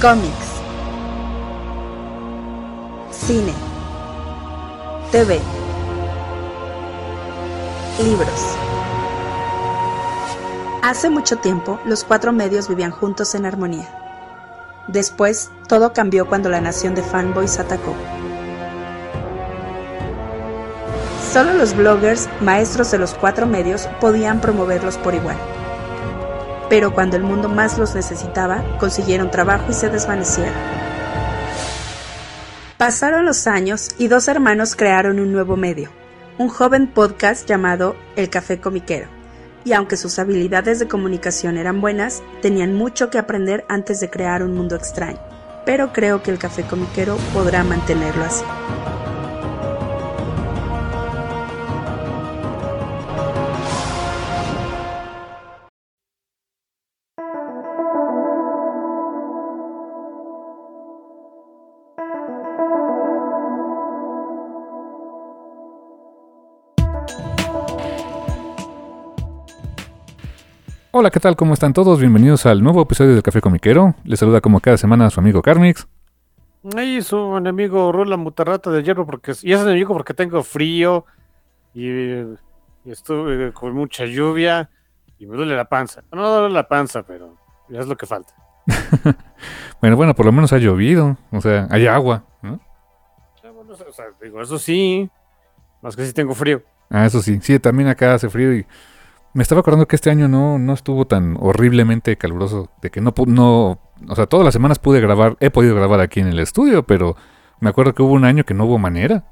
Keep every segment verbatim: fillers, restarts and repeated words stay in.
Cómics, cine, T V, libros. Hace mucho tiempo, los cuatro medios vivían juntos en armonía. Después, todo cambió cuando la nación de fanboys atacó. Solo los bloggers, maestros de los cuatro medios, podían promoverlos por igual. Pero cuando el mundo más los necesitaba, consiguieron trabajo y se desvanecieron. Pasaron los años y dos hermanos crearon un nuevo medio, un joven podcast llamado El Café Comiquero. Y aunque sus habilidades de comunicación eran buenas, tenían mucho que aprender antes de crear un mundo extraño. Pero creo que El Café Comiquero podrá mantenerlo así. Hola, ¿qué tal? ¿Cómo están todos? Bienvenidos al nuevo episodio del Café Comiquero. Les saluda como cada semana su amigo Carmix. Ahí su enemigo Rula Mutarrata de hierro, porque y es enemigo porque tengo frío y, y estuve con mucha lluvia y me duele la panza. No, no duele la panza, pero ya es lo que falta. bueno, bueno, por lo menos ha llovido, o sea, hay agua, ¿no? Ya, bueno, o sea, digo, eso sí, más que si tengo frío. Ah, eso sí, sí, también acá hace frío y me estaba acordando que este año no, no estuvo tan horriblemente caluroso, de que no, no, o sea, todas las semanas pude grabar, he podido grabar aquí en el estudio, pero me acuerdo que hubo un año que no hubo manera.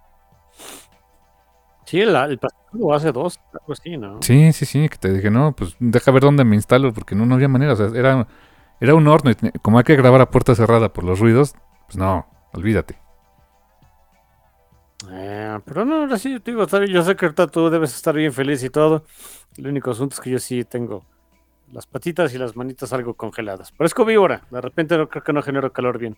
Sí, el, el pasado hace dos, algo así, ¿no? Sí, sí, sí, que te dije, no, pues deja ver dónde me instalo, porque no, no había manera, o sea, era, era un horno, y como hay que grabar a puerta cerrada por los ruidos, pues no, olvídate. Eh, pero no, ahora sí, yo te digo, está bien, yo sé que ahorita tú debes estar bien feliz y todo. El único asunto es que yo sí tengo las patitas y las manitas algo congeladas. Parezco víbora, de repente no creo que no genero calor bien.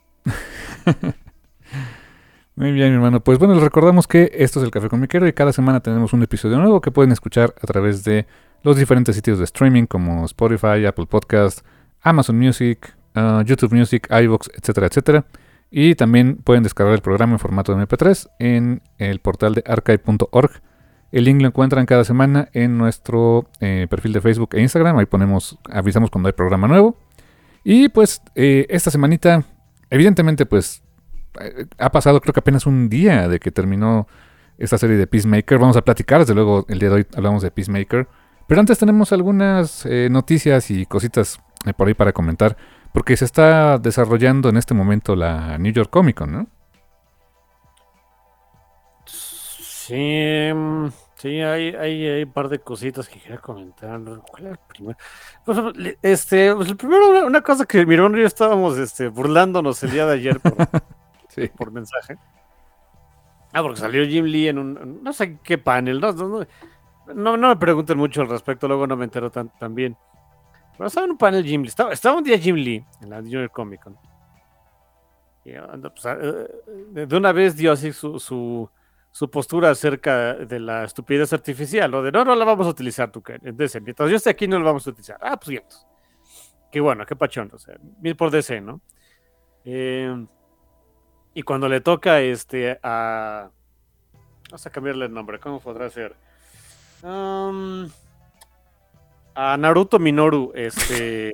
Muy bien, mi hermano. Pues bueno, les recordamos que esto es el Café Comiquero y cada semana tenemos un episodio nuevo que pueden escuchar a través de los diferentes sitios de streaming como Spotify, Apple Podcast, Amazon Music, uh, YouTube Music, iVoox, etcétera, etcétera. Y también pueden descargar el programa en formato de eme pe tres en el portal de archive punto org. El link lo encuentran cada semana en nuestro eh, perfil de Facebook e Instagram. Ahí ponemos, avisamos cuando hay programa nuevo. Y pues eh, esta semanita, evidentemente pues eh, ha pasado creo que apenas un día de que terminó esta serie de Peacemaker. Vamos a platicar, desde luego el día de hoy hablamos de Peacemaker. Pero antes tenemos algunas eh, noticias y cositas eh, por ahí para comentar. Porque se está desarrollando en este momento la New York Comic Con, ¿no? Sí, mm, sí, hay, hay, hay un par de cositas que quería comentar. ¿Cuál era el primero? Pues, este, pues el primero, una, una cosa que mi hermano y yo estábamos este, burlándonos el día de ayer por, sí. por mensaje. Ah, porque salió Jim Lee en un, no sé qué panel, no, no, no, no me pregunten mucho al respecto, luego no me entero tan, tan bien. Pero estaba en un panel Jim Lee, estaba, estaba un día Jim Lee en la New York Comic Con. Y, pues, de una vez dio así su, su, su postura acerca de la estupidez artificial, o de no, no la vamos a utilizar, tú, D C. Mientras yo esté aquí no la vamos a utilizar. Ah, pues cierto. Qué bueno, qué pachón, o sea, mil por D C, ¿no? Eh, y cuando le toca este a... Vamos a cambiarle el nombre, ¿cómo podrá ser? Um, a Naruto Minoru, este...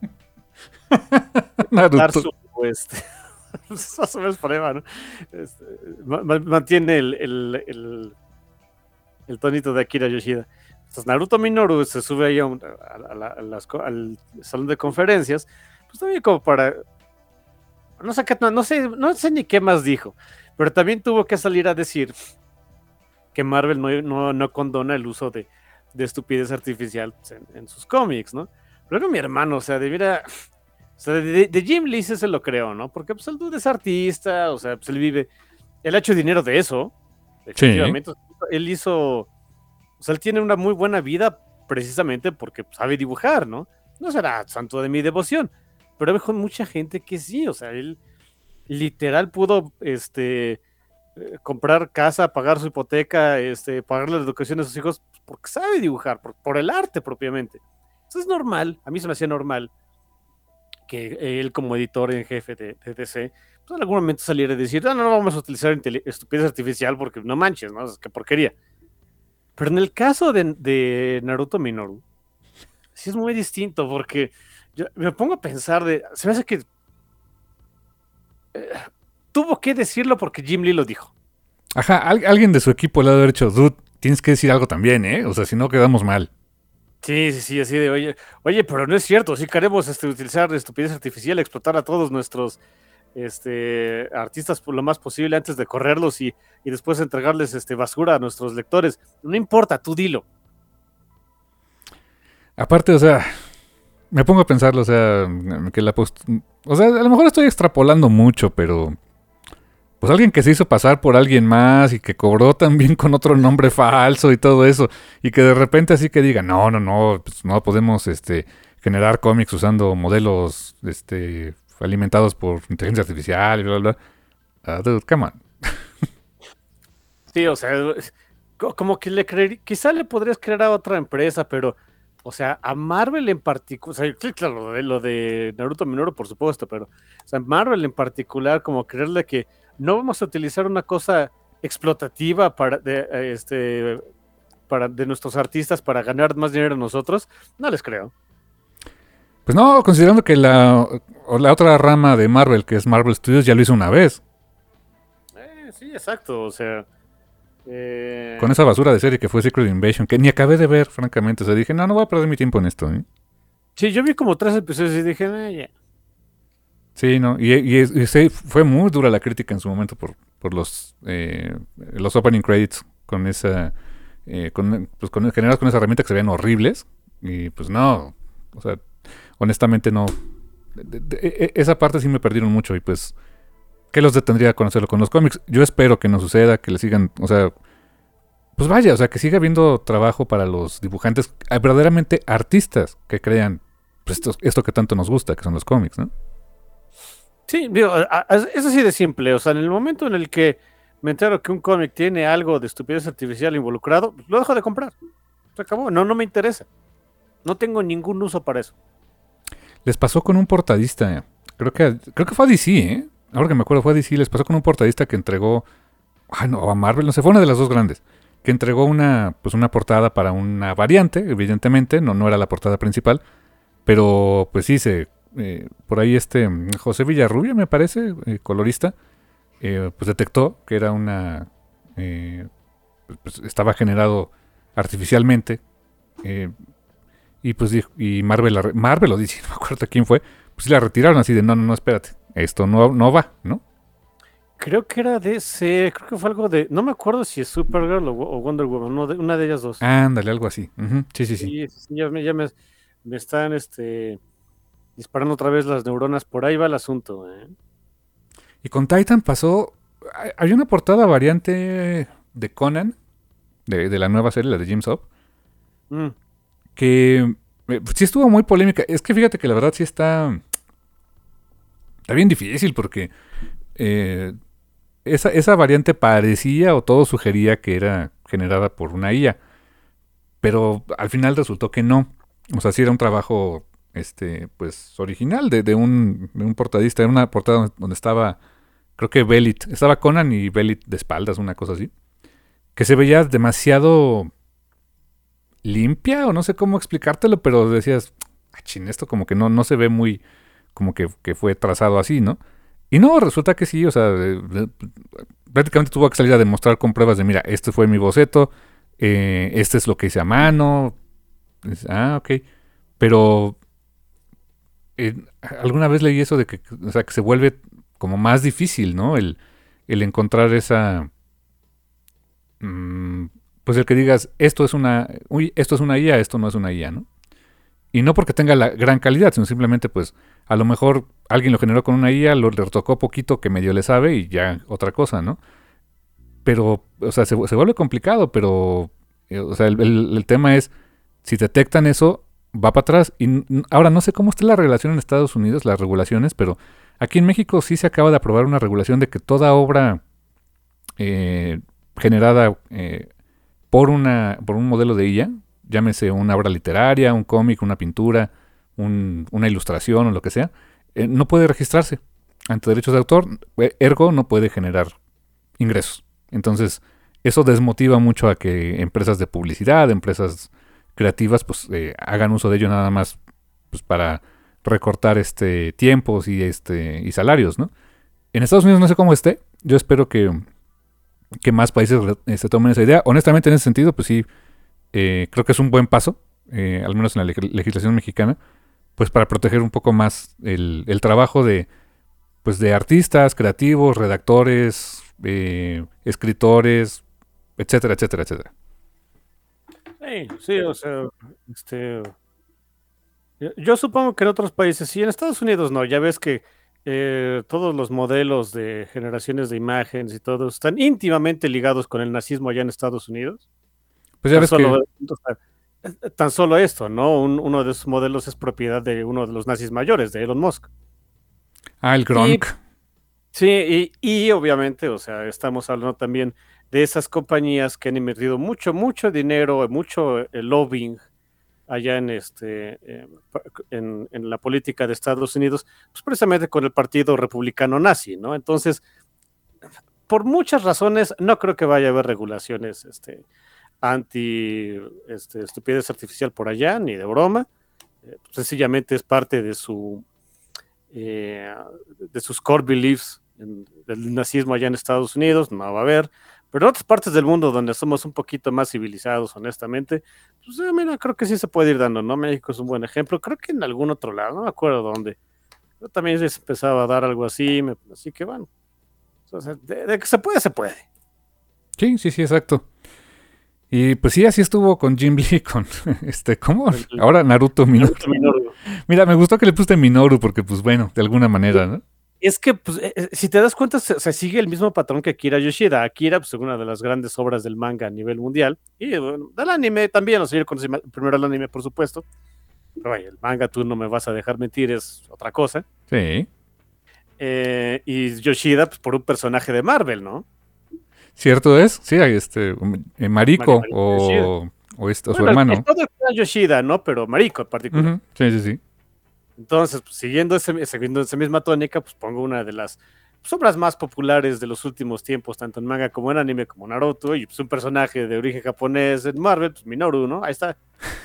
Naruto. Dar su, este... más o menos prueba, ¿no? Este, mantiene el, el, el, el tonito de Akira Yoshida. Entonces Naruto Minoru se sube ahí a, un, a, a, la, a las, al salón de conferencias, pues también como para no sé, qué, no, sé, no sé ni qué más dijo, pero también tuvo que salir a decir que Marvel no, no, no condona el uso de, de estupidez artificial en, en sus cómics, ¿no? Luego mi hermano, o sea, debiera... O sea, de, de Jim Lee se lo creo, ¿no? Porque pues el dude es artista, o sea, pues él vive, él ha hecho dinero de eso, efectivamente. Sí. Él hizo, o sea, él tiene una muy buena vida precisamente porque sabe dibujar, ¿no? No será santo de mi devoción, pero hay mucha gente que sí, o sea, él literal pudo, este, eh, comprar casa, pagar su hipoteca, este, pagarle la educación a sus hijos porque sabe dibujar, por, por el arte propiamente. Eso es normal, a mí se me hacía normal que él como editor en jefe de, de D C, pues en algún momento saliera y decir, no, no, no vamos a utilizar estupidez artificial porque no manches, ¿no? Es que porquería. Pero en el caso de, de Naruto Minoru, sí es muy distinto porque yo me pongo a pensar de, se me hace que eh, tuvo que decirlo porque Jim Lee lo dijo. Ajá, al- alguien de su equipo le ha de haber dicho, dude, tienes que decir algo también, ¿eh? O sea, si no quedamos mal. Sí, sí, sí, así de, oye, oye, pero no es cierto, si queremos este, utilizar estupidez artificial, explotar a todos nuestros este, artistas por lo más posible antes de correrlos y, y después entregarles este, basura a nuestros lectores. No importa, tú dilo. Aparte, o sea, me pongo a pensarlo, o sea, que la post... O sea, a lo mejor estoy extrapolando mucho, pero... Pues alguien que se hizo pasar por alguien más y que cobró también con otro nombre falso y todo eso. Y que de repente así que diga, no, no, no, pues no podemos este, generar cómics usando modelos este, alimentados por inteligencia artificial y bla, bla, bla. Uh, dude, come on. Sí, o sea, co- como que le creería, quizá le podrías creer a otra empresa, pero, o sea, a Marvel en particular, o sea, sí, claro, lo de, lo de Naruto Minoru, por supuesto, pero, o sea, Marvel en particular, como creerle que no vamos a utilizar una cosa explotativa para, de, eh, este, para, de nuestros artistas para ganar más dinero nosotros, no les creo. Pues no, considerando que la, o la otra rama de Marvel, que es Marvel Studios, ya lo hizo una vez. Eh, sí, exacto, o sea, Con eh, esa basura de serie que fue Secret Invasion, que ni acabé de ver, francamente. O sea, dije, no, no voy a perder mi tiempo en esto, ¿eh? sí, yo vi como tres episodios y dije, eh, ya. Sí, no, y, y, es- y sí, fue muy dura la crítica en su momento por, por los eh, los opening credits con esa eh, con, pues con, generados con esa herramienta que se veían horribles y pues no, o sea, honestamente no, de- de- e- e- esa parte sí me perdieron mucho y pues ¿qué los detendría con hacerlo con los cómics? Yo espero que no suceda, que le sigan, o sea, pues vaya, o sea, que siga habiendo trabajo para los dibujantes, eh, verdaderamente artistas que crean pues, esto, esto que tanto nos gusta, que son los cómics, ¿no? Sí, digo, a- a- es así de simple. O sea, en el momento en el que me entero que un cómic tiene algo de estupidez artificial involucrado, lo dejo de comprar. Se acabó. No, no me interesa. No tengo ningún uso para eso. Les pasó con un portadista. Creo que, creo que fue a D C, ¿eh? Ahora que me acuerdo, fue a D C. Les pasó con un portadista que entregó. Ay, no, a Marvel, no sé, fue una de las dos grandes. Que entregó una, pues una portada para una variante, evidentemente. No, no era la portada principal. Pero, pues sí, se. Eh, por ahí este José Villarrubia, me parece, eh, colorista, eh, pues detectó que era una. eh, pues estaba generado artificialmente. eh, y pues dijo, y Marvel, la re- Marvel lo dice, no me acuerdo quién fue, pues sí la retiraron así de, no, no, no, espérate, esto no, no va, ¿no? Creo que era D C, creo que fue algo de. No me acuerdo si es Supergirl o, o Wonder Woman, no, de- una de ellas dos. Ándale, algo así. Ujú, sí, sí, sí. Sí, sí, ya, me, ya me, me están este, disparando otra vez las neuronas. Por ahí va el asunto. ¿Eh? Y con Titan pasó, hay hay una portada variante de Conan, de, de la nueva serie, la de Jim Sub, Mm. que eh, sí estuvo muy polémica. Es que fíjate que la verdad sí está, está bien difícil porque eh, esa, esa variante parecía o todo sugería que era generada por una I A. Pero al final resultó que no. O sea, sí era un trabajo, este, pues, original de, de un, de un portadista. Era una portada donde, donde estaba, creo que Belit. Estaba Conan y Belit de espaldas, una cosa así. Que se veía demasiado limpia, o no sé cómo explicártelo, pero decías, ah, chin, esto como que no, no se ve muy, como que, que fue trazado así, ¿no? Y no, resulta que sí, o sea, de- de- prácticamente tuvo que salir a demostrar con pruebas de, mira, este fue mi boceto, eh, este es lo que hice a mano. Dices, ah, ok. Pero eh, alguna vez leí eso de que, o sea, que se vuelve como más difícil, ¿no? El, el encontrar esa, mm, pues el que digas, esto es una, uy, esto es una I A, esto no es una I A, ¿no? Y no porque tenga la gran calidad, sino simplemente, pues, a lo mejor alguien lo generó con una I A, lo le tocó poquito que medio le sabe y ya otra cosa, ¿no? Pero, o sea, se, se vuelve complicado, pero, eh, o sea, el, el- el tema es, si detectan eso, va para atrás. Y n- ahora no sé cómo está la relación en Estados Unidos, las regulaciones, pero aquí en México sí se acaba de aprobar una regulación de que toda obra eh, generada eh, por, una, por un modelo de I A, llámese una obra literaria, un cómic, una pintura, un- una ilustración o lo que sea, eh, no puede registrarse ante derechos de autor, ergo no puede generar ingresos. Entonces, eso desmotiva mucho a que empresas de publicidad, empresas creativas, pues eh, hagan uso de ello nada más pues, para recortar este tiempos y este y salarios, ¿no? En Estados Unidos no sé cómo esté. Yo espero que, que más países se este, tomen esa idea. Honestamente, en ese sentido, pues sí, eh, creo que es un buen paso, eh, al menos en la leg- legislación mexicana, pues para proteger un poco más el, el trabajo de, pues de artistas, creativos, redactores, eh, escritores, etcétera, etcétera, etcétera. Sí, sí, o sea, este, yo, yo supongo que en otros países, sí, en Estados Unidos no, ya ves que eh, todos los modelos de generaciones de imágenes y todo están íntimamente ligados con el nazismo allá en Estados Unidos. Pues ya Tan ves que... solo, o sea, eh, tan solo esto, ¿no? Un- uno de esos modelos es propiedad de uno de los nazis mayores, de Elon Musk. Ah, el Y Gronk. sí, y, y obviamente, o sea, estamos hablando también de esas compañías que han invertido mucho, mucho dinero, mucho eh, lobbying allá en este eh, pa- en, en la política de Estados Unidos, pues precisamente con el partido republicano nazi, ¿no? Entonces, por muchas razones, no creo que vaya a haber regulaciones este, anti este, estupidez artificial por allá, ni de broma. Eh, sencillamente es parte de su eh, de sus core beliefs en- del nazismo allá en Estados Unidos, no va a haber, pero en otras partes del mundo donde somos un poquito más civilizados, honestamente, pues eh, mira, creo que sí se puede ir dando, ¿no? México es un buen ejemplo, creo que en algún otro lado, no me acuerdo dónde, yo también se empezaba a dar algo así, me- así que bueno, o sea, de, de que se puede, se puede. Sí, sí, sí, exacto. Y pues sí, así estuvo con Jim Lee, con este, ¿cómo? El- el- Ahora Naruto Minoru. Naruto Minoru. Mira, me gustó que le pusiste Minoru porque, pues bueno, de alguna manera, ¿no? Es que, pues, eh, eh, si te das cuenta, se, se sigue el mismo patrón que Akira Yoshida. Akira, pues, es una de las grandes obras del manga a nivel mundial. Y bueno, del anime también, o sea, yo conocí ma- primero el anime, por supuesto. Pero vaya, el manga tú no me vas a dejar mentir, es otra cosa. Sí, Eh, y Yoshida, pues, por un personaje de Marvel, ¿no? cierto es. Sí, hay este, um, eh, Mariko Mari- Mariko Yoshida. o, o, este, o su Bueno, el, el hermano. todo es Yoshida, ¿no? Pero Mariko en particular. Ujú, sí, sí, sí. Entonces, pues, siguiendo, ese, siguiendo esa misma tónica, pues pongo una de las pues, obras más populares de los últimos tiempos, tanto en manga como en anime, como Naruto, y pues un personaje de origen japonés en Marvel, pues Minoru, ¿no? Ahí está.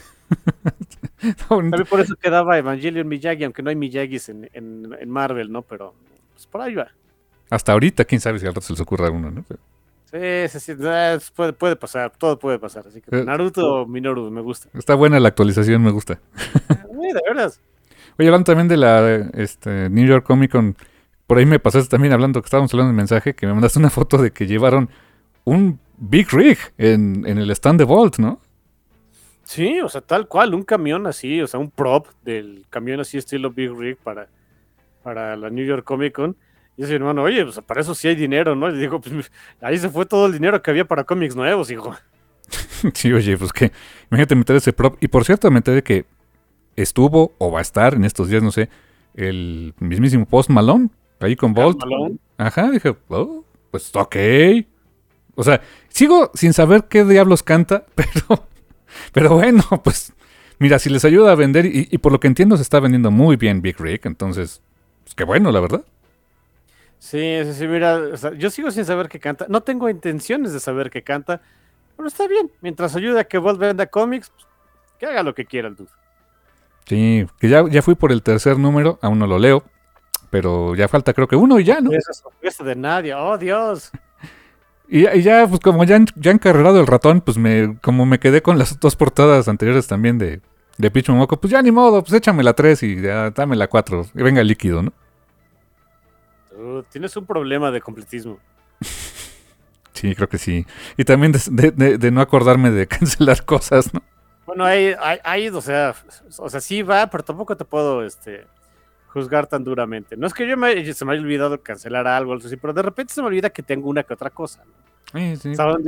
También por eso quedaba Evangelion Miyagi, aunque no hay Miyagis en, en, en Marvel, ¿no? Pero pues por ahí va. Hasta ahorita, quién sabe si al rato se les ocurra uno, ¿no? Pero, Sí, sí, sí, eh, puede, puede pasar, todo puede pasar. Así que Eh, Naruto o Minoru me gusta. está buena la actualización, me gusta. Uy, de veras. Oye, hablando también de la este, New York Comic Con, por ahí me pasaste también hablando, que estábamos hablando en mensaje, que me mandaste una foto de que llevaron un Big Rig en, en el stand de Vault, ¿no? Sí, o sea, tal cual, un camión así, o sea, un prop del camión así estilo Big Rig para, para la New York Comic Con. Y dice, hermano, oye, pues para eso sí hay dinero, ¿no? Y digo, pues ahí se fue todo el dinero que había para cómics nuevos, hijo. Sí, oye, pues que, imagínate meter ese prop. Y por cierto, me enteré que estuvo o va a estar en estos días, no sé, el mismísimo Post Malone, ahí con Vault. Malone. Ajá, dije, oh, pues ok. O sea, sigo sin saber qué diablos canta, pero, pero bueno, pues mira, si les ayuda a vender, y, y por lo que entiendo se está vendiendo muy bien Big Rig, entonces, pues qué bueno, la verdad. Sí, sí, sí, mira, o sea, yo sigo sin saber qué canta. No tengo intenciones de saber qué canta, pero está bien. Mientras ayude a que Walt venda cómics, pues, que haga lo que quiera el dude. Sí, que ya, ya fui por el tercer número, aún no lo leo, pero ya falta creo que uno y ya, ¿no? Esa sorpresa de nadie, oh Dios. Y, y ya, pues como ya han, ya han carrerado el ratón, pues me, como me quedé con las dos portadas anteriores también de, de Pitch Momoco, pues ya ni modo, pues échame la tres y ya dame la cuatro, y venga el líquido, ¿no? Tú tienes un problema de completismo. Sí, creo que sí. Y también de, de, de, de no acordarme de cancelar cosas, ¿no? Bueno, ahí, ahí, ahí, o sea, o sea, sí va, pero tampoco te puedo, este, juzgar tan duramente. No es que yo me, se me haya olvidado cancelar algo, algo así, pero de repente se me olvida que tengo una que otra cosa, ¿no? Sí, sí. ¿Saben?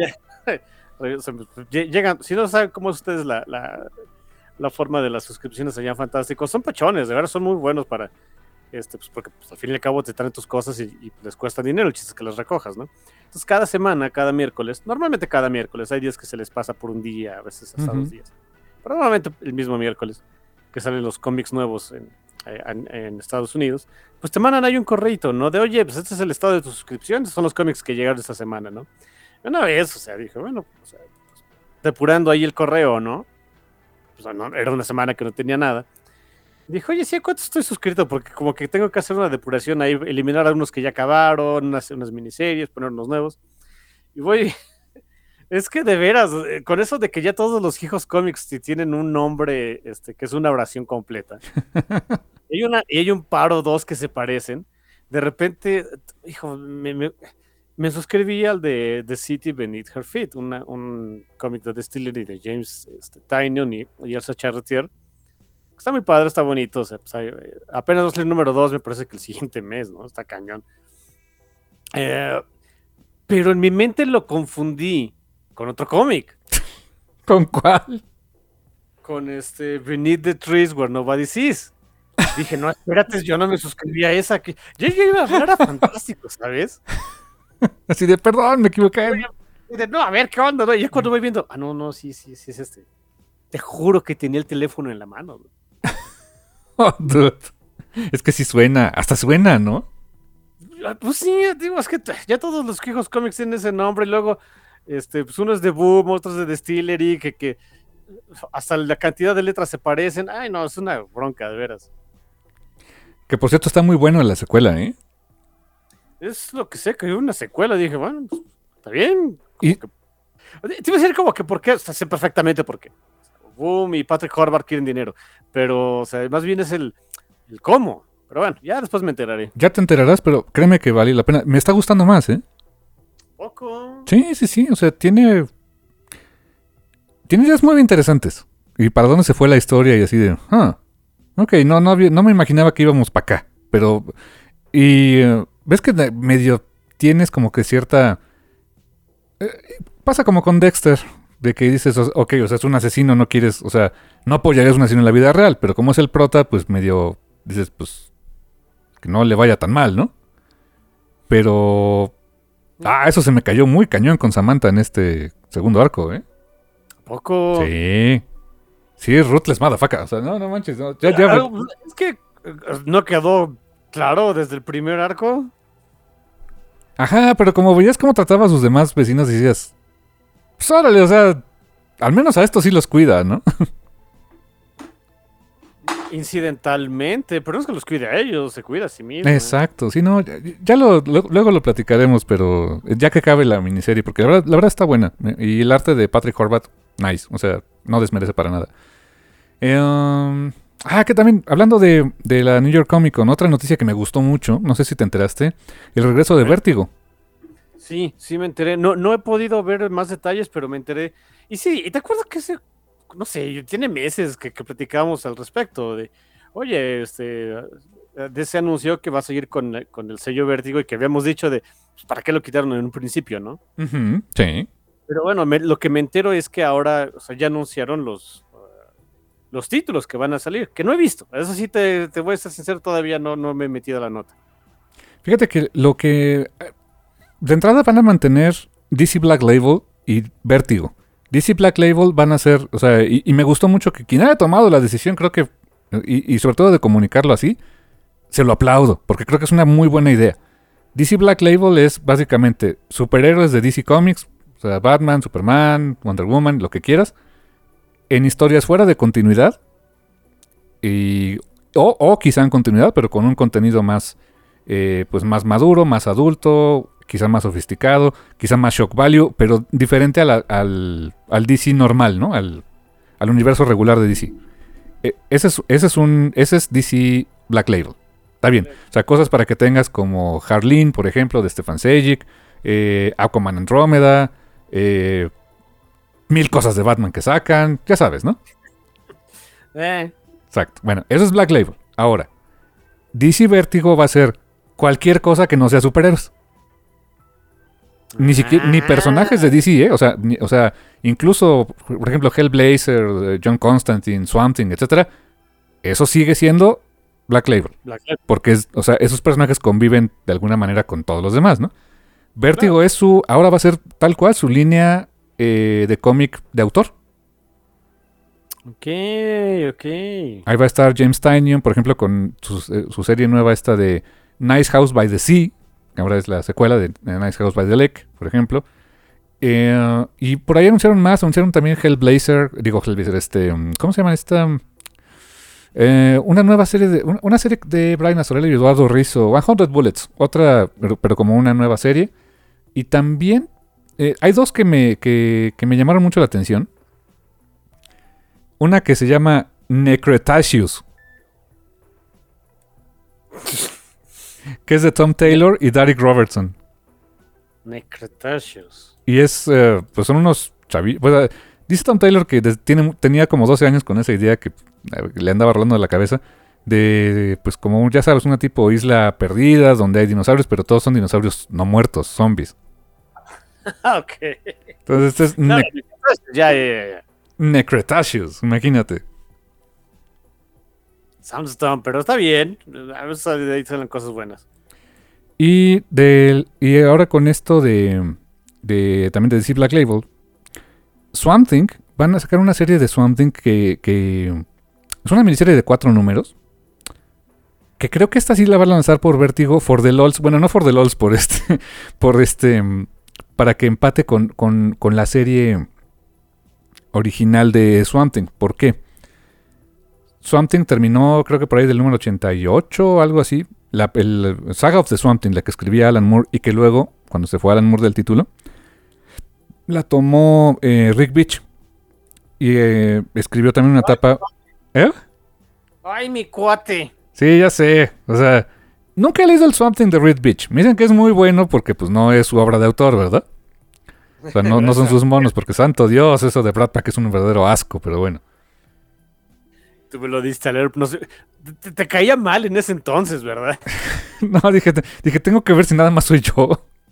Llegan, si no saben cómo es ustedes la, la, la forma de las suscripciones allá en Fantástico, son pechones, de verdad son muy buenos para, este, pues porque pues, al fin y al cabo te traen tus cosas y, y les cuesta dinero, el chiste es que las recojas, ¿no? Entonces cada semana, cada miércoles, normalmente cada miércoles, hay días que se les pasa por un día, a veces hasta Ujú. dos días, pero normalmente el mismo miércoles que salen los cómics nuevos en eh, en, en Estados Unidos, pues te mandan ahí un correito, ¿no? De, oye, pues este es el estado de tu suscripción, estos son los cómics que llegaron esta semana, ¿no? Una vez, o sea, dije, bueno, o sea, pues, depurando ahí el correo, ¿no? Pues no, era una semana que no tenía nada. Dijo, oye, ¿sí a cuánto estoy suscrito? Porque como que tengo que hacer una depuración ahí, eliminar a unos que ya acabaron, unas, unas miniseries, poner unos nuevos. Y voy, es que de veras, con eso de que ya todos los hijos cómics tienen un nombre, este, que es una oración completa. Y hay, una, y hay un par o dos que se parecen. De repente, hijo, me, me, me suscribí al de The City Beneath Her Feet, una, un cómic de Distillery de James este, Tynion y, y Elsa Charretier. Está muy padre, está bonito. O sea, pues hay, apenas va a ser el número dos, me parece que el siguiente mes, ¿no? Está cañón. Eh, pero en mi mente lo confundí con otro cómic. ¿Con cuál? Con este Beneath the Trees Where Nobody Sees. Dije, no, espérate, yo no me suscribí a esa. Que... Yo llegué a ver, era fantástico, ¿sabes? Así de, perdón, me equivoqué. De, no, a ver, ¿qué onda? ¿No? Y ya cuando voy viendo, ah, no, no, sí, sí, sí es este. Te juro que tenía el teléfono en la mano. ¿No? Oh, dude. Es que sí suena, hasta suena, ¿no? Pues sí, digo, es que ya todos los hijos cómics tienen ese nombre, y luego, este, pues uno es de Boom, otros de Distillery, que, que hasta la cantidad de letras se parecen. Ay, no, es una bronca, de veras. Que por cierto está muy bueno la secuela, ¿eh? Es lo que sé, que hay una secuela. Dije, bueno, pues, está bien. Y... Que... Te iba a decir como que por qué, o sea, sé perfectamente por qué. Boom y Patrick Horvath quieren dinero, pero, o sea, más bien es el, el cómo. Pero bueno, ya después me enteraré. Ya te enterarás, pero créeme que vale la pena. Me está gustando más, ¿eh? Poco. Sí, sí, sí. O sea, tiene... Tiene ideas muy interesantes. Y para dónde se fue la historia y así de... Ah, ok, no, no, no me imaginaba que íbamos para acá. Pero... Y... Uh, ¿ves que medio tienes como que cierta... Eh, pasa como con Dexter. De que dices, ok, o sea, es un asesino, no quieres... O sea, no apoyarías a un asesino en la vida real. Pero como es el prota, pues medio... Dices, pues... Que no le vaya tan mal, ¿no? Pero... Ah, eso se me cayó muy cañón con Samantha en este segundo arco, ¿eh? Poco. Sí. Sí, es Ruthless Motherfucker. O sea, no, no manches. No, ya, ya... Ah, es que no quedó claro desde el primer arco. Ajá, pero como veías cómo trataba a sus demás vecinos, decías... Pues órale, o sea... Al menos a estos sí los cuida, ¿no? Incidentalmente, pero no es que los cuide a ellos, se cuida a sí mismo. Exacto, sí, no, ya, ya lo, lo, luego lo platicaremos, pero ya que cabe la miniserie, porque la verdad, la verdad está buena. Y el arte de Patrick Horvath, nice, o sea, no desmerece para nada. Eh, um, ah, que también, hablando de, de la New York Comic Con, otra noticia que me gustó mucho, no sé si te enteraste, el regreso de Vértigo. Sí, sí me enteré, no, no he podido ver más detalles, pero me enteré. Y sí, ¿y te acuerdas que ese... No sé, tiene meses que, que platicábamos al respecto de, oye, este, de se anunció que va a seguir con, con el sello Vértigo y que habíamos dicho de, pues, ¿para qué lo quitaron en un principio, no? Uh-huh, sí. Pero bueno, me, lo que me entero es que ahora, o sea, ya anunciaron los, uh, los títulos que van a salir, que no he visto. Eso sí, te, te voy a ser sincero, todavía no, no me he metido a la nota. Fíjate que lo que... De entrada van a mantener D C Black Label y Vértigo. D C Black Label van a ser, o sea, y, y me gustó mucho que quien haya tomado la decisión, creo que, y, y sobre todo de comunicarlo así, se lo aplaudo, porque creo que es una muy buena idea. D C Black Label es básicamente superhéroes de D C Comics, o sea, Batman, Superman, Wonder Woman, lo que quieras, en historias fuera de continuidad, y, o, o quizá en continuidad, pero con un contenido más, eh, pues más maduro, más adulto, quizá más sofisticado, quizá más shock value, pero diferente a la, al, al D C normal, ¿no? Al, al universo regular de D C. Eh, ese, es, ese, es un, ese es D C Black Label. Está bien. O sea, cosas para que tengas como Harleen, por ejemplo, de Stefan Sejic, eh, Aquaman Andrómeda, eh, mil cosas de Batman que sacan, ya sabes, ¿no? Eh. Exacto. Bueno, eso es Black Label. Ahora, D C Vértigo va a ser cualquier cosa que no sea superhéroes. Ni siquiera, ni personajes de D C, ¿eh? O sea, ni, o sea, incluso, por ejemplo, Hellblazer, John Constantine, Swamp Thing, etcétera. Eso sigue siendo Black Label. Black Label. Porque, es, o sea, esos personajes conviven de alguna manera con todos los demás, ¿no? Vértigo claro. es su, ahora va a ser tal cual su línea eh, de cómic de autor. Ok, ok. Ahí va a estar James Tynion, por ejemplo, con su, eh, su serie nueva esta de Nice House by the Sea, que ahora es la secuela de, de Nice House by the Lake, por ejemplo. Eh, y por ahí anunciaron más, anunciaron también Hellblazer, digo Hellblazer, este, ¿cómo se llama esta? Eh, una nueva serie de, una, una serie de Brian Azzarello y Eduardo Rizzo, cien Bullets, otra, pero, pero como una nueva serie. Y también eh, hay dos que me, que, que me llamaron mucho la atención. Una que se llama Necretaceous, que es de Tom Taylor y Derek Robertson. Necretaceous. Y es, eh, pues son unos chavillos. Pues, eh, dice Tom Taylor que de, tiene, tenía como doce años con esa idea que eh, le andaba rolando de la cabeza. De, pues como ya sabes, una tipo isla perdida donde hay dinosaurios, pero todos son dinosaurios no muertos, zombies. Ok. Entonces este es Claro, ne- ya, ya, ya. Necretaceous, imagínate. Soundstone, pero está bien. A veces de ahí salen cosas buenas. Y, del, y ahora con esto de, de también de D C Black Label, Swamp Thing, van a sacar una serie de Swamp Thing que, que es una miniserie de cuatro números. Que creo que esta sí la van a lanzar por Vértigo, for the lols. Bueno, no for the lols, por este. Por este. Para que empate con, con, con la serie original de Swamp Thing. ¿Por qué? Swamp Thing terminó, creo que por ahí del número ochenta y ocho o algo así. La el Saga of the Swamp Thing, la que escribía Alan Moore. Y que luego, cuando se fue Alan Moore del título, la tomó eh, Rick Beach. Y eh, escribió también una etapa. ¿Eh? Ay, mi cuate. Sí, ya sé. O sea, nunca he leído el Swamp Thing de Rick Beach. Me dicen que es muy bueno porque pues no es su obra de autor, ¿verdad? O sea, no, no son sus monos, porque santo Dios, eso de Brad Pack es un verdadero asco, pero bueno. Tú me lo diste a leer, no sé. Te, te caía mal en ese entonces, ¿verdad? No, dije, dije, tengo que ver si nada más soy yo.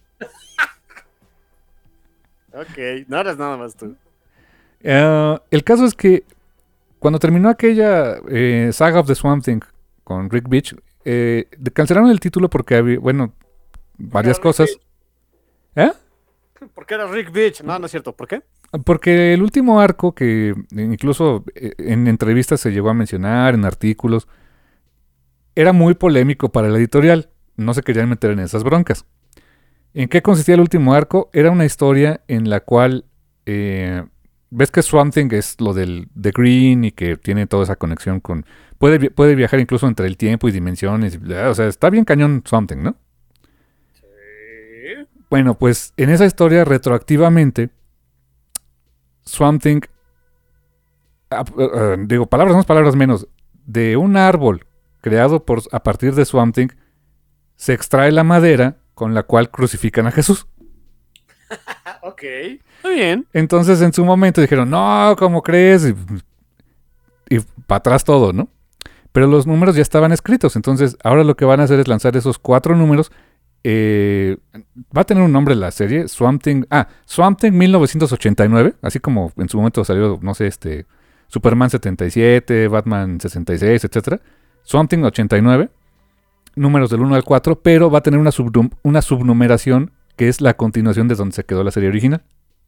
Ok, no eres nada más tú. Uh, el caso es que cuando terminó aquella eh, Saga of the Swamp Thing con Rick Beach, eh, cancelaron el título porque había, bueno, varias cosas. ¿Eh? ¿Por qué era Rick Beach? No, no es cierto. ¿Por qué? Porque el último arco que incluso en entrevistas se llegó a mencionar, en artículos, era muy polémico para la editorial. No se querían meter en esas broncas. ¿En qué consistía el último arco? Era una historia en la cual... Eh, ves que Swamp Thing es lo del The Green y que tiene toda esa conexión con... Puede, puede viajar incluso entre el tiempo y dimensiones. O sea, está bien cañón Swamp Thing, ¿no? Sí. Bueno, pues en esa historia, retroactivamente, Swamp Thing... Uh, uh, digo, palabras más, palabras menos. De un árbol creado por, a partir de Swamp Thing, se extrae la madera con la cual crucifican a Jesús. Ok, muy bien. Entonces en su momento dijeron, no, ¿cómo crees? Y, y para atrás todo, ¿no? Pero los números ya estaban escritos. Entonces ahora lo que van a hacer es lanzar esos cuatro números. Eh, va a tener un nombre la serie, Swamp Thing. Ah, Swamp Thing mil novecientos ochenta y nueve. Así como en su momento salió, no sé, este Superman setenta y siete, Batman sesenta y seis, etcétera. Swamp Thing ochenta y nueve. Números del uno al cuatro. Pero va a tener una, subnum- una subnumeración que es la continuación de donde se quedó la serie original.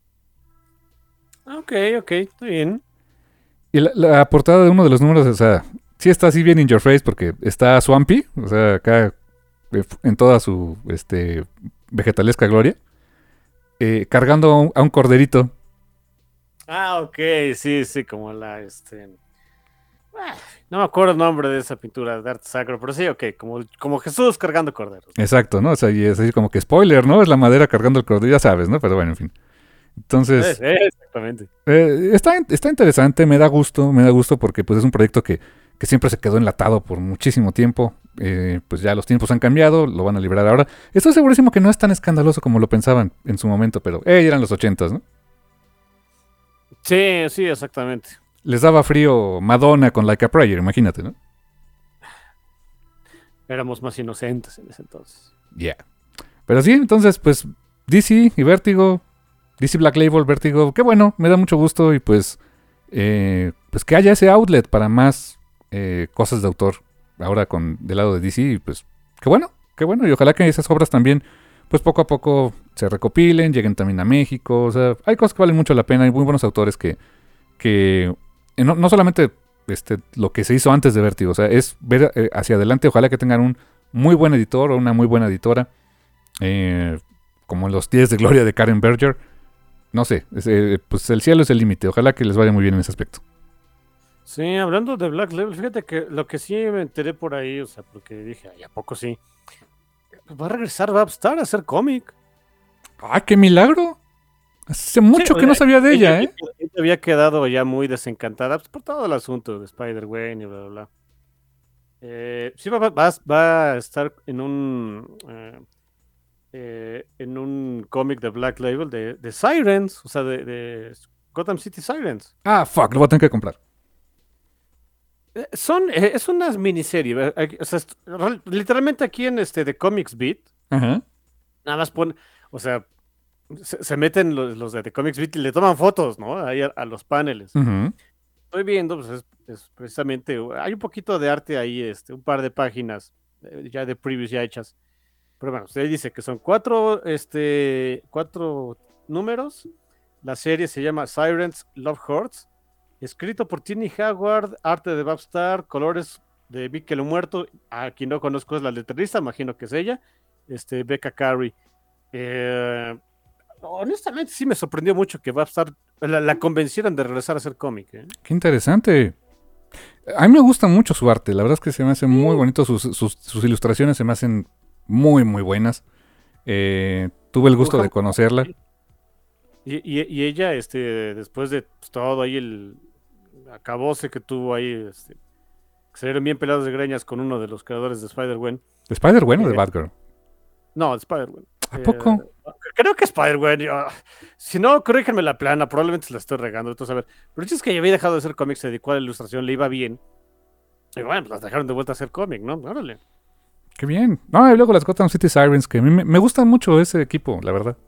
Ok, ok, está bien. Y la, la portada de uno de los números, o sea, sí está así bien in your face porque está Swampy, o sea, acá en toda su este, vegetalesca gloria, eh, cargando a un, a un corderito. Ah, ok, sí, sí, como la, este... Ah, no me acuerdo el nombre de esa pintura de arte sacro, pero sí, ok, como, como Jesús cargando corderos. Exacto, ¿no? O sea, y es así como que spoiler, ¿no? Es la madera cargando el cordero, ya sabes, ¿no? Pero bueno, en fin. Entonces, Sí, sí, exactamente. eh, está, está interesante, me da gusto, me da gusto porque pues es un proyecto que, que siempre se quedó enlatado por muchísimo tiempo. Eh, pues ya los tiempos han cambiado, lo van a liberar ahora. Estoy segurísimo que no es tan escandaloso como lo pensaban en su momento, pero eh, eran los ochentas, ¿no? Sí, sí, exactamente. Les daba frío Madonna con Like a Prayer, imagínate, ¿no? Éramos más inocentes en ese entonces. Ya. Yeah. Pero sí, entonces, pues, D C y Vértigo, D C Black Label, Vértigo, qué bueno, me da mucho gusto y pues, eh, pues que haya ese outlet para más eh, cosas de autor ahora con del lado de D C y pues, qué bueno, qué bueno y ojalá que esas obras también, pues poco a poco se recopilen, lleguen también a México, o sea, hay cosas que valen mucho la pena, hay muy buenos autores que, que eh, no, no solamente este, lo que se hizo antes de Vértigo, o sea, es ver eh, hacia adelante. Ojalá que tengan un muy buen editor o una muy buena editora, eh, como en los días de gloria de Karen Berger. No sé, es, eh, pues el cielo es el límite. Ojalá que les vaya muy bien en ese aspecto. Sí, hablando de Black Label, fíjate que lo que sí me enteré por ahí, o sea, porque dije, ay, ¿a poco sí? Va a regresar Babstar a hacer cómic. ¡Ah, qué milagro! Hace Sí, mucho o que no sea, sabía de ella, había, ¿eh? ella había quedado ya muy desencantada pues, por todo el asunto de Spider-Gwen y bla, bla, bla. Eh, sí, va, va- va a va a estar en un eh, eh, en un cómic de Black Label de, de Sirens, o sea, de, de Gotham City Sirens. Ah, fuck, lo voy a tener que comprar. Eh, Son, eh, es una miniserie, ¿ve? Aquí- o sea, est- real- literalmente aquí en este de Comics Beat, Ajá. nada más pone, o sea, se, se meten los, los de The Comics Beat y le toman fotos, ¿no? Ahí a, a los paneles. Ujú. Estoy viendo, pues es, es precisamente, hay un poquito de arte ahí, este, un par de páginas eh, ya de previews ya hechas. Pero bueno, usted dice que son cuatro, este, cuatro números. La serie se llama Sirens Love Hurts. Escrito por Tini Howard, arte de Babstar, colores de Vicky lo Muerto. A quien no conozco es la letrista, imagino que es ella. Este, Becca Carey. Eh, honestamente, sí me sorprendió mucho que Babstar la, la convencieran de regresar a hacer cómic. ¿eh? Qué interesante. A mí me gusta mucho su arte. La verdad es que se me hace muy bonito. Sus, sus, sus ilustraciones se me hacen muy, muy buenas. Eh, tuve el gusto Dibuja de conocerla. Y, y- y ella, este, después de pues, todo ahí el acabose que tuvo ahí, este, que salieron bien pelados de greñas con uno de los creadores de Spider-Gwen. ¿De Spider-Man o de Eh, Batgirl? no, de Spider-Gwen. ¿A Eh, poco? creo que Spider-Gwen. yo- Si no, corríjanme la plana, probablemente se la estoy regando. Entonces, a ver. Pero el chiste es que ya había dejado de hacer cómics, se dedicó a la ilustración, le iba bien. Y bueno, pues las dejaron de vuelta a hacer cómic, ¿no? Órale. Qué bien. No, y luego las Gotham City Sirens, que a mí me, me gusta mucho ese equipo, la verdad.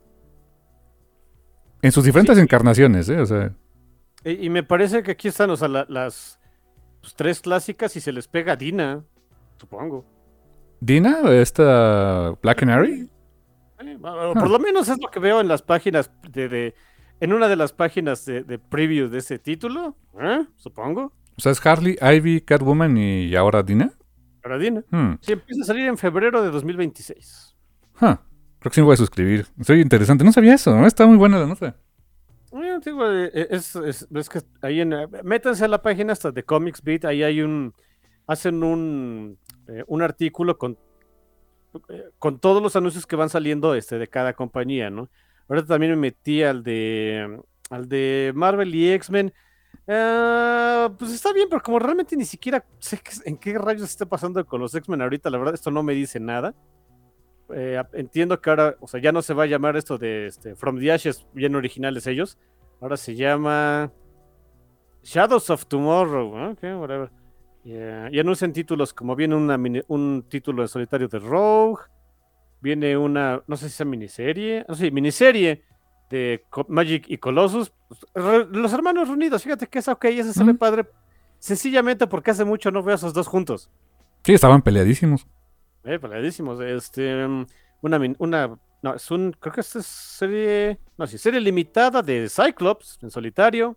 En sus diferentes Sí, encarnaciones, ¿eh? O sea, y, y me parece que aquí están, o sea, la- las pues, tres clásicas y se les pega a Dina, supongo. Dina, esta Black Canary. Eh, bueno, Ah. por lo menos es lo que veo en las páginas de, de- en una de las páginas de, de preview de ese título, ¿eh? Supongo, O sea, es Harley, Ivy, Catwoman y ahora Dina. para Dina. Hmm. Sí, empieza a salir en febrero de dos mil veintiséis. Huh. Creo que sí me voy a suscribir. Soy interesante. No sabía eso, ¿no? Está muy buena la nota. Eh, digo, eh, eh, es, es- es que ahí en, eh, métanse a la página hasta de Comics Beat, ahí hay un, hacen un, eh, un artículo con, eh, con todos los anuncios que van saliendo este, de cada compañía, ¿no? Ahorita también me metí al de, al de Marvel y X-Men. Eh, pues está bien, pero como realmente ni siquiera sé qué- en qué rayos está pasando con los X-Men ahorita, la verdad esto no me dice nada. Eh, ap- entiendo que ahora, o sea, ya no se va a llamar esto de este, From the Ashes, bien originales ellos. Ahora se llama Shadows of Tomorrow, ¿no? Ok, whatever. Yeah, y anuncian títulos como viene una mini- un título en solitario de Rogue, viene una, no sé si es miniserie, no sé, miniserie de Co- Magic y Colossus. Pues, re- los hermanos reunidos, fíjate que esa ok, ese se ve Mm. padre, sencillamente porque hace mucho no veo a esos dos juntos. Sí, estaban peleadísimos. Eh, peleadísimos. Este, mm, una, min- una, no, es un, creo que esta es serie, no, sí, serie limitada de Cyclops en solitario.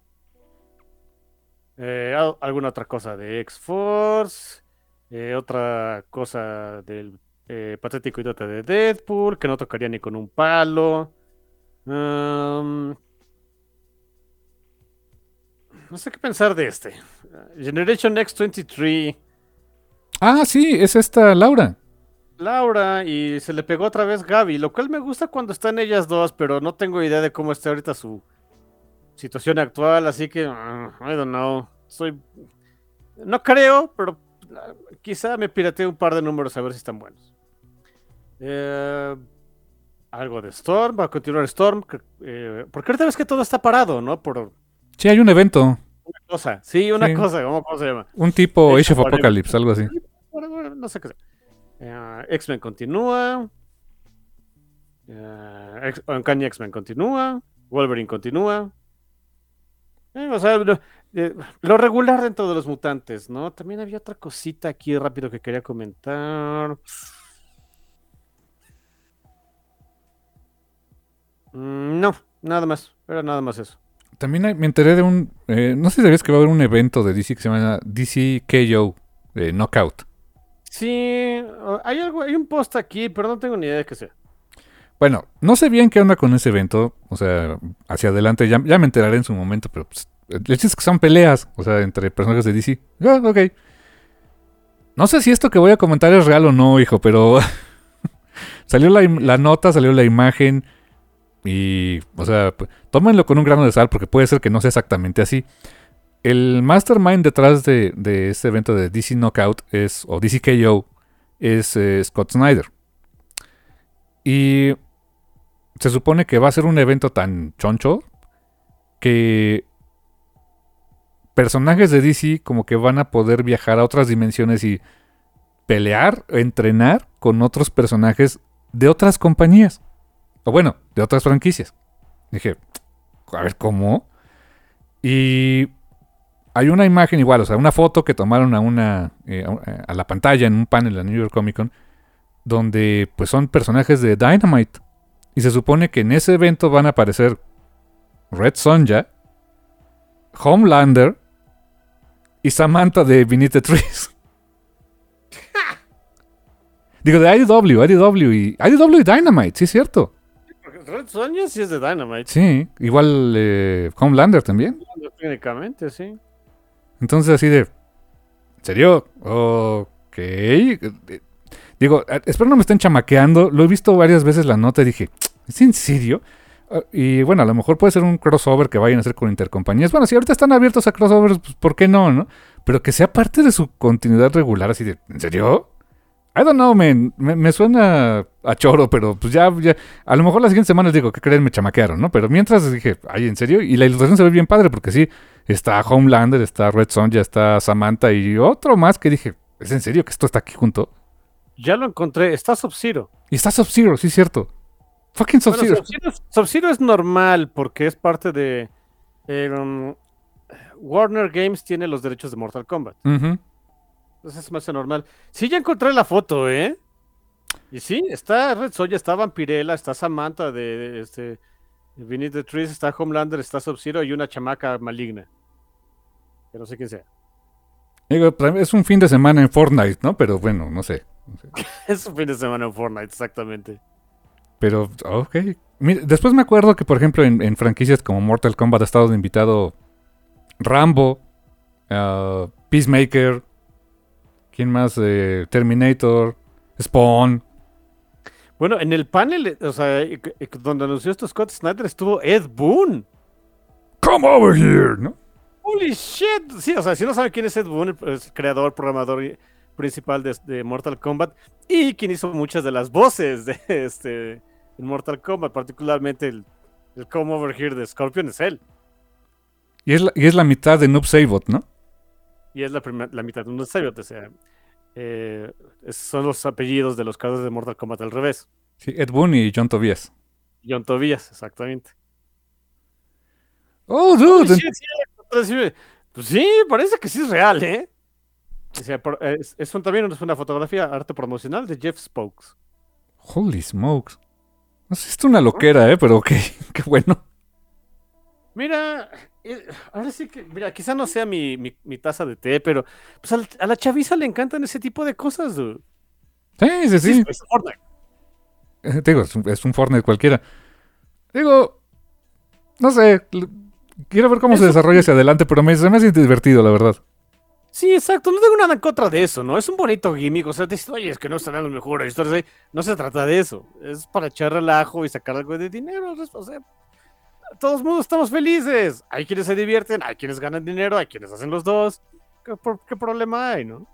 Eh, al- alguna otra cosa de X-Force, eh, otra cosa del eh, patético idiota de Deadpool, que no tocaría ni con un palo. Um, no sé qué pensar de este. Generation X veintitrés. Ah, sí, es esta Laura. Laura y se le pegó otra vez Gaby, lo cual me gusta cuando están ellas dos, pero no tengo idea de cómo está ahorita su situación actual, así que uh, I don't know. Soy no creo, pero uh, quizá me piratee un par de números a ver si están buenos. Eh, algo de Storm, va a continuar Storm, que, eh, porque ahorita ves que todo está parado, ¿no? Por una Sí, hay un evento. cosa, sí, una Sí. cosa, ¿cómo, cómo se llama? Un tipo Age Age of of Apocalypse, algo así. Whatever, no sé qué sea. Eh, X-Men continúa. Eh, X- Uncanny X-Men continúa. Wolverine continúa. Eh, o sea, lo, eh, lo regular dentro de los mutantes, ¿no? También había otra cosita aquí rápido que quería comentar. Mm, no, nada más. Era nada más eso. También hay- me enteré de un... eh, no sé si sabías que va a haber un evento de D C que se llama D C K O eh, Knockout. Sí, o- hay algo, hay un post aquí, pero no tengo ni idea de qué sea. Bueno, no sé bien qué onda con ese evento. O sea, hacia adelante ya, ya me enteraré en su momento, pero pues, el chiste es que son peleas, o sea, entre personajes de D C. Ah, ok. No sé si esto que voy a comentar es real o no, hijo, pero salió la, im- la nota, salió la imagen y, o sea, p- tómenlo con un grano de sal porque puede ser que no sea exactamente así. El mastermind detrás de, de este evento de D C Knockout es, o D C K O, es eh, Scott Snyder. Y se supone que va a ser un evento tan choncho que personajes de D C como que van a poder viajar a otras dimensiones y pelear, entrenar con otros personajes de otras compañías. O bueno, de otras franquicias. Dije, a ver, ¿cómo? Y hay una imagen igual, o sea, una foto que tomaron a una eh, a, a la pantalla en un panel de la New York Comic Con, donde pues son personajes de Dynamite. Y se supone que en ese evento van a aparecer Red Sonja, Homelander y Samantha de Beneath the Trees. Digo, de I D W, I D W y I D W y Dynamite, sí es cierto. Porque Red Sonja sí es de Dynamite. Sí, igual eh, Homelander también. Técnicamente, sí. Entonces así de... ¿En serio? Ok. Digo, eh, espero no me estén chamaqueando. Lo he visto varias veces la nota y dije, ¿es en serio? Uh, y bueno, a lo mejor puede ser un crossover que vayan a hacer con intercompañías. Bueno, si ahorita están abiertos a crossovers, pues ¿por qué no, no? Pero que sea parte de su continuidad regular, así de, ¿en serio? I don't know, man. Me, me suena a choro, pero pues ya, ya... A lo mejor las siguientes semanas digo, ¿qué creen? Me chamaquearon, ¿no? Pero mientras dije, ay, ¿en serio? Y la ilustración se ve bien padre, porque sí, está Homelander, está Red Sonja, está Samantha y otro más que dije, ¿es en serio que esto está aquí junto? Ya lo encontré, está Sub-Zero. Y está Sub-Zero, sí es cierto. Fucking Bueno, Sub-Zero. Sub-Zero es- Sub-Zero es normal porque es parte de... eh, um, Warner Games tiene los derechos de Mortal Kombat. Ujú. Entonces es más normal. Sí, ya encontré la foto, ¿eh? Y sí, está Red Sonja, está Vampirella, está Samantha de, de, este, de Beneath the Trees, está Homelander, está Sub-Zero y una chamaca maligna. Que no sé quién sea. Digo, pues, es un fin de semana en Fortnite, ¿no? Pero bueno, no sé. No sé. Es un fin de semana en Fortnite, exactamente. Pero, ok. Mira, después me acuerdo que, por ejemplo, en, en franquicias como Mortal Kombat ha estado de invitado Rambo, uh, Peacemaker, ¿quién más? Eh, Terminator, Spawn. Bueno, en el panel, eh, o sea, eh, eh, donde anunció esto Scott Snyder estuvo Ed Boon. Come over here, ¿no? Holy shit. Sí, o sea, si no saben quién es Ed Boon, el, el creador, programador y- principal de, de Mortal Kombat y quien hizo muchas de las voces de este en Mortal Kombat, particularmente el, el Come Over Here de Scorpion es él. Y es la, y es la mitad de Noob Saibot, ¿no? Y es la, primer- la mitad de un Sabiot, o sea, eh, es- son los apellidos de los creadores de Mortal Kombat al revés. Sí, Ed Boon y John Tobias. John Tobias, exactamente. Oh, Holy dude. shit, sí, entonces, sí, pues sí, parece que sí es real, ¿eh? O sea, por- es, es un- también es una fotografía, arte promocional de Jeff Spokes. Holy smokes. No sé, es una loquera, ¿eh? Pero ok, qué bueno. Mira, eh, ahora sí que, mira, quizá no sea mi, mi, mi taza de té, pero pues al- a, la chaviza le encantan ese tipo de cosas, dude. Sí, sí, sí. es Fortnite. Eh, Digo, es un, es un Fortnite cualquiera. Digo, no sé. l- Quiero ver cómo se Eso- desarrolla hacia adelante, pero me, se me hace divertido, la verdad. Sí, exacto, no tengo nada en contra de eso, ¿no? Es un bonito gimmick, o sea, te dices, oye, es que no están los mejores historias ahí. No se trata de eso, es para echar relajo y sacar algo de dinero, o sea, todos modos estamos felices. Hay quienes se divierten, hay quienes ganan dinero, hay quienes hacen los dos. ¿Qué, por- qué problema hay, no?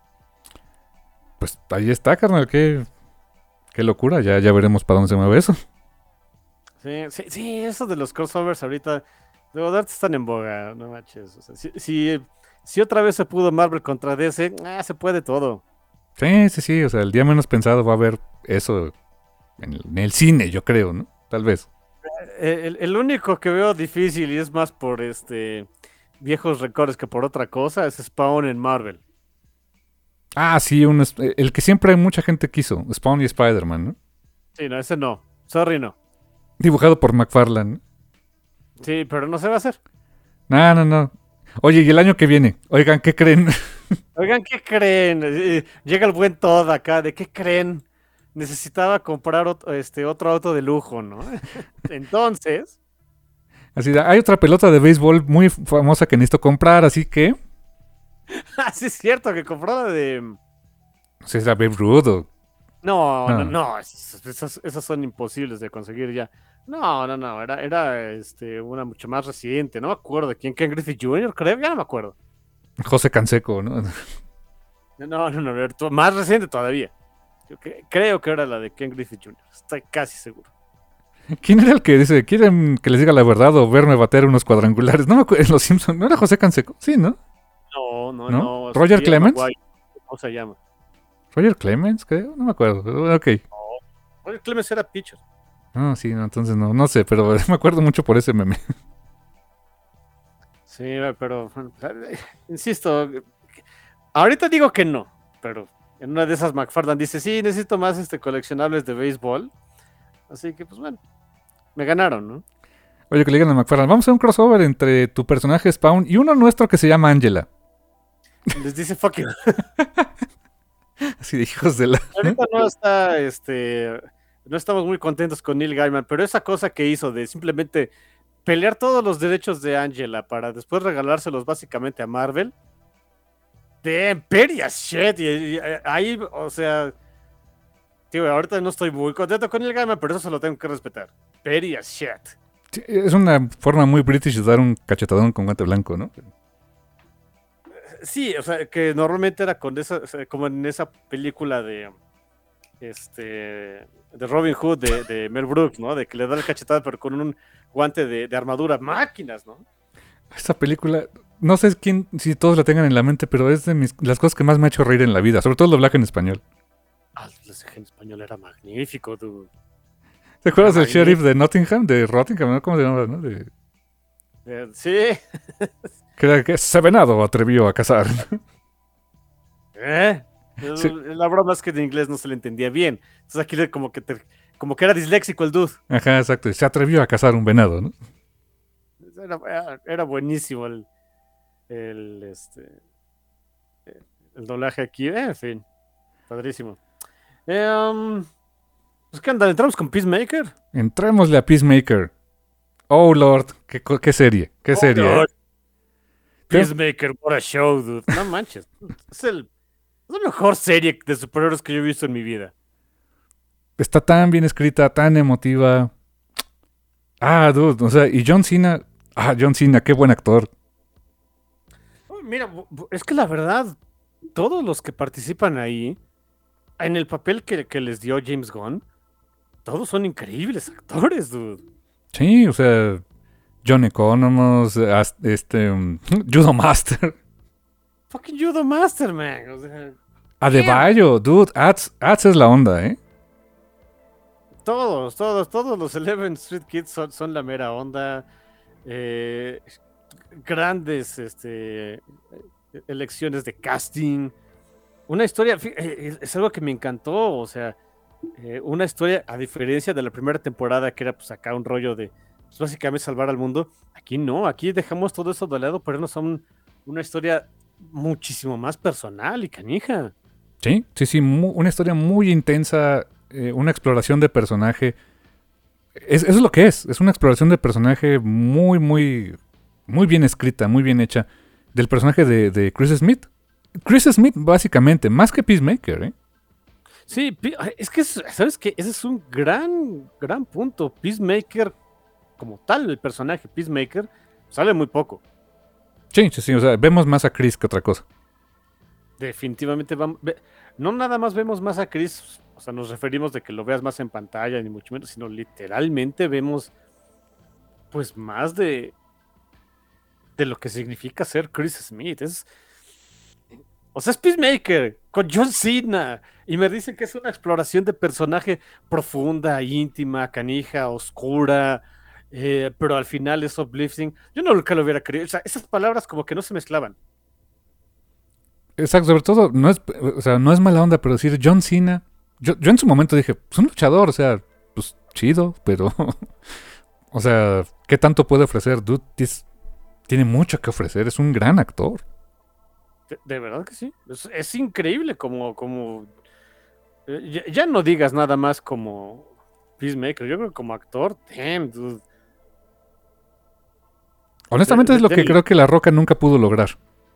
Pues ahí está, carnal. Qué, qué locura. Ya, ya veremos para dónde se mueve eso. Sí, sí, sí, eso de los crossovers ahorita, de verdad están en boga, no manches. O sea, si, si, si otra vez se pudo Marvel contra D C, ah, se puede todo. Sí, sí, sí. O sea, el día menos pensado va a haber eso en el, en el cine, yo creo, ¿no? Tal vez. Eh, El, el único que veo difícil y es más por este viejos récords que por otra cosa es Spawn en Marvel. Ah, sí, un, es- el que siempre mucha gente quiso. Spawn y Spider-Man, ¿no? Sí, no, ese no. Sorry, no. Dibujado por McFarlane. Sí, pero no se va a hacer. No, no, no. Oye, ¿y el año que viene? Oigan, ¿qué creen? Oigan, ¿qué creen? Eh, Llega el buen Todd acá, ¿de qué creen? Necesitaba comprar otro, este, otro auto de lujo, ¿no? Entonces, Así de, hay otra pelota de béisbol muy famosa que necesito comprar, así que... así es cierto que compró la de... No sé, es la Babe Ruth o... No, no, No. no, esas, esas- esas son imposibles de conseguir ya. No, no, no, era, era este, una mucho más reciente, no me acuerdo de quién, Ken Griffey junior, creo, ya no me acuerdo. José Canseco, ¿no? No, no, no, era to- más reciente todavía. Yo que- creo que era la de Ken Griffey junior, estoy casi seguro. ¿Quién era el que dice, quieren que les diga la verdad o verme bater unos cuadrangulares? No me acuerdo, en Los Simpsons, ¿no era José Canseco? Sí, ¿no? No, no, ¿No? no. ¿Roger Sofía Clemens? Maguire, ¿cómo se llama? ¿Roger Clemens, creo? No me acuerdo. Ok. Roger Clemens era pitcher. No, sí, no, entonces no, no sé, pero me acuerdo mucho por ese meme. Sí, pero insisto, ahorita digo que no, pero en una de esas McFarland dice, sí, necesito más este coleccionables de béisbol. Así que, pues bueno, me ganaron, ¿no? Oye, que le digan a McFarlane, vamos a hacer un crossover entre tu personaje Spawn y uno nuestro que se llama Angela. Les dice fuck you. Así de hijos de la... Ahorita no está, este, no estamos muy contentos con Neil Gaiman, pero esa cosa que hizo de simplemente pelear todos los derechos de Angela para después regalárselos básicamente a Marvel, de perias shit, y, y, y, ahí, o sea, tío, ahorita no estoy muy contento con Neil Gaiman, pero eso se lo tengo que respetar. Perias shit. Sí, es una forma muy british de dar un cachetadón con guante blanco, ¿no? Sí, o sea, que normalmente era con esa, o sea, como en esa película de este de Robin Hood de, de Mel Brooks, ¿no? De que le da la cachetada pero con un guante de, de armadura, máquinas, ¿no? Esa película, no sé quién, si todos la tengan en la mente, pero es de mis, las cosas que más me ha hecho reír en la vida, sobre todo el doblaje en español. Ah, el doblaje en español era magnífico, dude. ¿Te acuerdas Era del sheriff magnífico. de Nottingham, de Rottingham, ¿no? ¿Cómo se llama, no? De, Eh, sí. que era que ese venado atrevió a cazar. ¿Eh? Sí. La broma es que en inglés no se le entendía bien. Entonces aquí le- como que te- como que era disléxico el dude. Ajá, exacto. Se atrevió a cazar un venado, ¿no? Era, era- era buenísimo el, el, este, el doblaje aquí. Eh, en fin, padrísimo. Eh, um, pues qué onda, entramos con Peacemaker. Entrémosle a Peacemaker. Oh, Lord, qué, co- qué serie, qué Oh, serie. Lord. ¿eh? Peacemaker, what a show, dude. No manches. Es, el, es la mejor serie de superhéroes que yo he visto en mi vida. Está tan bien escrita, tan emotiva. Ah, dude, o sea, y John Cena. Ah, John Cena, qué buen actor. Oh, mira, bu- bu- es que la verdad, todos los que participan ahí, en el papel que, que les dio James Gunn, todos son increíbles actores, dude. Sí, o sea, John Economos, as- este, um, Judo Master. Fucking Judo Master, man. O sea, Adebayo, dude, Ads, Ads es la onda, ¿eh? todos, todos, todos los Eleven Street Kids son, son la mera onda. Eh, grandes este, elecciones de casting. Una historia, fí- eh, es algo que me encantó, o sea, eh, una historia, a diferencia de la primera temporada, que era pues acá un rollo de pues, básicamente salvar al mundo. Aquí no, aquí dejamos todo eso de lado, pero no son una historia muchísimo más personal y canija. Sí, sí, sí, mu- una historia muy intensa, eh, una exploración de personaje. Es, eso es lo que es, es una exploración de personaje muy, muy, muy bien escrita, muy bien hecha, del personaje de, de Chris Smith. Chris Smith, básicamente, más que Peacemaker, ¿eh? Sí, Pi- es que, es- ¿sabes qué? Ese es un gran, gran punto. Peacemaker, como tal, el personaje Peacemaker, sale muy poco. Sí, sí, sí, o sea, vemos más a Chris que otra cosa. Definitivamente vamos. ve- No nada más vemos más a Chris, o sea, nos referimos de que lo veas más en pantalla, ni mucho menos, sino literalmente vemos, pues, más de, de lo que significa ser Chris Smith. Es, o sea, es Peacemaker con John Cena. Y me dicen que es una exploración de personaje profunda, íntima, canija, oscura, eh, pero al final es uplifting. Yo no nunca lo hubiera creído. O sea, esas palabras como que no se mezclaban. Exacto, sobre todo, no es, o sea, no es mala onda, pero decir John Cena. Yo, yo en su momento dije, es un luchador, o sea, pues chido, pero. O sea, ¿qué tanto puede ofrecer? Dude, es- tiene mucho que ofrecer, es un gran actor. De, de verdad que sí. Es, es increíble como, como eh, ya, ya no digas nada más como Peacemaker. Yo creo que como actor, damn, dude. De- Honestamente es de- lo que denle. creo que La Roca nunca pudo lograr.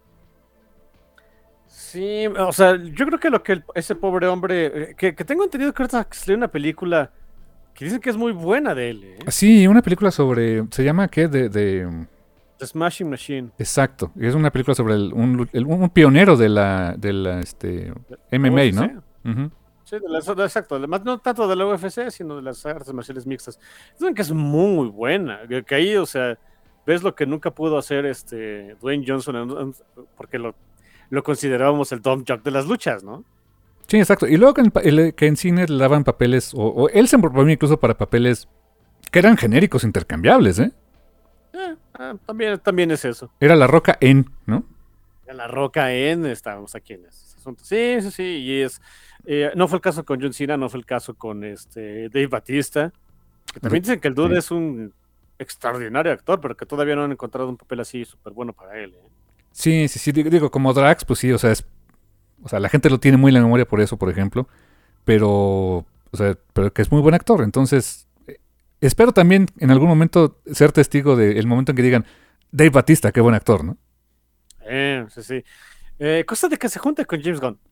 Sí, o sea, yo creo que lo que el- ese pobre hombre, eh, que, que tengo entendido que ahorita salió una película que dicen que es muy buena de él, ¿eh? Sí, una película sobre, ¿se llama qué? De, de The Smashing Machine. exacto, es una película sobre el- un, lu- el- un pionero de la, de la este, La M M A, U F C. ¿no? Ujú. Sí, de las- de- exacto. Además, no tanto de la U F C, sino de las artes marciales mixtas. Dicen que es muy buena. Que, que ahí, o sea, ves lo que nunca pudo hacer este Dwayne Johnson, en- en- porque lo, lo considerábamos el Dom Jock de las luchas, ¿no? Sí, exacto. Y luego que en, pa- el- que en cine le daban papeles, o, o él se proponía incluso para papeles que eran genéricos intercambiables, ¿eh? Eh, ah, también, también es eso. Era La Roca en, ¿no? En La Roca en estábamos aquí en ese asunto. Sí, sí, sí. Y es. eh, no fue el caso con John Cena, no fue el caso con este Dave Batista. Que también dicen que el dude Sí. es un extraordinario actor, pero que todavía no han encontrado un papel así súper bueno para él. ¿eh? Sí, sí, sí, digo, digo, como Drax, pues sí, o sea, es, o sea, la gente lo tiene muy en la memoria por eso, por ejemplo, pero, o sea, pero que es muy buen actor, entonces, eh, espero también en algún momento ser testigo del momento en que digan, Dave Batista, qué buen actor, ¿no? Eh, sí, sí. Eh, cosa de que se junte con James Gunn.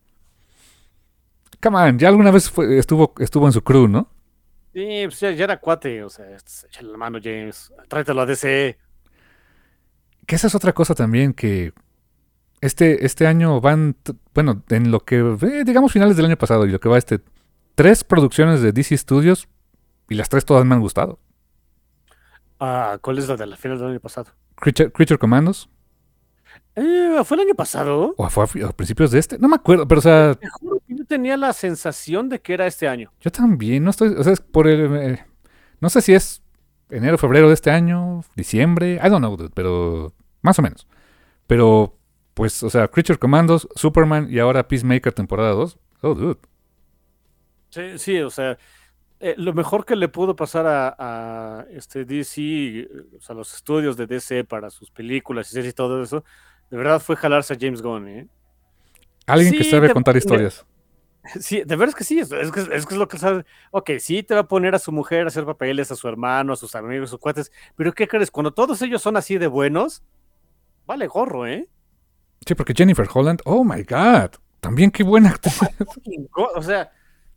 Come on, ya alguna vez fue- estuvo, estuvo en su crew, ¿no? Sí, pues ya, ya era cuate, o sea, este, échale la mano, James. Tráetelo a D C. Que esa es otra cosa también que este, este año van, t- bueno, en lo que, eh, digamos finales del año pasado y lo que va este, tres producciones de D C Studios y las tres todas me han gustado. Ah, ¿cuál es la de la final del año pasado? Creature, Creature Commandos, Eh, ¿fue el año pasado? o fue a, fi- a principios de este, no me acuerdo, pero o sea, Te juro que yo tenía la sensación de que era este año. yo también, no estoy, o sea, es por el, eh, no sé si es enero, febrero de este año, diciembre, I don't know, dude, pero más o menos. Pero, pues, o sea, Creature Commandos, Superman y ahora Peacemaker temporada dos. Oh, dude. Sí, sí, o sea, eh, lo mejor que le pudo pasar a, a, este D C, eh, o sea, los estudios de D C para sus películas y series y todo eso, de verdad fue jalarse a James Gunn, ¿eh? Alguien que Sí, sabe te- contar historias. Sí, de veras que sí, es, es que, es que es lo que sabe. Ok, sí, te va a poner a su mujer a hacer papeles, a su hermano, a sus amigos, a sus cuates, pero ¿qué crees? Cuando todos ellos son así de buenos, vale gorro, ¿eh? Sí, porque Jennifer Holland, oh my god, también qué buena actriz. O sea,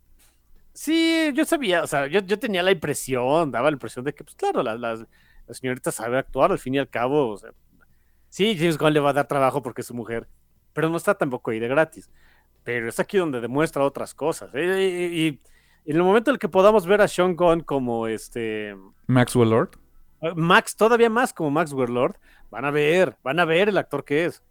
sí, yo sabía, o sea, yo, yo tenía la impresión, daba la impresión de que, pues claro, la, la, la señorita sabe actuar al fin y al cabo, o sea, sí, James Gunn le va a dar trabajo porque es su mujer, pero no está tampoco ahí de gratis. Pero es aquí donde demuestra otras cosas. ¿eh? Y, y, y en el momento en el que podamos ver a Sean Gunn como este Maxwell Lord. Max, todavía más como Max Warlord, van a ver, van a ver el actor que es.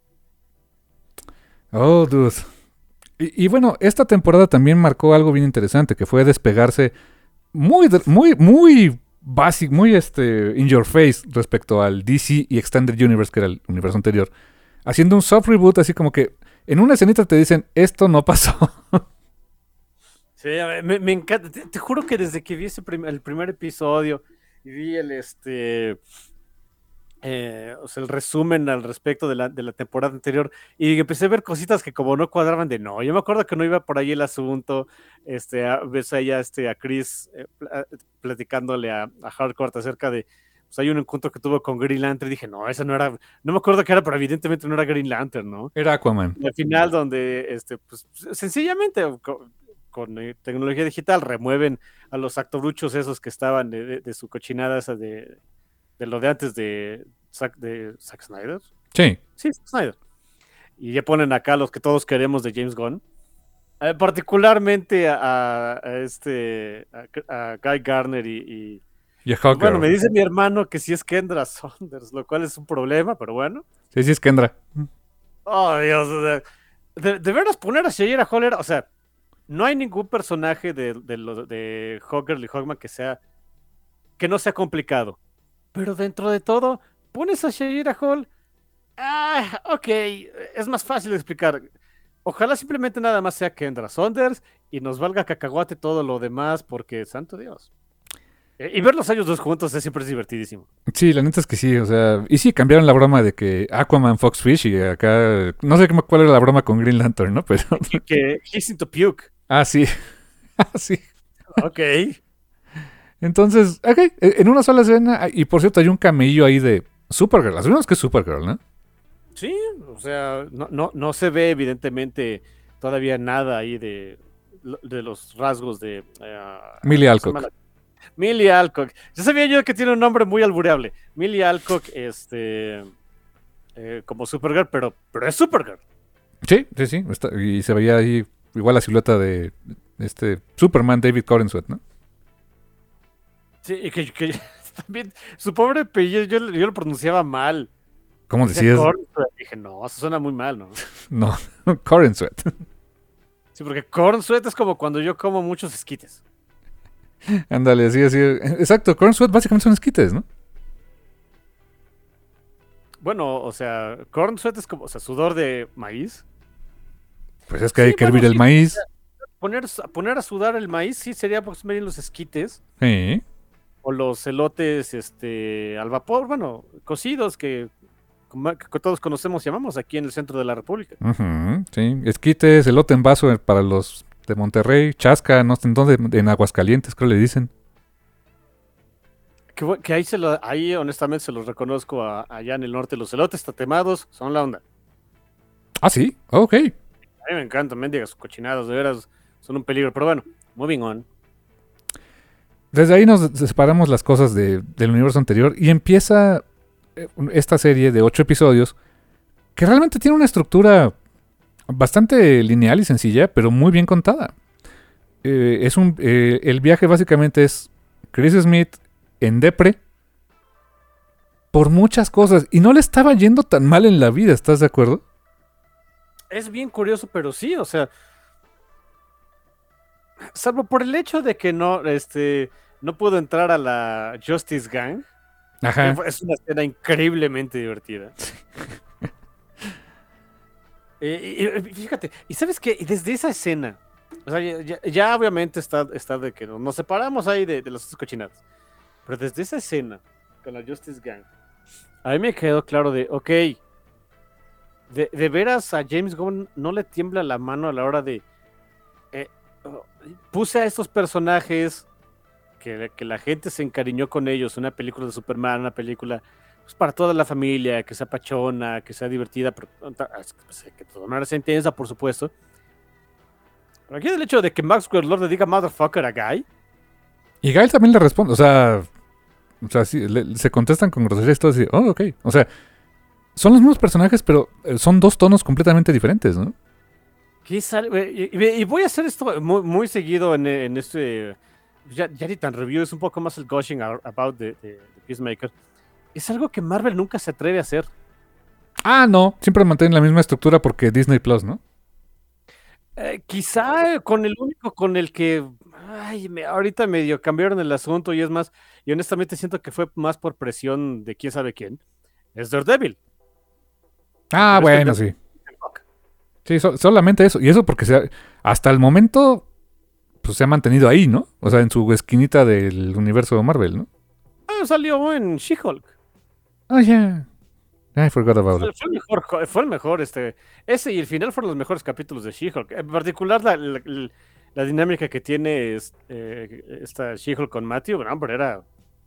Oh, dude. Y, y bueno, esta temporada también marcó algo bien interesante, que fue despegarse muy, de- muy, muy básico, muy este, in your face respecto al D C y Extended Universe, que era el universo anterior. Haciendo un soft reboot, así como que en una escenita te dicen, esto no pasó. Sí, a ver, me, me encanta. Te, te juro que desde que vi ese prim- el primer episodio y vi el este eh, o sea, el resumen al respecto de la, de la temporada anterior y empecé a ver cositas que como no cuadraban de no. Yo me acuerdo que no iba por ahí el asunto. Este, a, ves ahí a, este, a Chris eh, pl- platicándole a, a Harcourt acerca de. Pues hay un encuentro que tuvo con Green Lantern. Y dije, no, esa no era. No me acuerdo qué era, pero evidentemente no era Green Lantern, ¿no? Era Aquaman. Y al final, donde este, pues sencillamente con, con eh, tecnología digital remueven a los actoruchos esos que estaban de, de, de su cochinada esa de, de lo de antes de Zack, de Zack Snyder. Sí. Sí, Zack Snyder. Y ya ponen acá los que todos queremos de James Gunn. Eh, particularmente a, a este a, a Guy Garner y, y Y a pues Hawker. bueno, me dice mi hermano que sí es Kendra Saunders, lo cual es un problema, pero bueno. Sí, sí, es Kendra. Oh, Dios. De, de, de veras poner a Shayera Holler, o sea, no hay ningún personaje de, de, lo, de Hawker y Hawkman que sea que no sea complicado. Pero dentro de todo, pones a Shayera Hall. Ah, ok, es más fácil de explicar. Ojalá simplemente nada más sea Kendra Saunders y nos valga cacahuate todo lo demás, porque santo Dios. Y verlos a ellos dos juntos es siempre es divertidísimo. Sí, la neta es que sí, o sea, y sí, cambiaron la broma de que Aquaman, Foxfish y acá, no sé cuál era la broma con Green Lantern, ¿no? Pero... Y que he's into puke. Ah, sí, ah, sí. Ok. Entonces, ok, en una sola escena, y por cierto hay un camello ahí de Supergirl, asumimos que es Supergirl, ¿no? Sí, o sea, no, no, no se ve evidentemente todavía nada ahí de, de los rasgos de... Uh, Millie Alcock. Millie Alcock. Ya sabía yo que tiene un nombre muy albureable. Millie Alcock, este... Eh, como Supergirl, pero, pero es Supergirl. Sí, sí, sí. Está, y se veía ahí igual la silueta de este Superman David Corenswet, ¿no? Sí, y que, que también su pobre apellido yo, yo lo pronunciaba mal. ¿Cómo decías? Cornsweet. Dije, no, eso suena muy mal, ¿no? No, Corenswet. Sí, porque Cornsweet es como cuando yo como muchos esquites. Ándale, así, así. Exacto, Cornswet básicamente son esquites, ¿no? Bueno, o sea, Cornsweet es como, o sea, sudor de maíz. Pues es que sí, hay que hervir bueno, el sí, maíz. Poner, poner a sudar el maíz, sí, sería pues medir los esquites. Sí. O los elotes este, al vapor, bueno, cocidos que, que todos conocemos, llamamos aquí en el centro de la República. Uh-huh, sí, esquites, elote en vaso para los de Monterrey, chasca, no sé en dónde, en Aguascalientes creo le dicen. Que, que ahí, se lo, ahí honestamente se los reconozco a, allá en el norte, los elotes tatemados son la onda. Ah, sí, ok. A mí me encantan, mendigas cochinados, de veras, son un peligro, pero bueno, moving on. Desde ahí nos separamos las cosas de, del universo anterior y empieza esta serie de ocho episodios que realmente tiene una estructura bastante lineal y sencilla, pero muy bien contada. Eh, es un, eh, el viaje básicamente es Chris Smith en depre por muchas cosas y no le estaba yendo tan mal en la vida, ¿estás de acuerdo? Es bien curioso, pero sí, o sea, salvo por el hecho de que no, este, no pudo entrar a la Justice Gang. Ajá. Es una escena increíblemente divertida. eh, y, fíjate, y sabes que desde esa escena, o sea, ya, ya, ya obviamente está, está de que nos separamos ahí de, de las cochinadas, pero desde esa escena con la Justice Gang, a mí me quedó claro de, ok, de, de veras a James Gunn no le tiembla la mano a la hora de eh, oh, puse a estos personajes que, que la gente se encariñó con ellos, una película de Superman, una película pues, para toda la familia, que sea pachona, que sea divertida, pero que todo no sea intensa, por supuesto. Pero aquí el hecho de que Maxwell Lord le diga motherfucker a Guy. Y Guy también le responde, o sea, o sea sí, le, se contestan con groserías y todo así, oh, ok. O sea, son los mismos personajes, pero son dos tonos completamente diferentes, ¿no? ¿Qué sale? Y, y voy a hacer esto muy, muy seguido en, en este... Ya, ya ni tan review, es un poco más el gushing about the, the, the Peacemaker. Es algo que Marvel nunca se atreve a hacer. Ah, no, siempre mantienen la misma estructura porque Disney Plus, ¿no? Eh, quizá con el único con el que ay, me, ahorita medio cambiaron el asunto y es más, y honestamente siento que fue más por presión de quién sabe quién, es Daredevil. Ah, pero bueno, es que sí. Sí, so, solamente eso. Y eso porque se ha, hasta el momento pues se ha mantenido ahí, ¿no? O sea, en su esquinita del universo de Marvel, ¿no? Ah, salió en She-Hulk. Oh, yeah. I forgot about it. Fue el mejor, fue el mejor este, ese y el final fueron los mejores capítulos de She-Hulk. En particular la, la, la, la dinámica que tiene eh, esta She-Hulk con Matthew, bueno, pero era...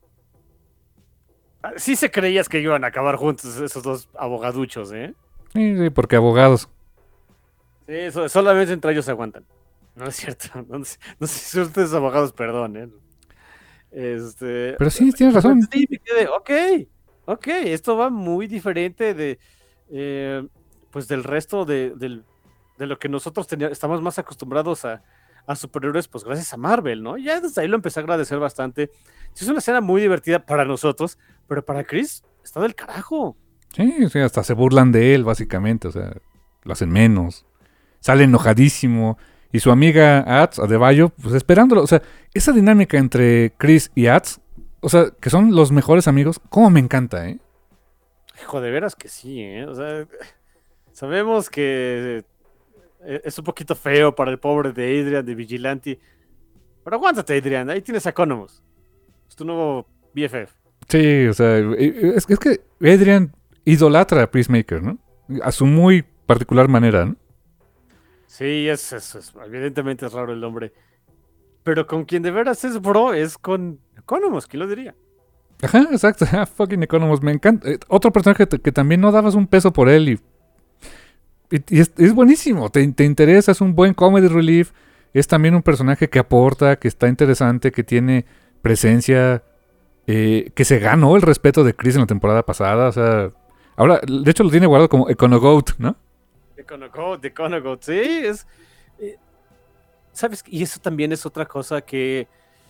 Sí se creías que iban a acabar juntos esos dos abogaduchos, ¿eh? Sí, sí, porque abogados. Sí, eso, solamente entre ellos se aguantan. No es cierto. No, no sé, no sé si ustedes abogados, perdón, ¿eh? Este, pero sí, tienes razón. Sí, me quedé, ok, ok, esto va muy diferente de, eh, pues del resto de, de, de lo que nosotros teníamos, estamos más acostumbrados a, a superhéroes, pues gracias a Marvel, ¿no? Ya desde ahí lo empecé a agradecer bastante. Sí, es una escena muy divertida para nosotros, pero para Chris está del carajo. Sí, sí, hasta se burlan de él, básicamente, o sea, lo hacen menos. Sale enojadísimo. Y su amiga Ads, Adebayo, pues esperándolo. O sea, esa dinámica entre Chris y Ads, o sea, que son los mejores amigos, cómo me encanta, ¿eh? Hijo, de veras que sí, ¿eh? O sea, sabemos que es un poquito feo para el pobre de Adrian, de Vigilante. Pero aguántate, Adrian, ahí tienes a Economus. Es tu nuevo B F F. Sí, o sea, es, es que Adrian idolatra a Peacemaker, ¿no? A su muy particular manera, ¿no? Sí, es, es, es evidentemente es raro el hombre. Pero con quien de veras es bro es con Economos, ¿quién lo diría? Ajá, exacto. Ah, fucking Economos, me encanta. Eh, otro personaje que, que también no dabas un peso por él y, y, y es, es buenísimo. Te, te interesa, es un buen comedy relief. Es también un personaje que aporta, que está interesante, que tiene presencia, eh, que se ganó el respeto de Chris en la temporada pasada. O sea, ahora, de hecho lo tiene guardado como Econogoat, ¿no? Econogoat, Econogoat, sí, es... Eh, ¿sabes? Y eso también es otra cosa que...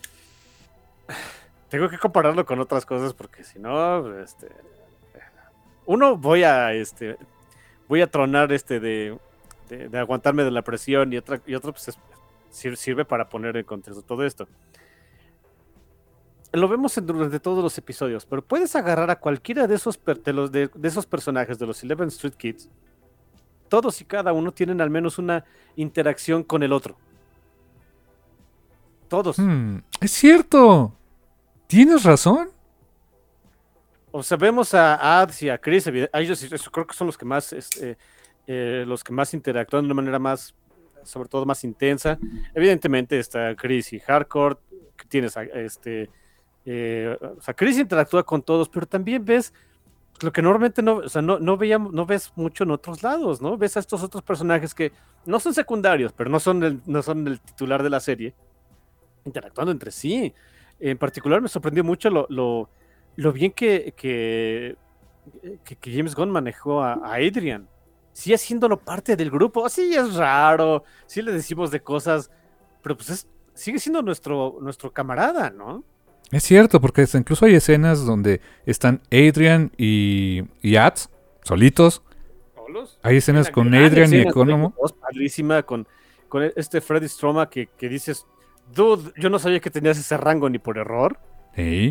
Tengo que compararlo con otras cosas porque si no, este... Uno, voy a, este... Voy a tronar este de... De, de aguantarme de la presión y, otra, y otro pues es, sirve para poner en contexto todo esto. Lo vemos en, durante todos los episodios, pero puedes agarrar a cualquiera de esos, de, los, de, de esos personajes de los Eleven Street Kids. Todos y cada uno tienen al menos una interacción con el otro. Todos. Hmm, es cierto. Tienes razón. O sea, vemos a Ads y a Chris. Ellos, ellos creo que son los que más, este, eh, los que más interactúan de una manera más, sobre todo más intensa. Evidentemente está Chris y Hardcore. Que tienes a, este, eh, o sea, Chris interactúa con todos, pero también ves lo que normalmente no, o sea, no, no veíamos, no ves mucho en otros lados, ¿no? Ves a estos otros personajes que no son secundarios, pero no son el, no son el titular de la serie, interactuando entre sí. En particular me sorprendió mucho lo, lo, lo bien que, que, que, que James Gunn manejó a, a Adrian. Sí, haciéndolo parte del grupo. Sí, es raro, sí le decimos de cosas, pero pues es, sigue siendo nuestro, nuestro camarada, ¿no? Es cierto, porque incluso hay escenas donde están Adrian y, y Ads solitos. ¿Solos? Hay escenas con Adrian y Economo. Padrísima con, con este Freddy Stroma que, que dices, dude, yo no sabía que tenías ese rango ni por error. Sí.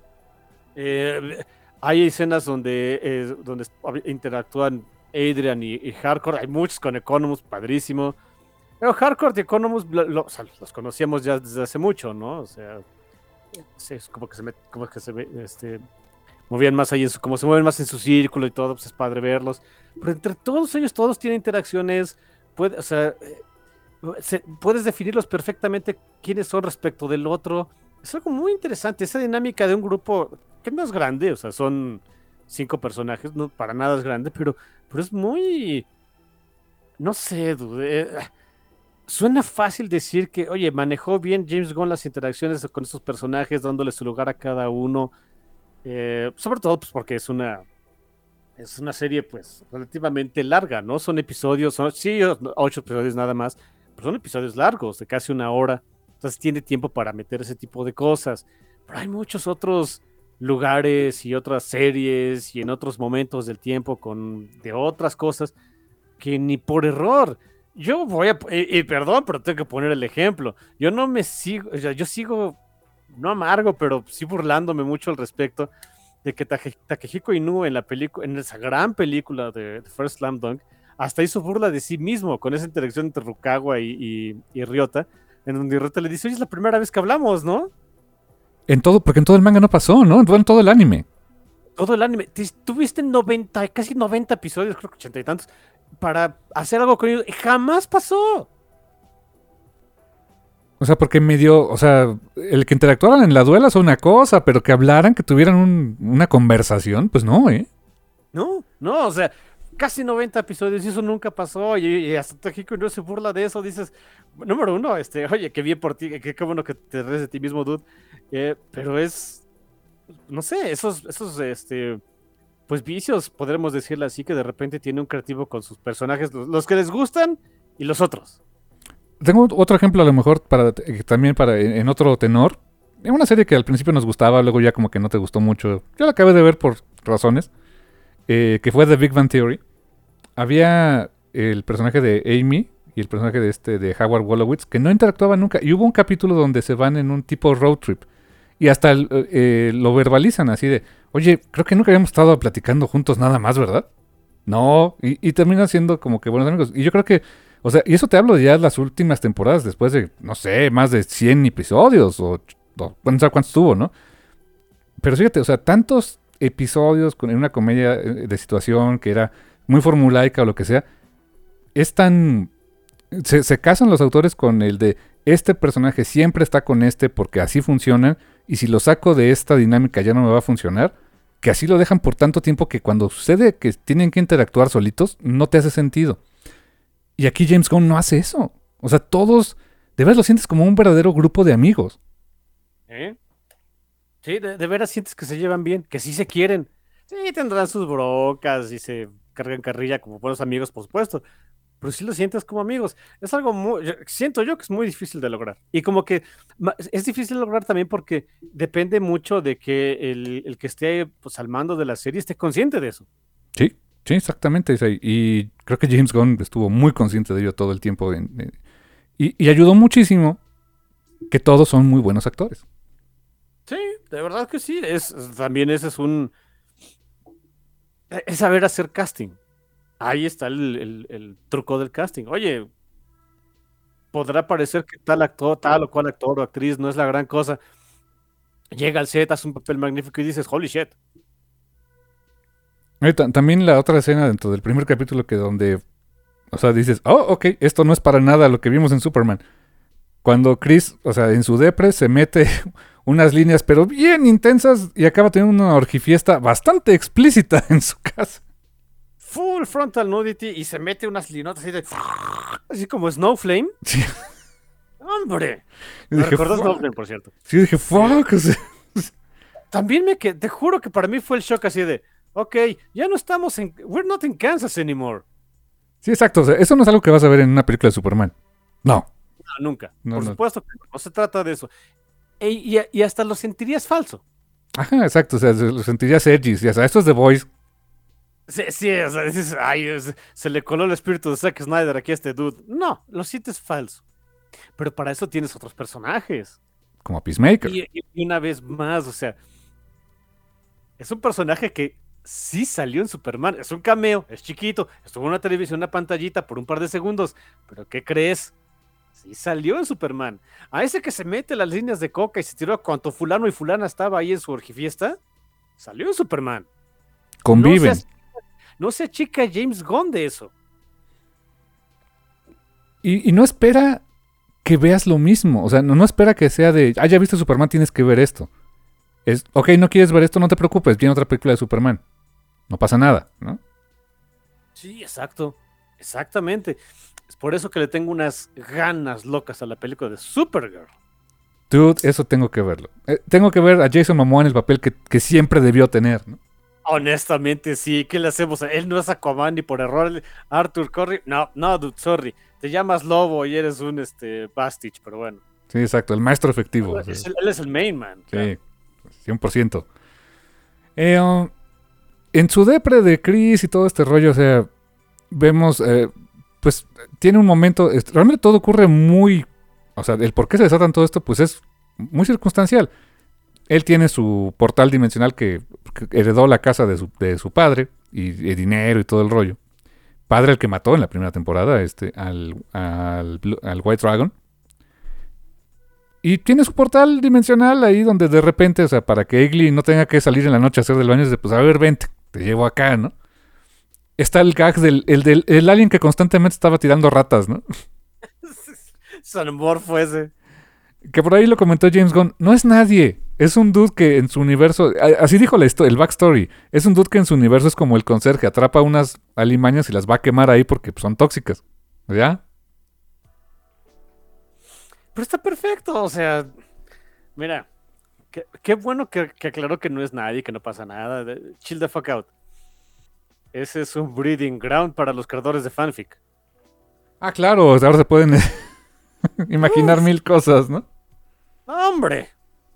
Eh, hay escenas donde, eh, donde interactúan Adrian y, y Hardcore. Hay muchos con Economus, padrísimo. Pero Hardcore y Economus lo, lo, o sea, los conocíamos ya desde hace mucho, ¿no? O sea, sí, es como que se, met, como que se este, movían más ahí, en su, como se mueven más en su círculo y todo, pues es padre verlos. Pero entre todos ellos, todos tienen interacciones, puede, o sea, se, puedes definirlos perfectamente quiénes son respecto del otro. Es algo muy interesante, esa dinámica de un grupo que no es grande, o sea, son cinco personajes, no para nada es grande, pero, pero es muy, no sé, dude, eh, suena fácil decir que, oye, manejó bien James Gunn las interacciones con esos personajes, dándole su lugar a cada uno, eh, sobre todo pues porque es una es una serie pues relativamente larga, ¿no? Son episodios, son, sí, ocho episodios nada más, pero son episodios largos, de casi una hora, entonces tiene tiempo para meter ese tipo de cosas, pero hay muchos otros lugares y otras series y en otros momentos del tiempo con de otras cosas que ni por error. Yo voy a, y, y perdón, pero tengo que poner el ejemplo. Yo no me sigo, o sea, yo sigo, no amargo, pero sí burlándome mucho al respecto de que Take, Takehiko Inoue en la película, en esa gran película de, de First Slam Dunk, hasta hizo burla de sí mismo con esa interacción entre Rukawa y, y, y Ryota, en donde Ryota le dice, oye, es la primera vez que hablamos, ¿no? En todo, porque en todo el manga no pasó, ¿no? En todo el anime. Todo el anime. Tuviste noventa, casi noventa episodios, creo que ochenta y tantos, para hacer algo con ellos. Jamás pasó. O sea, porque medio, o sea, el que interactuaran en la duela es una cosa, pero que hablaran, que tuvieran un, una conversación, pues no, ¿eh? No, no, o sea, casi noventa episodios y eso nunca pasó. Y, y hasta Takehiko no se burla de eso. Dices, número uno, este, oye, qué bien por ti, qué, qué bueno que te ríes de ti mismo, dude. Eh, pero es, no sé, esos, esos, este, pues vicios, podremos decirle así, que de repente tiene un creativo con sus personajes, los, los que les gustan y los otros. Tengo otro ejemplo a lo mejor para también para en otro tenor. En una serie que al principio nos gustaba, luego ya como que no te gustó mucho. Yo la acabé de ver por razones. Eh, que fue The Big Bang Theory. Había el personaje de Amy y el personaje de este de Howard Wolowitz que no interactuaban nunca. Y hubo un capítulo donde se van en un tipo road trip. Y hasta el, eh, lo verbalizan así de, oye, creo que nunca habíamos estado platicando juntos nada más, ¿verdad? No. Y, y terminan siendo como que buenos amigos. Y yo creo que, o sea, y eso te hablo de ya las últimas temporadas, después de, no sé, más de cien episodios, o, o no sé cuántos tuvo, ¿no? pero fíjate, o sea, tantos episodios con, en una comedia de situación que era muy formulaica o lo que sea, es tan... Se, se casan los autores con el de este personaje siempre está con este porque así funcionan, y si lo saco de esta dinámica ya no me va a funcionar, que así lo dejan por tanto tiempo que cuando sucede que tienen que interactuar solitos, no te hace sentido. Y aquí James Gunn no hace eso. O sea, todos, de veras lo sientes como un verdadero grupo de amigos. ¿Eh? Sí, de, de veras sientes que se llevan bien, que sí se quieren. Sí, tendrán sus brocas y se cargan carrilla como buenos amigos, por supuesto. Pero sí lo sientes como amigos. Es algo muy... Siento yo que es muy difícil de lograr. Y como que es difícil de lograr también porque depende mucho de que el, el que esté pues, al mando de la serie esté consciente de eso. Sí, sí, exactamente. Y creo que James Gunn estuvo muy consciente de ello todo el tiempo. En, en, y, y ayudó muchísimo que todos son muy buenos actores. Sí, de verdad que sí. Es, también ese es un... Es saber hacer casting. Ahí está el, el, el truco del casting. Oye, podrá parecer que tal actor, tal o cual actor o actriz no es la gran cosa. Llega al set, hace un papel magnífico y dices, holy shit. Eh, t- también la otra escena dentro del primer capítulo que donde, o sea, dices, oh, ok, esto no es para nada lo que vimos en Superman. Cuando Chris, o sea, en su depre se mete unas líneas, pero bien intensas, y acaba teniendo una orgifiesta bastante explícita en su casa. Full frontal nudity y se mete unas linotas así de... Así como Snowflame. Sí. ¡Hombre! Y Me dije, recordó "Fuck". Snowflame, por cierto. Sí, dije, fuck. O sea, También me quedé... Te juro que para mí fue el shock así de... Ok, ya no estamos en... We're not in Kansas anymore. sí, exacto. O sea, eso no es algo que vas a ver en una película de Superman. No. No, nunca. No, por no. supuesto que no, no se trata de eso. E- y, y hasta lo sentirías falso. Ajá, exacto. O sea, se- lo sentirías edgy. O sea, esto es The Voice. Sí, sí, o sea, dices, ay, es- se le coló el espíritu de Zack Snyder aquí a este dude. No, lo sientes falso. Pero para eso tienes otros personajes. Como Peacemaker. Y, y una vez más, o sea, es un personaje que sí salió en Superman. Es un cameo, es chiquito, estuvo en una televisión, una pantallita por un par de segundos. Pero ¿qué crees? Sí salió en Superman. A ese que se mete las líneas de coca y se tiró a cuanto fulano y fulana estaba ahí en su orgifiesta, salió en Superman. Conviven. No se, no se achica James Gunn de eso. Y, y no espera que veas lo mismo. O sea, no, no espera que sea de, ah, ya viste Superman, tienes que ver esto. Es, ok, no quieres ver esto, no te preocupes, viene otra película de Superman. No pasa nada, ¿no? Sí, exacto. Exactamente. Es por eso que le tengo unas ganas locas a la película de Supergirl. Dude, eso tengo que verlo. Eh, tengo que ver a Jason Momoa en el papel que, que siempre debió tener, ¿no? Honestamente, sí. ¿Qué le hacemos? Él no es Aquaman ni por error. Arthur Curry. No, no, dude, sorry. Te llamas Lobo y eres un este Bastich, pero bueno. Sí, exacto, el maestro efectivo. Él, Sí, es el, él es el main man. Claro. sí, cien por ciento. Eh, um, en su depre de Chris y todo este rollo, o sea, vemos, eh, pues, tiene un momento, es- realmente todo ocurre muy, o sea, el por qué se desatan todo esto, pues es muy circunstancial. Él tiene su portal dimensional que, que heredó la casa de su, de su padre, y, y dinero y todo el rollo. Padre el que mató en la primera temporada este, al, al, Blue- al White Dragon. Y tiene su portal dimensional ahí donde de repente, o sea, para que Egli no tenga que salir en la noche a hacer del baño, es de, pues a ver, vente, te llevo acá, ¿no? Está el gag del el, del el alien que constantemente estaba tirando ratas, ¿no? Xenomorfo ese. Que por ahí lo comentó James Gunn. No es nadie. Es un dude que en su universo... a- Así dijo la histo- el backstory. Es un dude que en su universo es como el conserje. Atrapa unas alimañas y las va a quemar ahí porque pues, son tóxicas. ¿Ya? Pero está perfecto, o sea, mira, qué, qué bueno que, que aclaró que no es nadie, que no pasa nada. de- Chill the fuck out. Ese es un breeding ground para los creadores de fanfic. Ah, claro. o sea, ahora se pueden imaginar mil cosas, ¿no? ¡No, hombre!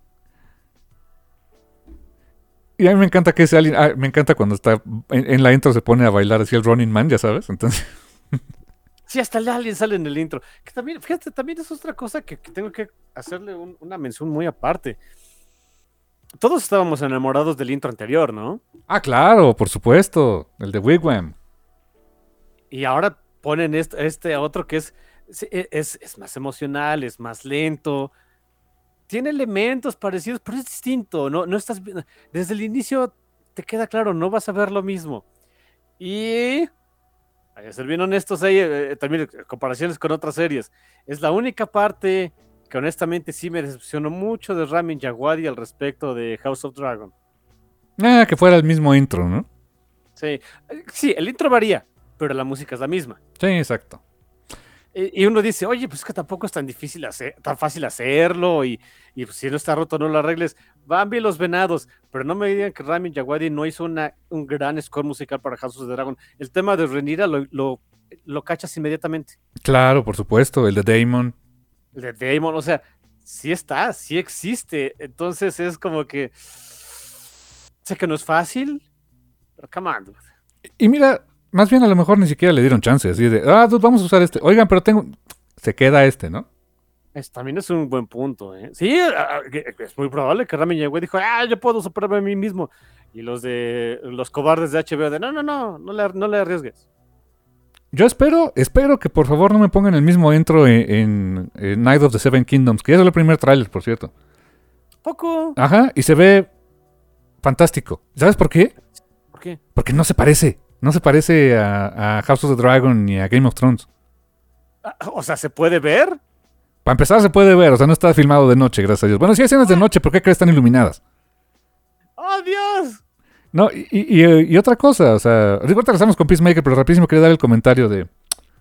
Y a mí me encanta que ese alien... ah, me encanta cuando está... En, en la intro se pone a bailar así el Running Man, ya sabes. Entonces... Sí, hasta el alien sale en el intro. Que también, fíjate, también es otra cosa que, que tengo que hacerle un- una mención muy aparte. Todos estábamos enamorados del intro anterior, ¿no? Ah, claro, por supuesto. El de Wigwam. Y ahora ponen este, este otro que es, sí, e- es, es más emocional, es más lento. tiene elementos parecidos, pero es distinto, no, no estás, desde el inicio te queda claro, no vas a ver lo mismo. Y, a ser bien honestos ahí, eh, también comparaciones con otras series, es la única parte que honestamente sí me decepcionó mucho de Ramin Djawadi al respecto de House of Dragon. Ah, que fuera el mismo intro, ¿no? Sí, sí, el intro varía, pero la música es la misma. Sí, exacto. Y uno dice, oye, pues es que tampoco es tan difícil hacer, tan fácil hacerlo, y, y pues, si no está roto, no lo arregles. Van bien los venados, pero no me digan que Ramin Djawadi no hizo una, un gran score musical para House of the Dragon. El tema de Rhaenyra lo, lo, lo cachas inmediatamente. Claro, por supuesto, el de Daemon. El de Daemon, o sea, sí está, sí existe. Entonces es como que sé que no es fácil, pero come on. Y mira, más bien a lo mejor ni siquiera le dieron chance, así de, ah, dude, vamos a usar este. Oigan, pero tengo... Se queda este, ¿no? Es, también es un buen punto, ¿eh? Sí, es muy probable que Ramin Djawadi dijo, ah, yo puedo superarme a mí mismo. Y los de los cobardes de H B O de, no, no, no, no le, no le arriesgues. Yo espero, espero que por favor no me pongan el mismo intro en, en, en Night of the Seven Kingdoms, que ya es el primer tráiler, por cierto. Poco. Ajá, y se ve fantástico. ¿Sabes por qué? ¿Por qué? Porque no se parece. No se parece a, a House of the Dragon ni a Game of Thrones. O sea, ¿se puede ver? Para empezar se puede ver, o sea, no está filmado de noche, gracias a Dios. Bueno, sí hay escenas de noche, ¿por qué crees que están iluminadas? ¡Oh, Dios! No, y, y, y otra cosa, o sea, ahorita regresamos con Peacemaker, pero rapidísimo quería dar el comentario de...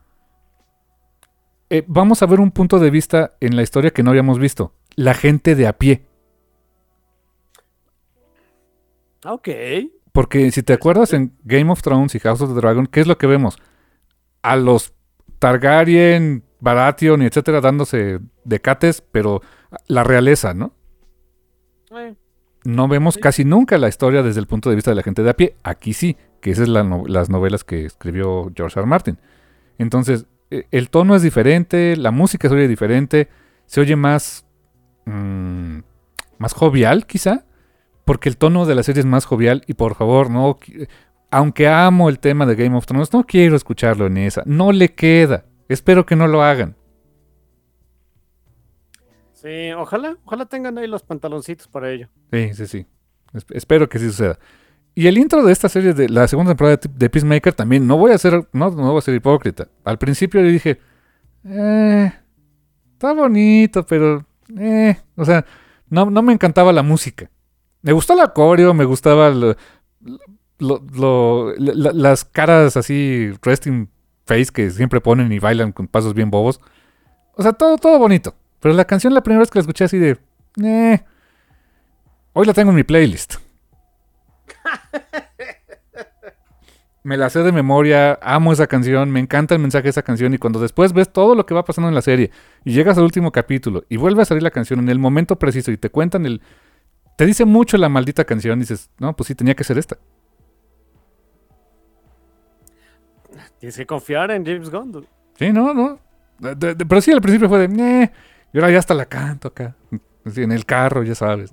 Eh, vamos a ver un punto de vista en la historia que no habíamos visto. La gente de a pie. Ok. Porque si te acuerdas en Game of Thrones y House of the Dragon, ¿qué es lo que vemos? A los Targaryen, Baratheon y etcétera dándose decates, pero la realeza, ¿no? Eh, No vemos sí. casi nunca la historia desde el punto de vista de la gente de a pie. Aquí sí, que esas son la no- las novelas que escribió George R. R. Martin. Entonces, eh, el tono es diferente, la música se oye diferente, se oye más... mmm, más jovial, quizá. Porque el tono de la serie es más jovial y por favor, no... Aunque amo el tema de Game of Thrones, no quiero escucharlo en esa. No le queda. Espero que no lo hagan. Sí, ojalá, ojalá tengan ahí los pantaloncitos para ello. Sí, sí, sí. Es- espero que sí suceda. Y el intro de esta serie, de la segunda temporada de, de Peacemaker, también no voy a ser, no, no voy a ser hipócrita. Al principio le dije, eh, está bonito, pero, eh, o sea, no, no me encantaba la música. Me gustó la coreo, me gustaba lo- lo- lo- la- las caras así, resting face que siempre ponen y bailan con pasos bien bobos. O sea, todo, todo bonito. Pero la canción, la primera vez que la escuché así de, eh, hoy la tengo en mi playlist. Me la sé de memoria, amo esa canción, me encanta el mensaje de esa canción y cuando después ves todo lo que va pasando en la serie y llegas al último capítulo y vuelve a salir la canción en el momento preciso y te cuentan el... Te dice mucho la maldita canción y dices, no, pues sí, tenía que ser esta. Tienes que confiar en James Gunn. Dude. Sí, no, no. De- de- de- pero sí, al principio fue de, eh, y ahora ya hasta la canto acá. Así, en el carro, ya sabes.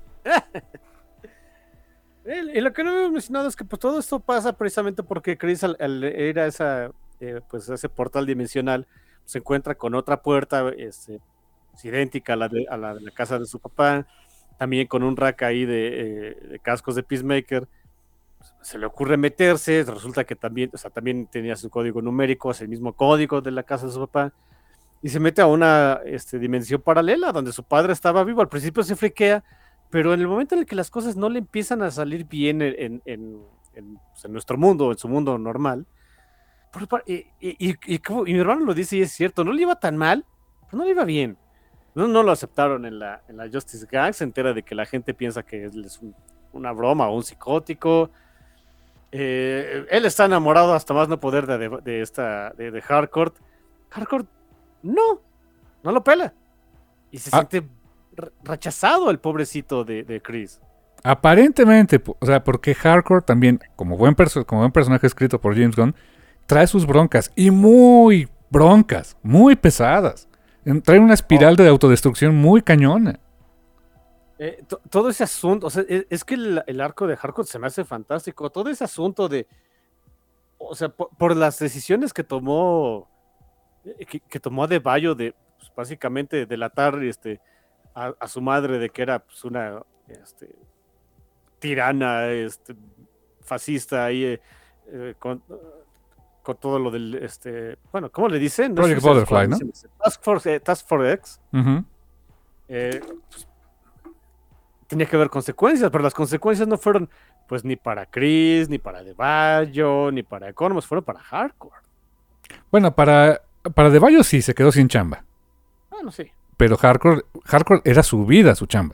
Y lo que no hemos mencionado es que pues, todo esto pasa precisamente porque Chris al, al ir a esa, eh, pues, a ese portal dimensional se encuentra con otra puerta este, es idéntica a la, de, a la de la casa de su papá, también con un rack ahí de, eh, de cascos de Peacemaker. Se le ocurre meterse, resulta que también, o sea, también tenía su código numérico, es el mismo código de la casa de su papá, y se mete a una este, dimensión paralela donde su padre estaba vivo. Al principio se friquea, pero en el momento en el que las cosas no le empiezan a salir bien en, en, en, en, pues en nuestro mundo, en su mundo normal, y, y, y, y, como, y mi hermano lo dice y es cierto, no le iba tan mal, pero no le iba bien. No, no lo aceptaron en la, en la Justice Gang, se entera de que la gente piensa que es, es un, una broma o un psicótico. Eh, él está enamorado hasta más no poder de, de, de esta de, de Harcourt. Harcourt no, no lo pela. Y se ah. siente rechazado el pobrecito de, de Chris. Aparentemente, o sea, porque Harcourt también, como buen, perso- como buen personaje escrito por James Gunn, trae sus broncas, y muy broncas, muy pesadas. Trae una espiral oh. de autodestrucción muy cañona. Eh, to- todo ese asunto, o sea, es, es que el, el arco de Harcourt se me hace fantástico. Todo ese asunto de, o sea, por, por las decisiones que tomó, que, que tomó Adebayo de, pues, básicamente, delatar este, a, a su madre de que era pues, una este, tirana, este, fascista, ahí, eh, eh, con, con todo lo del, este, bueno, ¿cómo le dicen? No Project Butterfly, ¿no? Task Force, eh, Task Force X. Uh-huh. Eh, pues, tenía que haber consecuencias, pero las consecuencias no fueron, pues, ni para Chris, ni para DeBaggio, ni para Economos, fueron para Hardcore. Bueno, para, para DeBaggio sí, se quedó sin chamba. Ah, no sé. Pero Hardcore, Hardcore era su vida, su chamba.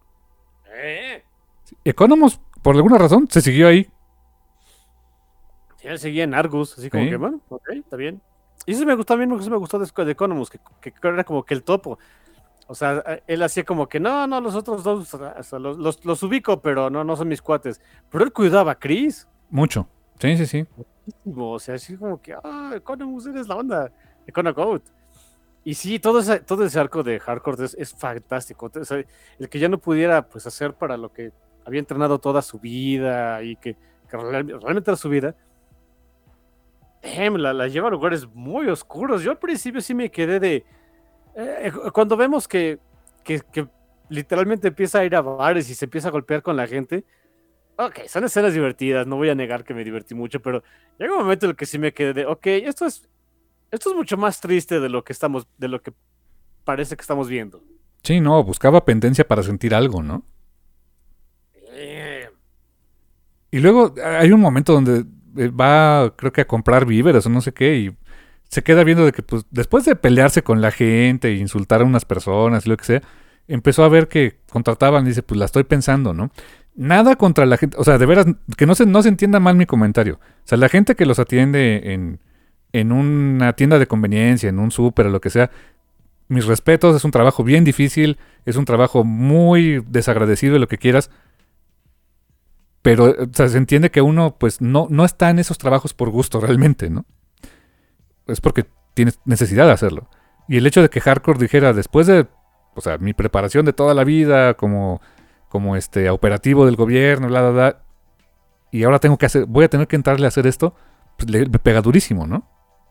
Eh. Economos, por alguna razón, se siguió ahí. Sí, él seguía en Argus, así como Sí. que, bueno, ok, está bien. Y eso me gustó, a mí eso me gustó de, de Economos, que, que era como que el topo. O sea, él hacía como que, no, no, los otros dos, o sea, los, los, los ubico, pero no, no son mis cuates. Pero él cuidaba a Chris. Mucho. Sí, sí, sí. O sea, así como que, ah, Economos, eres la onda. Econocode. Y sí, todo ese, todo ese arco de Hardcore es, es fantástico. O sea, el que ya no pudiera pues hacer para lo que había entrenado toda su vida y que, que realmente era su vida, damn, la, la lleva a lugares muy oscuros. Yo al principio sí me quedé de... Eh, cuando vemos que, que, que literalmente empieza a ir a bares y se empieza a golpear con la gente, ok, son escenas divertidas, no voy a negar que me divertí mucho, pero llega un momento en el que sí me quedé de, ok, esto es, esto es mucho más triste de lo que estamos, de lo que parece que estamos viendo. Sí, no, buscaba pendencia para sentir algo, ¿no? Eh, Y luego hay un momento donde va, creo que a comprar víveres o no sé qué, y se queda viendo de que, pues, después de pelearse con la gente e insultar a unas personas y lo que sea, empezó a ver que contrataban y dice, pues la estoy pensando, ¿no? Nada contra la gente, o sea, de veras, que no se, no se entienda mal mi comentario. O sea, la gente que los atiende en, en una tienda de conveniencia, en un súper o lo que sea, mis respetos, es un trabajo bien difícil, es un trabajo muy desagradecido, lo que quieras, pero o sea, se entiende que uno pues no, no está en esos trabajos por gusto realmente, ¿no? Es porque tienes necesidad de hacerlo. Y el hecho de que Hardcore dijera, después de, o sea, mi preparación de toda la vida como, como este operativo del gobierno, bla, bla, bla, y ahora tengo que hacer, voy a tener que entrarle a hacer esto, pues le, le pega durísimo, ¿no?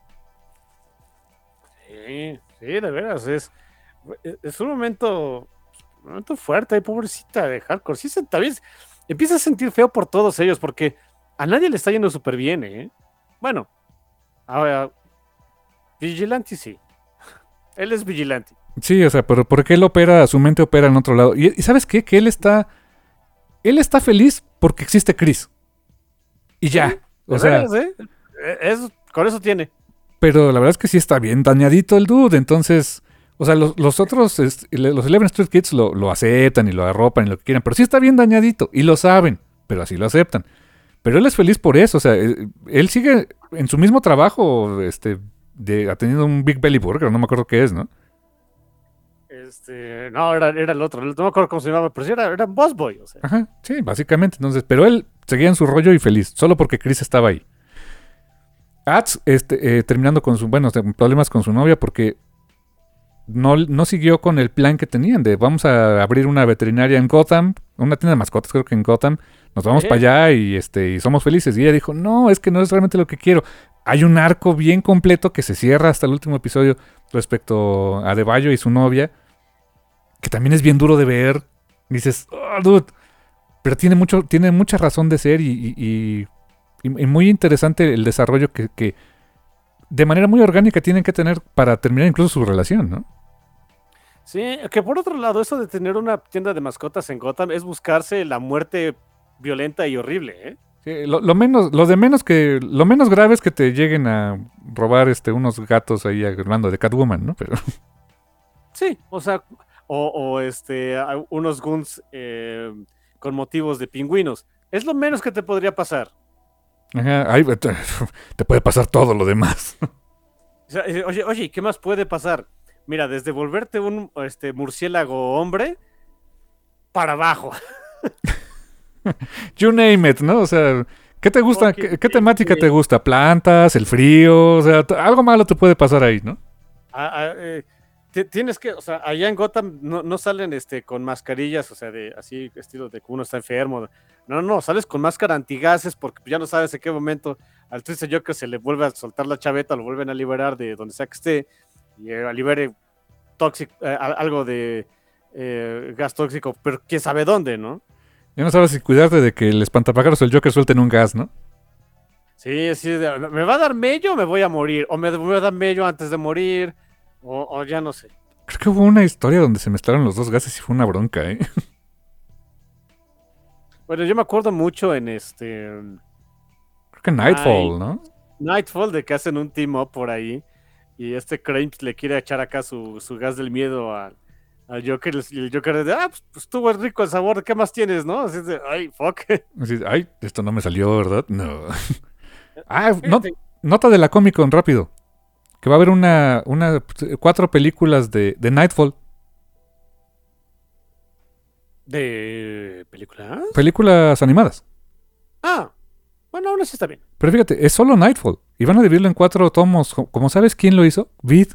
sí, sí, de veras, es, es un momento, un momento fuerte, pobrecita de Hardcore. Sí, se, también empieza a sentir feo por todos ellos, porque a nadie le está yendo súper bien, ¿eh? Bueno, ahora, Vigilante sí. Él es Vigilante. Sí, o sea, pero porque él opera, su mente opera en otro lado. Y, y ¿sabes qué? Que él está, él está feliz porque existe Chris. Y ya, ¿Sí? o De sea, veras, ¿eh? Es, con eso tiene. pero la verdad es que sí está bien dañadito el dude, entonces, o sea, los, los otros, es, los Eleven Street Kids lo, lo aceptan y lo arropan y lo que quieran, pero sí está bien dañadito y lo saben, pero así lo aceptan. Pero él es feliz por eso, o sea, él, él sigue en su mismo trabajo, este, de atendiendo un Big Belly Burger, no me acuerdo qué es, ¿no? Este, no, era, era el otro, no me acuerdo cómo se llamaba, pero sí era, era Boss Boy, o sea. Ajá, sí, básicamente, entonces, pero él seguía en su rollo y feliz, solo porque Chris estaba ahí. Ads, este, eh, terminando con su, bueno, problemas con su novia porque no, no siguió con el plan que tenían de vamos a abrir una veterinaria en Gotham, una tienda de mascotas creo que en Gotham, nos vamos ¿Eh? para allá y este y somos felices. Y ella dijo, no, es que no es realmente lo que quiero. Hay un arco bien completo que se cierra hasta el último episodio respecto a DeBaggio y su novia, que también es bien duro de ver. Dices, oh, dude, pero tiene mucho, tiene mucha razón de ser y, y, y, y muy interesante el desarrollo que, que de manera muy orgánica tienen que tener para terminar incluso su relación, ¿no? Sí, que por otro lado, eso de tener una tienda de mascotas en Gotham es buscarse la muerte violenta y horrible, ¿eh? Sí, lo, lo menos, lo de menos que, lo menos grave es que te lleguen a robar este unos gatos ahí hablando de Catwoman, ¿no? Pero Sí, o sea, o, o este, unos guns eh, con motivos de pingüinos. Es lo menos que te podría pasar. ajá, ahí, te, te puede pasar todo lo demás. O sea, oye, oye, ¿qué más puede pasar? Mira, desde volverte un este, murciélago hombre para abajo. You name it, ¿no? O sea, ¿qué te gusta? Okay, ¿Qué, qué temática sí. te gusta? ¿Plantas? ¿El frío? O sea, t- algo malo te puede pasar ahí, ¿no? Ah, ah, eh, tienes que, o sea, allá en Gotham no, no salen este, con mascarillas, o sea, de así, estilo de que uno está enfermo. No, no, sales con máscara antigases porque ya no sabes en qué momento al triste Joker se le vuelve a soltar la chaveta, lo vuelven a liberar de donde sea que esté, y eh, libere toxic, eh, algo de eh, gas tóxico, pero quién sabe dónde, ¿no? Ya no sabes si cuidarte de que el espantapájaros o el Joker suelten un gas, ¿no? Sí, sí, de- ¿me va a dar mello o me voy a morir? ¿O me, me va a dar mello antes de morir? O, o ya no sé. Creo que hubo una historia donde se mezclaron los dos gases y fue una bronca, ¿eh? Bueno, yo me acuerdo mucho en este Creo que Nightfall, Ay. ¿no? Nightfall de que hacen un team up por ahí y este Crane le quiere echar acá su, su gas del miedo al, al Joker y el Joker de, ah, pues, pues estuvo rico el sabor, ¿qué más tienes, no? Así de, ay, fuck. Así, ay, esto no me salió, ¿verdad? No. Ah, no, Fíjate, nota de la Comic Con, rápido. Que va a haber una, una cuatro películas de, de Nightfall. ¿de película? Películas animadas. Ah, bueno, ahora sí está bien. Pero fíjate, es solo Nightfall. Y van a dividirlo en cuatro tomos. Como sabes quién lo hizo, Vid.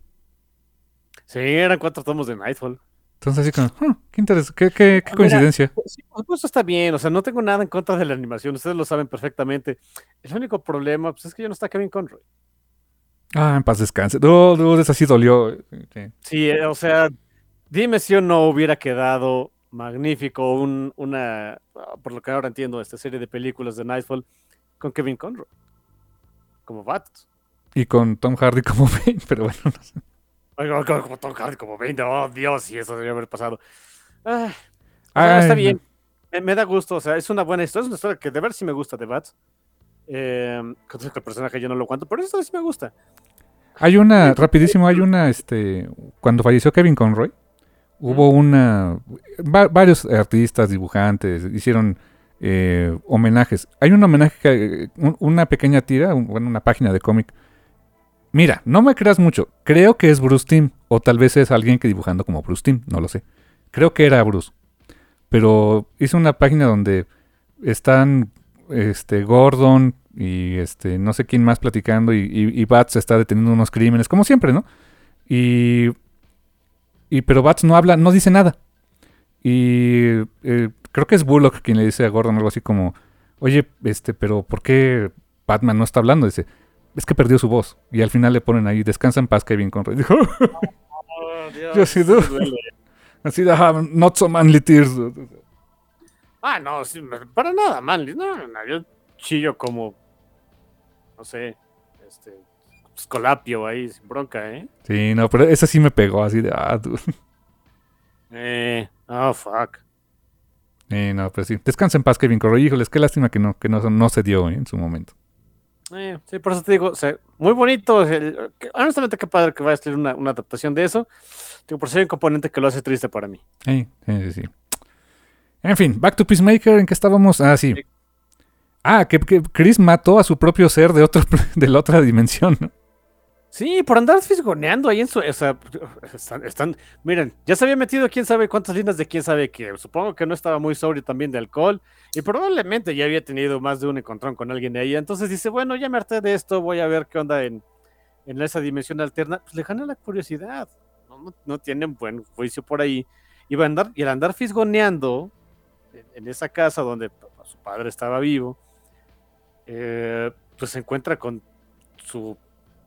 Sí, eran cuatro tomos de Nightfall. Entonces así como, "Hmm, qué interesante, qué, qué- qué Mira, coincidencia". sí, pues pues, está bien, o sea, no tengo nada en contra de la animación, ustedes lo saben perfectamente. El único problema, pues es que ya no está Kevin Conroy. Ah, en paz descanse. No, no, esa sí dolió. Sí. Sí, eh, o sea, dime si o no hubiera quedado magnífico un, una, ah, por lo que ahora entiendo, esta serie de películas de Nightfall con Kevin Conroy, como Bat. Y con Tom Hardy como Bane, pero bueno, no sé. Ay, no, como como Tom Hardy, como Bane, oh Dios, sí, eso debería haber pasado. Ah, o sea, Ay, está no. bien, me, me da gusto, o sea, es una buena historia, es una historia que de ver si me gusta de Bat. Eh, con todo que el personaje yo no lo aguanto, pero esa sí me gusta. Hay una, rapidísimo, hay una, este, cuando falleció Kevin Conroy, hubo una, va- varios artistas, dibujantes, hicieron eh, homenajes. Hay un homenaje, que- un- una pequeña tira, un- bueno, una página de cómic. Mira, no me creas mucho, creo que es Bruce Timm, o tal vez es alguien que dibujando como Bruce Timm, no lo sé. Creo que era Bruce, pero hizo una página donde están, este, Gordon y este, no sé quién más platicando y, y, y Bats está deteniendo unos crímenes, como siempre, ¿no? Y, y pero Bats no habla, no dice nada. Y eh, creo que es Bullock quien le dice a Gordon algo así como, oye, este, pero ¿por qué Batman no está hablando? Dice, es que perdió su voz. Y al final le ponen ahí, descansa en paz Kevin Conroy. Dijo, Oh, yo así, sí de, me duele. así de, "Ah, not so manly tears". Ah, no, sí, me- para nada, man. No, no, yo chillo como, no sé, este, Escolapio ahí, sin bronca, ¿eh? Sí, no, pero esa sí me pegó, así de, ah, dude. Eh, oh, fuck. Eh, no, pero sí. Descansa en paz, Kevin Conroy. Híjoles, qué lástima que no, que no, no se dio, ¿eh? En su momento. Eh, sí, por eso te digo, o sea, muy bonito. el- que- honestamente, qué padre que vaya a tener una, una adaptación de eso. Digo, por si hay un componente que lo hace triste para mí. Sí, sí, sí, sí. En fin, Back to Peacemaker, ¿en qué estábamos? Ah, sí. Sí. Ah, que, que Chris mató a su propio ser de, otro, de la otra dimensión, ¿no? Sí, por andar fisgoneando ahí en su. O sea, están, están- miren, ya se había metido quién sabe cuántas líneas de quién sabe qué. Supongo que no estaba muy sobrio también de alcohol y probablemente ya había tenido más de un encontrón con alguien de ahí. Entonces dice, bueno, ya me harté de esto, voy a ver qué onda en, en esa dimensión alterna. Pues le gana la curiosidad. No, no, no tienen buen juicio por ahí. Y, va a andar, y al andar fisgoneando en, en esa casa donde su padre estaba vivo, eh, pues se encuentra con su.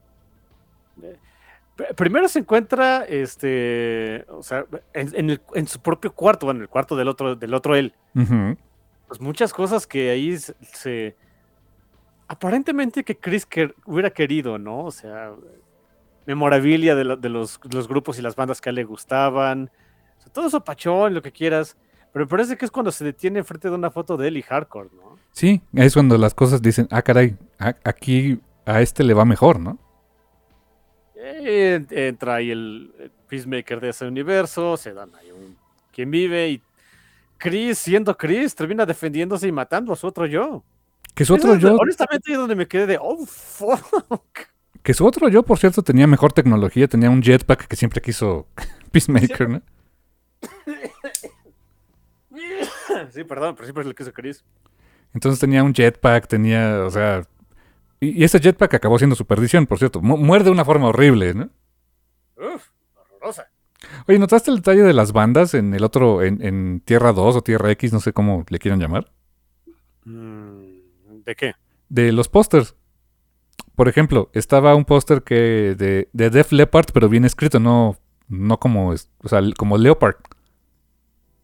P- Primero se encuentra, este, o sea, en, en el- en su propio cuarto, bueno, en el cuarto del otro, del otro él. Ujú. Pues muchas cosas que ahí se, se- aparentemente que Chris que- hubiera querido, ¿no? O sea, memorabilia de, lo- de los, los grupos y las bandas que a él le gustaban, o sea, todo eso pachón, lo que quieras. Pero me parece que es cuando se detiene enfrente de una foto de él y Hardcore, ¿no? Sí, es cuando las cosas dicen, ah, caray, a- aquí a este le va mejor, ¿no? Eh, entra ahí el, el Peacemaker de ese universo, se dan ahí un quien vive y Chris, siendo Chris, termina defendiéndose y matando a su otro yo. Que su Eso otro es, yo, honestamente, es donde me quedé de, oh, fuck. que su otro yo, por cierto, tenía mejor tecnología, tenía un jetpack que siempre quiso Peacemaker, ¿no? Sí, perdón, pero siempre es lo que hizo Chris. Entonces tenía un jetpack, tenía, o sea... Y, y ese jetpack acabó siendo su perdición, por cierto. Mu- muerde de una forma horrible, ¿no? Uf, horrorosa. Oye, ¿notaste el detalle de las bandas en el otro, en, en Tierra dos o Tierra X, no sé cómo le quieran llamar? Mm, ¿de qué? De los pósters. Por ejemplo, estaba un póster que de, de Def Leppard, pero bien escrito, no, no como, es- o sea, como Leopard.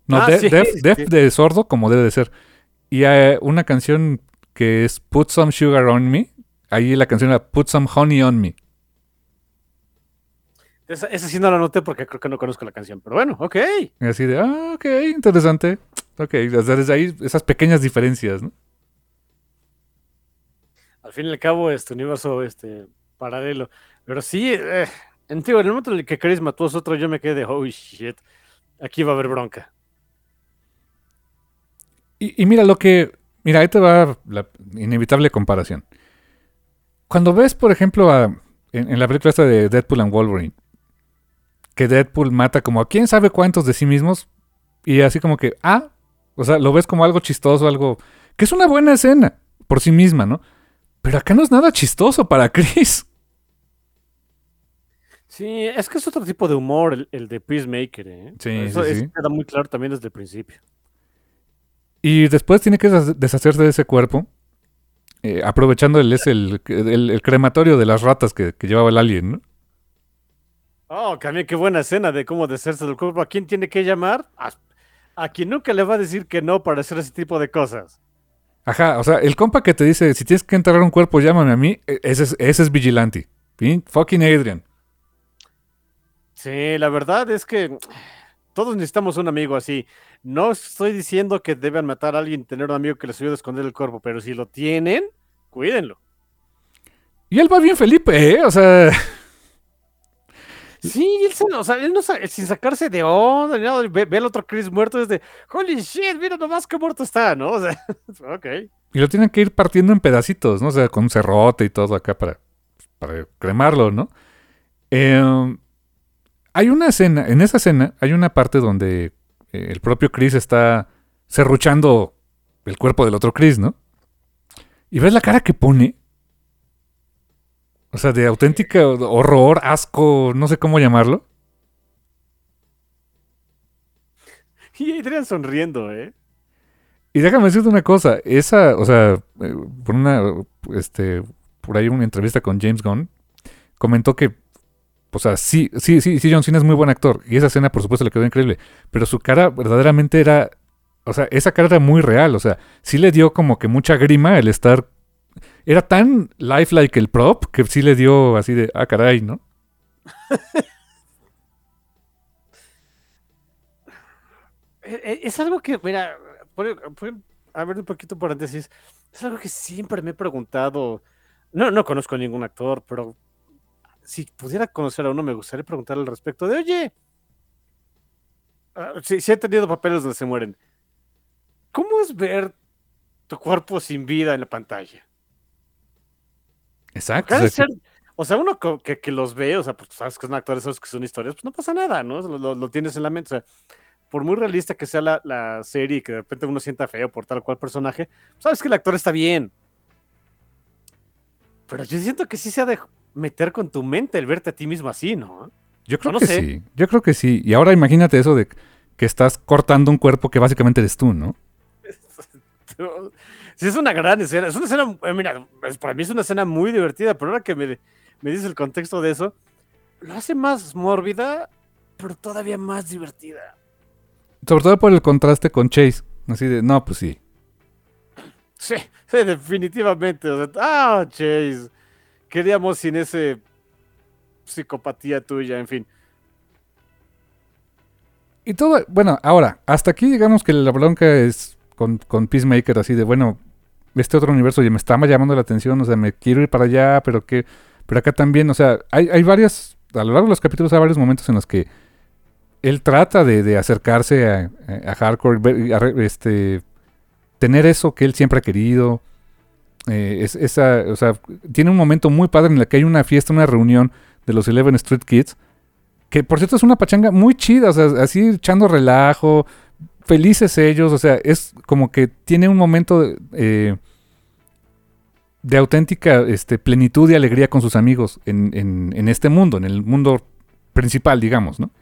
No, Ah, de- sí, Def, sí. Def de sordo, como debe de ser. Y eh, una canción que es Put Some Sugar on Me. Ahí la canción era Put Some Honey on Me. Esa, esa sí no la noté porque creo que no conozco la canción, pero bueno, ok. Y así de, ah, ok, interesante. Ok, o sea, desde ahí esas pequeñas diferencias, ¿no? Al fin y al cabo, este universo este, paralelo. Pero sí, eh, en, tío, en el momento en el que Chris mató a su otro, yo me quedé de, oh shit, aquí va a haber bronca. Y, y mira lo que. Mira, ahí te va la inevitable comparación. Cuando ves, por ejemplo, a, en, en la película esta de Deadpool and Wolverine, que Deadpool mata como a quién sabe cuántos de sí mismos, y así como que, ah, o sea, lo ves como algo chistoso, algo. Que es una buena escena por sí misma, ¿no? Pero acá no es nada chistoso para Chris. Sí, es que es otro tipo de humor el, el de Peacemaker, ¿eh? Sí, Eso, sí, eso sí. queda muy claro también desde el principio. Y después tiene que des- deshacerse de ese cuerpo, eh, aprovechando el, es el, el- el crematorio de las ratas que, que llevaba el alien, ¿no? Oh, también qué buena escena de cómo deshacerse del cuerpo. ¿A quién tiene que llamar? A, a quien nunca le va a decir que no para hacer ese tipo de cosas. Ajá, o sea, el compa que te dice, si tienes que enterrar un cuerpo, llámame a mí, e- ese es, ese es Vigilante. Fin, fucking Adrian. Sí, la verdad es que todos necesitamos un amigo así. No estoy diciendo que deban matar a alguien y tener un amigo que les ayude a esconder el cuerpo, pero si lo tienen, cuídenlo. Y él va bien Felipe, ¿eh? O sea, Sí, él, se- o sea, él no sa- sin sacarse de onda, ni nada, ve, ve al otro Chris muerto desde, holy shit, mira nomás qué muerto está, ¿no? O sea, ok. y lo tienen que ir partiendo en pedacitos, ¿no? O sea, con un serrote y todo acá para, para cremarlo, ¿no? Eh, hay una escena, en esa escena hay una parte donde eh, el propio Chris está serruchando el cuerpo del otro Chris, ¿no? Y ves la cara que pone. O sea, de auténtica horror, asco, no sé cómo llamarlo. Y Adrian sonriendo, ¿eh? Y déjame decirte una cosa, esa, o sea, eh, por una, este, por ahí una entrevista con James Gunn, comentó que, o sea, sí, sí, sí, sí, John Cena es muy buen actor, y esa escena, por supuesto, le quedó increíble, pero su cara verdaderamente era, o sea, esa cara era muy real, o sea, sí le dio como que mucha grima el estar, era tan lifelike el prop, que sí le dio así de, ah, caray, ¿no? E- e- Es algo que, mira, por- por- a ver un poquito por paréntesis, es algo que siempre me he preguntado. No, no conozco a ningún actor, pero si pudiera conocer a uno, me gustaría preguntarle al respecto de, oye, ah, si, si he tenido papeles donde se mueren, ¿cómo es ver tu cuerpo sin vida en la pantalla? Exacto, Porque o ha de sea, ser, o sea, uno co- que, que los ve, o sea, pues tú sabes que son actores, sabes que son historias, pues no pasa nada, ¿no? Lo, lo- lo tienes en la mente, o sea, por muy realista que sea la, la serie y que de repente uno sienta feo por tal cual personaje, sabes que el actor está bien. Pero yo siento que sí se ha de meter con tu mente el verte a ti mismo así, ¿no? yo O creo no que sé. sí, yo creo que sí, y ahora imagínate eso de que estás cortando un cuerpo que básicamente eres tú, ¿no? Sí, es una gran escena. Es una escena, eh, mira, es- para mí es una escena muy divertida, pero ahora que me, me dices el contexto de eso, lo hace más mórbida, pero todavía más divertida. Sobre todo por el contraste con Chase, así de, no, pues sí. Sí, sí, definitivamente. O sea, ah, Chase, queríamos sin ese psicopatía tuya, en fin. Y todo, bueno, ahora, hasta aquí digamos que la bronca es con, con Peacemaker, así de, bueno, este otro universo ya me está llamando la atención, o sea, me quiero ir para allá, pero que, pero acá también, o sea, hay, hay varias, a lo largo de los capítulos hay varios momentos en los que él trata de, de acercarse a, a Hardcore, ver- a re- este, tener eso que él siempre ha querido, eh, es, esa, o sea, tiene un momento muy padre en el que hay una fiesta, una reunión de los Eleven Street Kids, que por cierto es una pachanga muy chida, o sea, así echando relajo, felices ellos, o sea, es como que tiene un momento de, eh, de auténtica este, plenitud y alegría con sus amigos en, en, en este mundo, en el mundo principal, digamos, ¿no?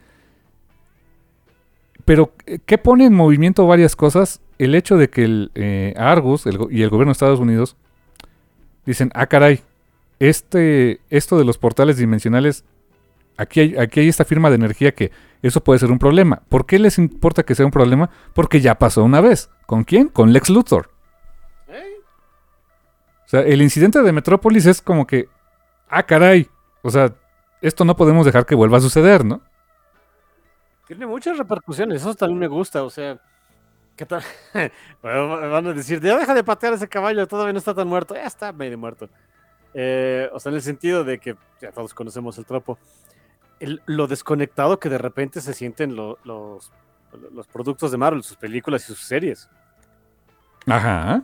Pero, ¿qué pone en movimiento varias cosas? El hecho de que el eh, Argus el, y el gobierno de Estados Unidos dicen, ah, caray, este, esto de los portales dimensionales aquí hay, aquí hay esta firma de energía que eso puede ser un problema. ¿Por qué les importa que sea un problema? Porque ya pasó una vez. ¿Con quién? Con Lex Luthor. ¿Eh? O sea, el incidente de Metrópolis es como que, ah, caray, o sea, esto no podemos dejar que vuelva a suceder, ¿no? Tiene muchas repercusiones, eso también me gusta, o sea, ¿qué tal? Bueno, van a decir, ya deja de patear ese caballo, todavía no está tan muerto, ya está medio muerto. Eh, o sea, en el sentido de que ya todos conocemos el tropo, el, lo desconectado que de repente se sienten lo, los, los productos de Marvel, sus películas y sus series. Ajá.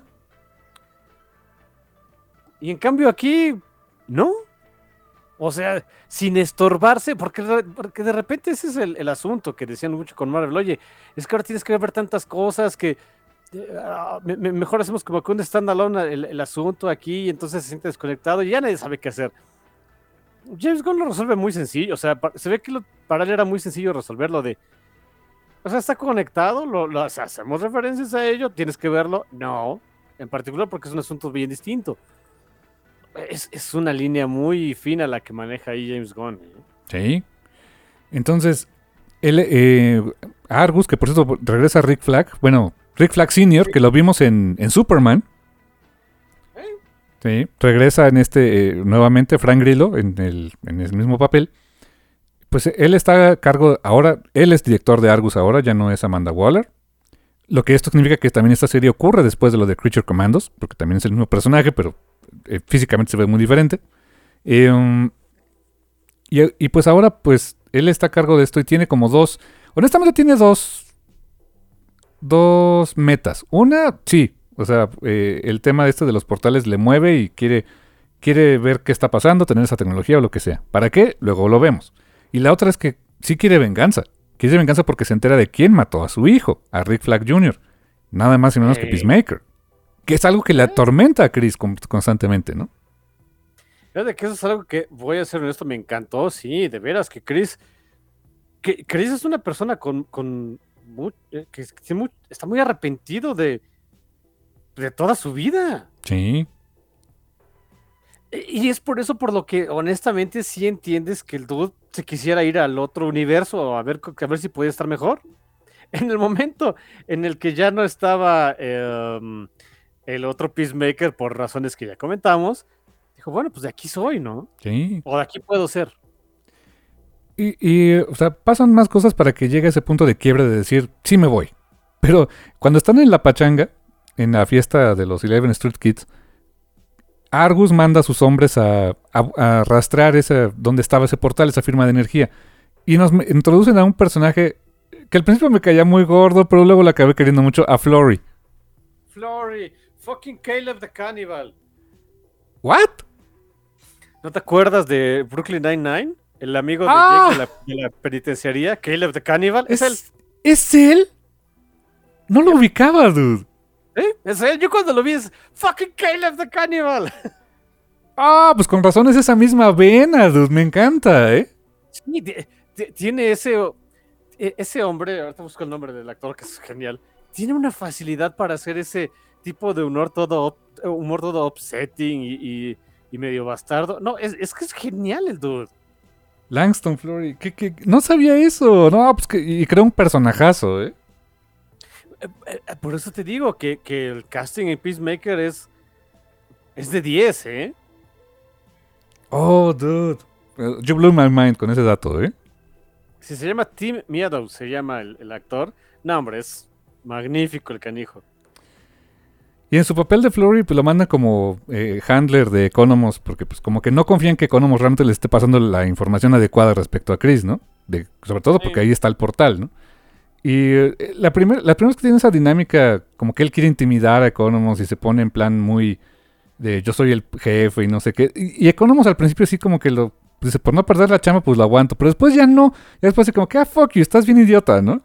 Y en cambio aquí, no. O sea, sin estorbarse, porque, porque de repente ese es el, el asunto que decían mucho con Marvel. Oye, es que ahora tienes que ver tantas cosas que uh, me, me, mejor hacemos como que un standalone el, el asunto aquí y entonces se siente desconectado y ya nadie sabe qué hacer. James Gunn lo resuelve muy sencillo, o sea, se ve que lo, para él era muy sencillo resolverlo de, o sea, está conectado, lo, lo, o sea, hacemos referencias a ello, tienes que verlo, no, en particular porque es un asunto bien distinto. Es, es una línea muy fina la que maneja ahí James Gunn. ¿eh? Sí. Entonces, él, eh, Argus, que por cierto regresa Rick Flag, bueno, Rick Flag senior, sí. que lo vimos en, en Superman. ¿Eh? Sí, regresa en este, eh, nuevamente Frank Grillo, en el, en el mismo papel. Pues él está a cargo, ahora, él es director de Argus ahora, ya no es Amanda Waller. Lo que esto significa que también esta serie ocurre después de lo de Creature Commandos, porque también es el mismo personaje, pero eh, físicamente se ve muy diferente. Eh, um, y, y pues ahora, pues, él está a cargo de esto y tiene como dos, honestamente tiene dos, dos metas. Una, sí, o sea, eh, el tema este de los portales le mueve y quiere, quiere ver qué está pasando, tener esa tecnología o lo que sea. ¿Para qué? Luego lo vemos. Y la otra es que sí quiere venganza. Quiere venganza porque se entera de quién mató a su hijo, a Rick Flag junior Nada más y menos hey. que Peacemaker. Que es algo que le atormenta a Chris constantemente, ¿no? Fíjate que eso es algo que, voy a ser honesto, me encantó, sí, de veras, que Chris... Que Chris es una persona con... con muy, que, que muy, está muy arrepentido de... de toda su vida. Sí. Y es por eso por lo que, honestamente, sí entiendes que el dude se quisiera ir al otro universo a ver, a ver si podía estar mejor. En el momento en el que ya no estaba eh, el otro Peacemaker por razones que ya comentamos, dijo, bueno, pues de aquí soy, ¿no? Sí. O de aquí puedo ser. Y, y, o sea, pasan más cosas para que llegue a ese punto de quiebre de decir, sí me voy. Pero cuando están en la pachanga, en la fiesta de los Eleven Street Kids, Argus manda a sus hombres a, a, a rastrear ese, donde estaba ese portal, esa firma de energía. Y nos introducen a un personaje que al principio me caía muy gordo, pero luego la acabé queriendo mucho, a Flory. Flory, fucking Caleb the Cannibal. ¿What? ¿No te acuerdas de Brooklyn Nine-Nine? El amigo de ah, Jake de la, de la penitenciaría, Caleb the Cannibal. ¿Es, ¿Es él? ¿Es él? No lo ubicaba, dude. ¿Eh? Es él. Yo cuando lo vi es fucking Caleb the Cannibal. Ah, pues con razón es esa misma vena, dude. Me encanta, ¿eh? Sí, tiene ese... Ese hombre, ahorita busco el nombre del actor que es genial, tiene una facilidad para hacer ese tipo de humor todo, humor todo upsetting y, y, y medio bastardo. No, es, es que es genial el dude. Langston Flory, ¿qué, qué? No sabía eso. No, pues que, y creó un personajazo, ¿eh? Por eso te digo que, que el casting en Peacemaker es, es de diez, ¿eh? Oh, dude. You blew my mind con ese dato, ¿eh? Si se llama Tim Meadows, se llama el, el actor. No, hombre, es magnífico el canijo. Y en su papel de Flory, pues lo manda como eh, handler de Economos, porque pues como que no confían que Economos realmente le esté pasando la información adecuada respecto a Chris, ¿no? De, sobre todo porque sí. Ahí está el portal, ¿no? Y eh, la primera la primera vez que tiene esa dinámica, como que él quiere intimidar a Economos y se pone en plan muy de yo soy el jefe y no sé qué. Y, y Economos al principio sí como que lo... Dice, por no perder la chamba, pues lo aguanto. Pero después ya no. Ya después así como que, ah, fuck you, estás bien idiota, ¿no?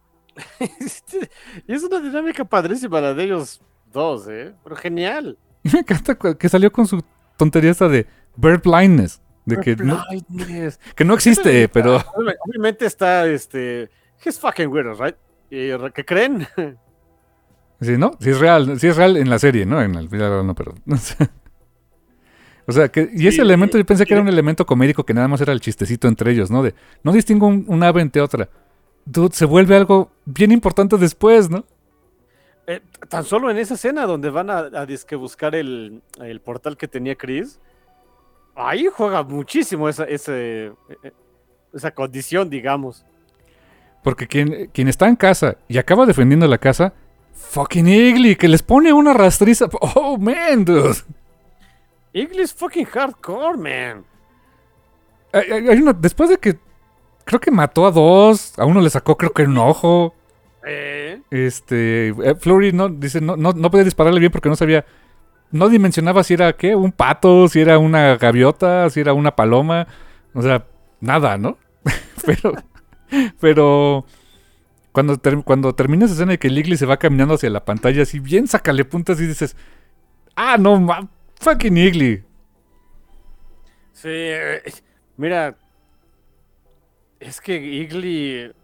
Y es una dinámica padrísima la de ellos dos, ¿eh? Pero genial. Y me encanta que salió con su tontería esta de bird blindness. De bird que, blindness. No, que no existe, pero... Obviamente está, este... He's fucking weird, right? ¿Qué creen? Sí, ¿no? Sí es real. Sí es real en la serie, ¿no? En el video no, pero... No sé. O sea, que, y sí, ese elemento yo pensé que era un elemento comédico que nada más era el chistecito entre ellos, ¿no? De, no distingo un, un ave entre otra. Dude, se vuelve algo bien importante después, ¿no? Eh, tan solo en esa escena donde van a, a disque buscar el, el portal que tenía Chris, ahí juega muchísimo esa, ese, esa condición, digamos. Porque quien, quien está en casa y acaba defendiendo la casa, fucking Igly, que les pone una rastriza. Oh, man, dude. Igly es fucking hardcore, man. Hay, hay una, después de que creo que mató a dos, a uno le sacó creo que un ojo. ¿Eh? Este, eh, Flurry no, dice, no, no, no podía dispararle bien porque no sabía, no dimensionaba si era, ¿qué? Un pato, si era una gaviota, si era una paloma. O sea, nada, ¿no? pero, pero... Cuando, ter- cuando termina esa escena de que Igly se va caminando hacia la pantalla, así bien sácale puntas y dices, ah, no, ma- fucking Igly. Sí, eh, mira, es que Igly...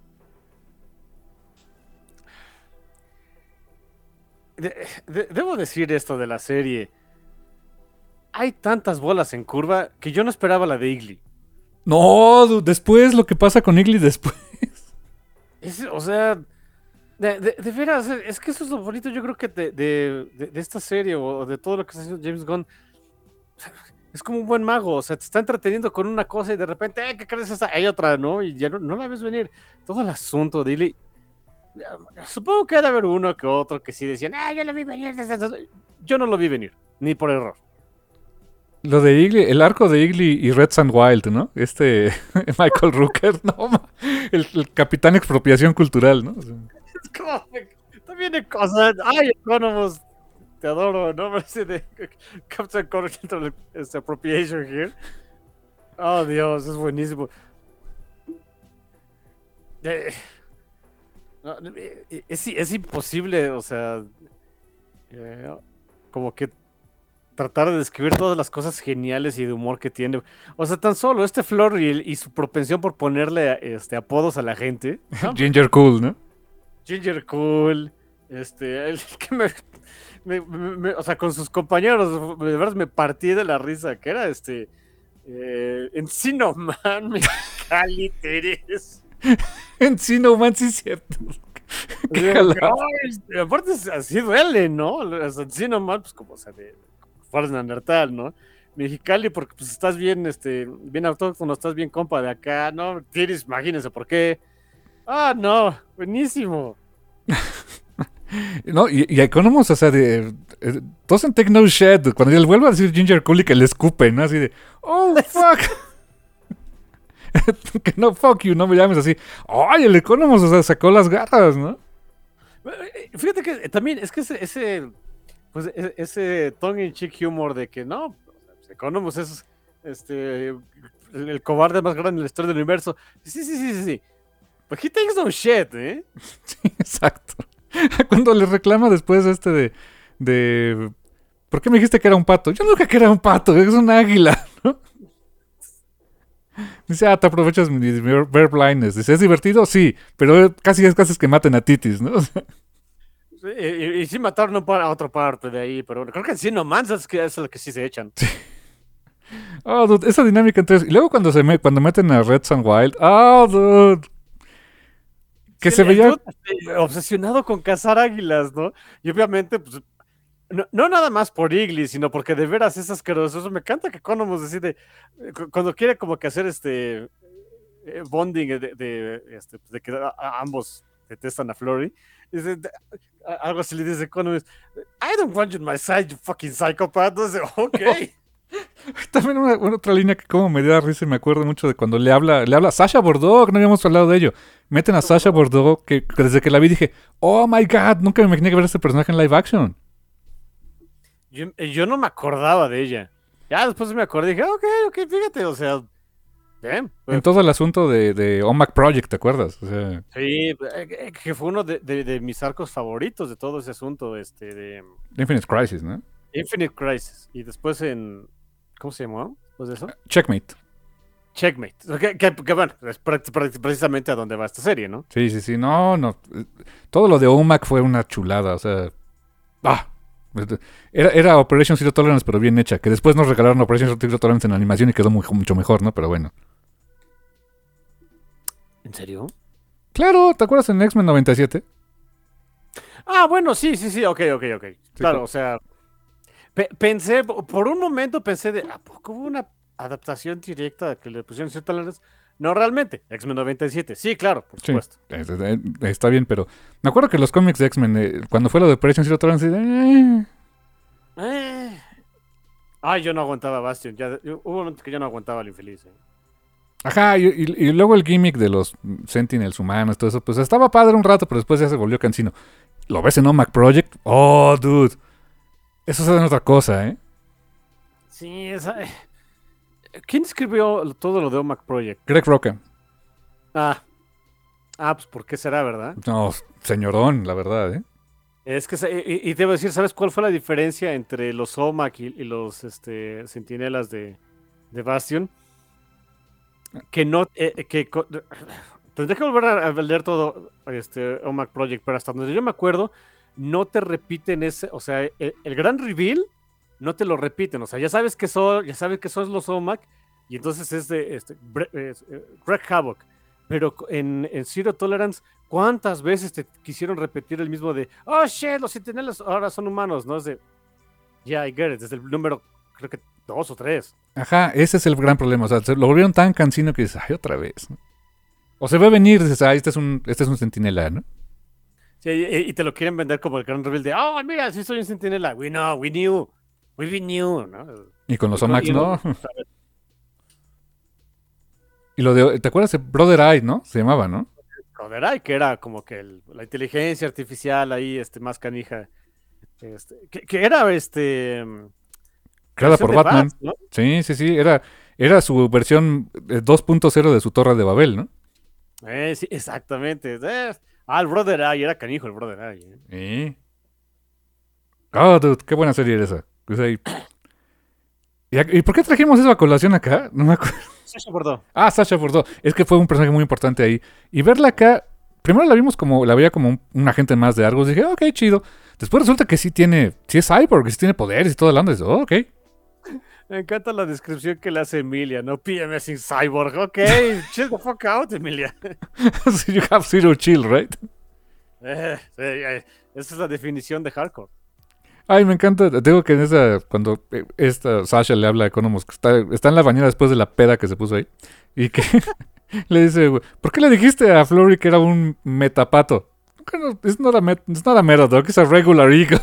De- de- debo decir esto de la serie. Hay tantas bolas en curva que yo no esperaba la de Igly. No, du- después lo que pasa con Igly después. Es, o sea, de, de- de veras, es que eso es lo bonito, yo creo que de, de- de- de esta serie o de todo lo que está haciendo James Gunn. Es como un buen mago, o sea, te está entreteniendo con una cosa y de repente, eh, ¿qué crees esa? Hay otra, ¿no? Y ya no, no la ves venir. Todo el asunto de Igly. Supongo que ha de haber uno que otro que sí decían, ah, yo lo vi venir. Yo no lo vi venir, ni por error. Lo de Igly, el arco de Igly y Red Sand Wild, ¿no? Este Michael Rooker, no, ma- el, el capitán expropiación cultural, ¿no? O sea, Es como, también hay cosas, ay, Economos, te adoro, ¿no? Parece de Captain Cultural Appropriation here. Oh, Dios, es buenísimo. Eh, no, eh, es, es imposible, o sea, eh, como que tratar de describir todas las cosas geniales y de humor que tiene. O sea, tan solo este Flor y, y su propensión por ponerle este, apodos a la gente. ¿No? Ginger Cool, ¿no? Ginger Cool, este, el que me, me- me- me- o sea, con sus compañeros, de verdad me partí de la risa, que era este, eh, Encino Man, Mexicali, Teres. Encino Man, sí es cierto. Qué Digo, jalada. ay, aparte es- así duele, ¿no? O sea, Encino Man, pues como, o sea, de Juárez Neandertal, ¿no? Mexicali, porque pues estás bien, este, bien autóctono, estás bien compa de acá, ¿no? Teres, imagínense por qué. Ah, no, buenísimo. No, y, y Economos, o sea, de, de doesn't take no shit. Cuando él vuelve a decir Ginger Cool y que le escupe, ¿no? Así de, oh, fuck. Que no, fuck you, no me llames así. Ay, el Economos, o sea, sacó las garras, ¿no? Eh, Fíjate que también es que ese, ese pues e- ese tongue in cheek humor de que no, pues, Economos es este el, el cobarde más grande en la historia del universo. Sí, sí, sí, sí, sí. But he takes no shit, ¿eh? Sí, exacto. Cuando le reclama después este de, de... ¿Por qué me dijiste que era un pato? Yo nunca que era un pato, es un águila, ¿no? Dice, ah, te aprovechas mi ver ver blindness. Dice, ¿es divertido? Sí, pero casi es casi que maten a Titis, ¿no? O sea, Sí, y, y- y sí mataron a par- a otra parte de ahí, pero bueno, creo que sí, no manches, es que es lo que sí se echan. oh, dude, esa dinámica entre ellos. Y luego cuando se me, cuando meten a Red Sun Wild, oh, dude. Que Sí, se el- el veía... dude, este, obsesionado con cazar águilas, ¿no? Y obviamente, pues, no, no nada más por Igly, sino porque de veras es asqueroso. Eso me encanta que Economos decide, eh, cu- cuando quiere como que hacer este eh, bonding de, de, este, de que a- a ambos detestan a Flurry, dice, de- a- algo así le dice Economos, I don't want you on my side, you fucking psychopath. Entonces, ok. También una, una otra línea que como me da risa y me acuerdo mucho de cuando le habla, le habla a Sasha Bordeaux, que no habíamos hablado de ello. Meten a Sasha Bordeaux, que, que desde que la vi dije, oh my god, nunca me imaginé que ver a este personaje en live action. Yo, eh, yo no me acordaba de ella. Ya después me acordé y dije, ok, ok, fíjate, o sea, bien. En todo el asunto de, de O M A C Project, ¿te acuerdas? O sea, Sí, eh, eh, que fue uno de, de- de mis arcos favoritos de todo ese asunto, este, de Infinite Crisis, ¿no? Infinite Crisis. Y después en, ¿cómo se llamó? Después de eso, Checkmate. Checkmate. Que, que- que, bueno, es pre- pre- precisamente a donde va esta serie, ¿no? Sí, sí, sí, no, no. eh, Todo lo de O M A C fue una chulada, o sea... Ah, Era, era Operation Zero Tolerance, pero bien hecha. Que después nos regalaron Operation Zero Tolerance en animación y quedó muy, mucho mejor, ¿no? Pero bueno. ¿En serio? Claro, ¿te acuerdas en X-Men noventa y siete? Ah, bueno, sí, sí, sí, ok, ok, ok. Sí, claro, claro. o sea, pe- pensé, por un momento pensé de, ¿a poco hubo una adaptación directa que le pusieron ciertas tolerance? No, realmente, X-Men noventa y siete, sí, claro, por Sí, supuesto. es- es- es- está bien, pero me acuerdo que los cómics de X-Men, eh, cuando fue lo de Operation Zero Tolerance, eh, Eh. Ay, yo no aguantaba Bastion, ya, yo- hubo un momento que yo no aguantaba al infeliz. eh. ajá, y, y- y luego el gimmick de los Sentinels humanos, todo eso, pues estaba padre un rato, pero después ya se volvió cansino. ¿Lo ves en OMAC Project? Oh, dude. Eso es otra cosa, ¿eh? Sí, esa... eh. ¿Quién escribió todo lo de OMAC Project? Greg Roca. Ah, ah, pues ¿por qué será, verdad? No, señorón, la verdad, ¿eh? Es que, se- y, y te iba a decir, ¿sabes cuál fue la diferencia entre los OMAC y, y los este, centinelas de, de Bastion? Que no, eh, que co- tendré que volver a, a leer todo este OMAC Project, pero hasta donde yo me acuerdo, no te repiten ese, o sea, el, el gran reveal no te lo repiten, o sea, ya sabes que son, ya sabes que son los OMAC, y entonces es de este, Bre- es, eh, Greg Havoc, pero co- en, en Zero Tolerance, ¿cuántas veces te quisieron repetir el mismo de, oh shit, los centinelas ahora son humanos, ¿no? Es de, yeah, I get it, desde el número, creo que dos o tres. Ajá, ese es el gran problema. O sea, se lo volvieron tan cansino que dices, ay, otra vez. ¿no? O se ve venir, dices, ay, este es un, este es un centinela, ¿no? Sí, y, y te lo quieren vender como el gran reveal de, oh, mira, sí soy un centinela. We know, we knew, we knew, ¿no? Y con los Y con- OMAX, y ¿no? lo- Y lo de, ¿te acuerdas de Brother Eye, no? Se llamaba, ¿no? Joder, ay, que era como que el- la inteligencia artificial ahí, este, más canija. Este, que, que era, este... mm, Creada versión por de Batman. Bats, ¿no? Sí, sí, sí. Era, era su versión eh, dos punto cero de su Torre de Babel, ¿no? Eh, sí, exactamente. Eh, ah, el Brother Eye, era canijo el Brother Eye. ¿eh? Sí. Oh, dude, qué buena serie era esa. Pues ahí- ¿Y, a- ¿Y por qué trajimos eso a colación acá? No me acuerdo. Sí, se acordó. Ah, Sasha Bordeaux. Es que fue un personaje muy importante ahí. Y verla acá, primero la vimos como, la veía como un, un agente más de Argos. Dije, ok, chido. Después resulta que sí tiene, sí es cyborg, que sí tiene poderes y todo el onda. Oh, ok. Me encanta la descripción que le hace Emilia, ¿no? P M S in Cyborg. Ok, chill the fuck out, Emilia. So you have zero chill, right? Eh, sí, eh, esa es la definición de hardcore. Ay, me encanta. Digo que en esa, cuando eh, esta Sasha le habla a Economos, que está, está en la bañera después de la peda que se puso ahí, y que le dice, güey, ¿por qué le dijiste a Flory que era un metapato? Bueno, it's not a, met, it's not a metadog, it's a regular eagle.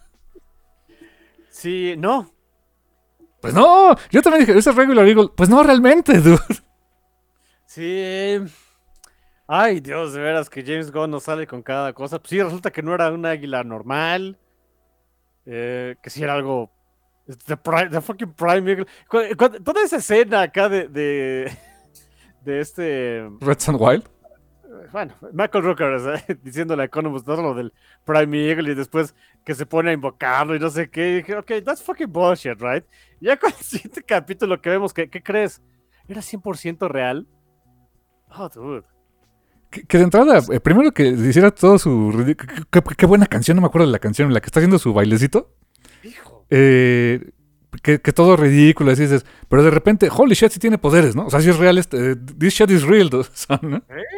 Sí, no. Pues no, yo también dije, es a regular eagle. Pues no, realmente, dude. Sí. Ay, Dios, de veras que James Gunn nos sale con cada cosa. Pues sí, resulta que no era un águila normal. eh, que sí era algo. The, Prime- the fucking Prime Eagle. Cu- cu- Toda esa escena acá de. de, de este. Red Sun Wild. Bueno, Michael Rooker ¿eh? diciéndole a Economist todo lo del Prime Eagle y después que se pone a invocarlo y no sé qué. Y dije, ok, that's fucking bullshit, right? Y ya con el siguiente capítulo que vemos, que, ¿qué crees? ¿Era cien por ciento real? Oh, dude. Que, que de entrada, eh, primero que hiciera todo su... ridic- Qué, qué- qué buena canción, no me acuerdo de la canción, la que está haciendo su bailecito. Hijo. Eh, que, que todo ridículo, así dices. Pero de repente, holy shit, sí tiene poderes, ¿no? O sea, sí es real, este, eh, this shit is real, dude, son, ¿no?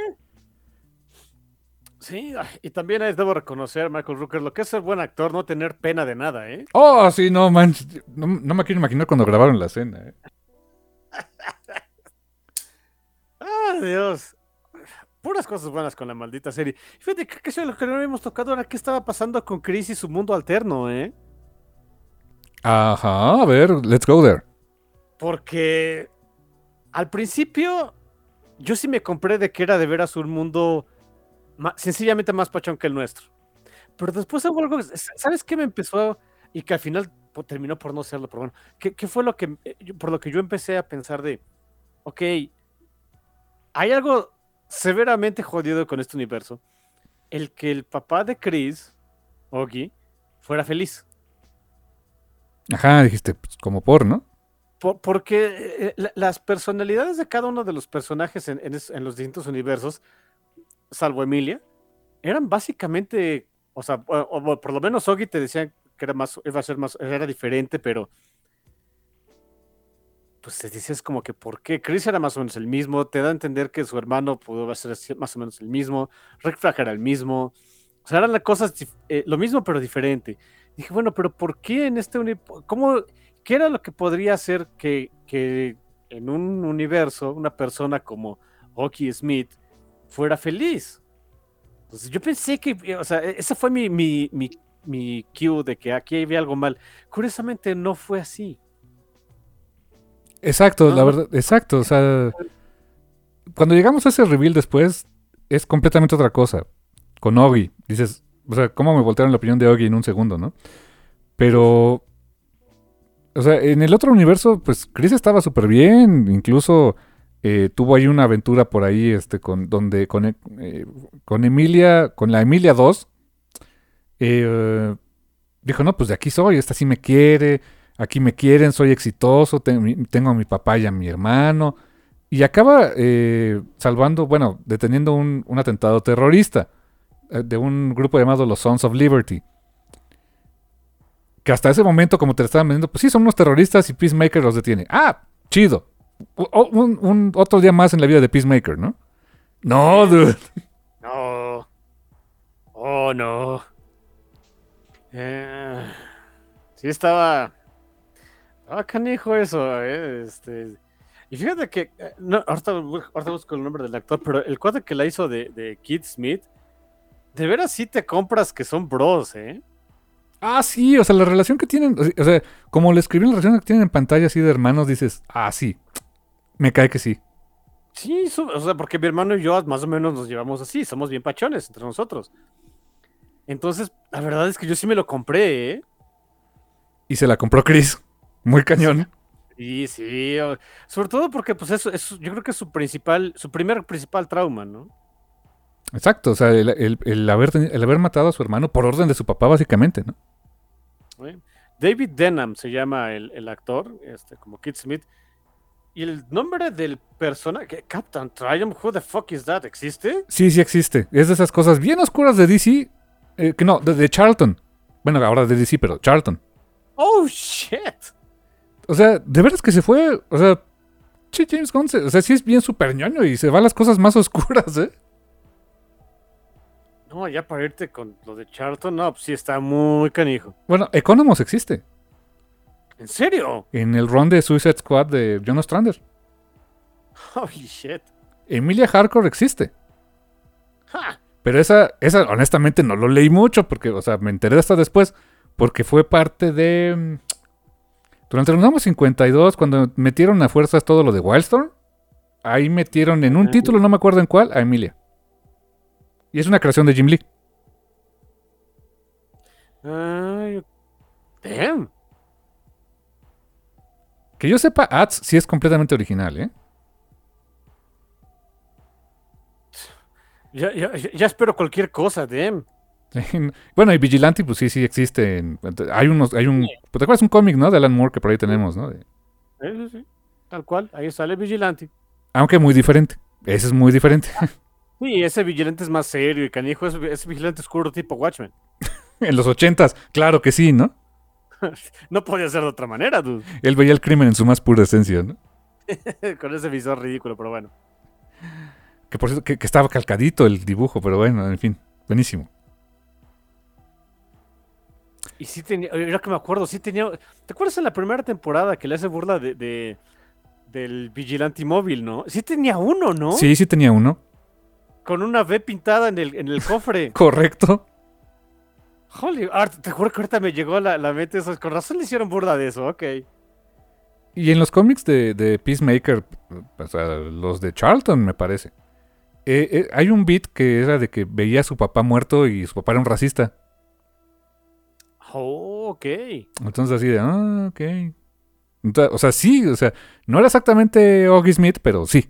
Sí, ay, y también eh, debo reconocer, Michael Rooker, lo que es ser buen actor, no tener pena de nada, ¿eh? Oh, sí, no, man. No, no me quiero imaginar cuando grabaron la escena, ¿eh? Ah, Dios. Puras cosas buenas con la maldita serie. Fíjate que eso es lo que no habíamos tocado ahora. ¿Qué estaba pasando con Chris y su mundo alterno, eh? Ajá, a ver, let's go there. Porque al principio yo sí me compré de que era de veras un mundo ma- sencillamente más pachón que el nuestro. Pero después hubo algo, ¿sabes qué me empezó? Y que al final po- terminó por no serlo, pero bueno. ¿Qué, qué fue lo que, eh, yo- por lo que yo empecé a pensar de, ok, hay algo severamente jodido con este universo? El que el papá de Chris, Oggy, fuera feliz. Ajá, dijiste, pues, como por, ¿no? Por- porque eh, la- las personalidades de cada uno de los personajes en, en es- en los distintos universos, salvo Emilia, eran básicamente, o sea, o, o por lo menos Oggy te decía que era más, iba a ser más, era diferente, pero pues te dices como que ¿por qué? Chris era más o menos el mismo, te da a entender que su hermano pudo ser más o menos el mismo, Rick Flag era el mismo, o sea, eran las cosas, eh, lo mismo pero diferente. Dije, bueno, pero ¿por qué en este universo? ¿Cómo? ¿Qué era lo que podría hacer que, que en un universo una persona como Oki Smith fuera feliz? Entonces yo pensé que, o sea, esa fue mi, mi, mi, mi cue de que aquí había algo mal. Curiosamente no fue así. Exacto, No, la no. verdad, exacto. O sea, cuando llegamos a ese reveal después, es completamente otra cosa. Con Ogi, dices, o sea, ¿cómo me voltearon la opinión de Ogi en un segundo, no? Pero, o sea, en el otro universo, pues Chris estaba súper bien, incluso eh, tuvo ahí una aventura por ahí, este, con, donde, con, eh, con Emilia, con la Emilia dos, eh, dijo, no, pues de aquí soy, esta sí me quiere, aquí me quieren, soy exitoso, ten, tengo a mi papá y a mi hermano. Y acaba eh, salvando, bueno, deteniendo un, un atentado terrorista eh, de un grupo llamado los Sons of Liberty. Que hasta ese momento, como te lo estaban vendiendo, pues sí, son unos terroristas y Peacemaker los detiene. Ah, chido. O, un, un, otro día más en la vida de Peacemaker, ¿no? No, dude. No. Oh, no. Eh, sí estaba... Ah, canijo eso, eh, este... Y fíjate que... eh, No, ahorita, ahorita busco el nombre del actor, pero el cuate que la hizo de, de Kid Smith, de veras sí te compras que son bros, ¿eh? Ah, sí, o sea, la relación que tienen, o sea, como le escribí la relación que tienen en pantalla así de hermanos, dices, ah, sí, me cae que sí. Sí, su- o sea, porque mi hermano y yo más o menos nos llevamos así, somos bien pachones entre nosotros. Entonces, la verdad es que yo sí me lo compré, ¿eh? Y se la compró Chris. Muy cañón. Sí, sí, o- sobre todo porque pues eso, eso yo creo que es su principal, su primer principal trauma, ¿no? Exacto, o sea, el, el- el haber, teni- el haber matado a su hermano por orden de su papá, básicamente, ¿no? ¿Eh? David Denham se llama el, el actor, este, como Kid Smith. Y el nombre del personaje, Captain Triumph, who the fuck is that? ¿Existe? Sí, sí existe. Es de esas cosas bien oscuras de D C, eh, que no, de, de Charlton. Bueno, ahora de D C, pero Charlton. Oh, shit. O sea, de veras que se fue, o sea, che, James Gunn, se- o sea, sí es bien súper ñoño y se va a las cosas más oscuras, ¿eh? No, ya para irte con lo de Charlton, no, pues sí está muy canijo. Bueno, Economos existe. ¿En serio? En el run de Suicide Squad de John Ostrander. Holy shit. Emilia Hardcore existe. Ja. Pero esa, esa honestamente no lo leí mucho porque, o sea, me enteré hasta después porque fue parte de... mm, Durante los Nuevos cincuenta y dos, cuando metieron a fuerzas todo lo de Wildstorm, ahí metieron en un título, no me acuerdo en cuál, a Emilia. Y es una creación de Jim Lee. Ay, damn. Que yo sepa, Ads sí es completamente original, ¿eh? Ya, ya, ya espero cualquier cosa, damn. Bueno, y Vigilante, pues sí, sí existe. en- hay unos, hay un... ¿Te acuerdas un cómic, no? De Alan Moore que por ahí tenemos, ¿no? De- Sí, sí, sí. Tal cual, ahí sale Vigilante. aunque muy diferente. Ese es muy diferente. Sí, ese vigilante es más serio y canijo, es, es vigilante oscuro tipo Watchmen. En los ochentas, claro que sí, ¿no? No podía ser de otra manera, dude. Él veía el crimen en su más pura esencia, ¿no? Con ese visor ridículo, pero bueno. Que por cierto, que, que estaba calcadito el dibujo, pero bueno, en fin, buenísimo. Y sí tenía, ahora que me acuerdo, sí tenía. ¿Te acuerdas en la primera temporada que le hace burla de, de- del vigilante móvil, no? Sí tenía uno, ¿no? Sí, sí tenía uno. Con una V pintada en el, en el cofre. Correcto. Holy, ah, te juro que ahorita me llegó a la, la mente eso. Con razón le hicieron burla de eso, ok. Y en los cómics de, de Peacemaker, o sea, los de Charlton, me parece, eh, eh, hay un beat que era de que veía a su papá muerto y su papá era un racista. Oh, ok. Entonces así de, ah, ok. Entonces, o sea, sí, o sea, no era exactamente Oggy Smith, pero sí.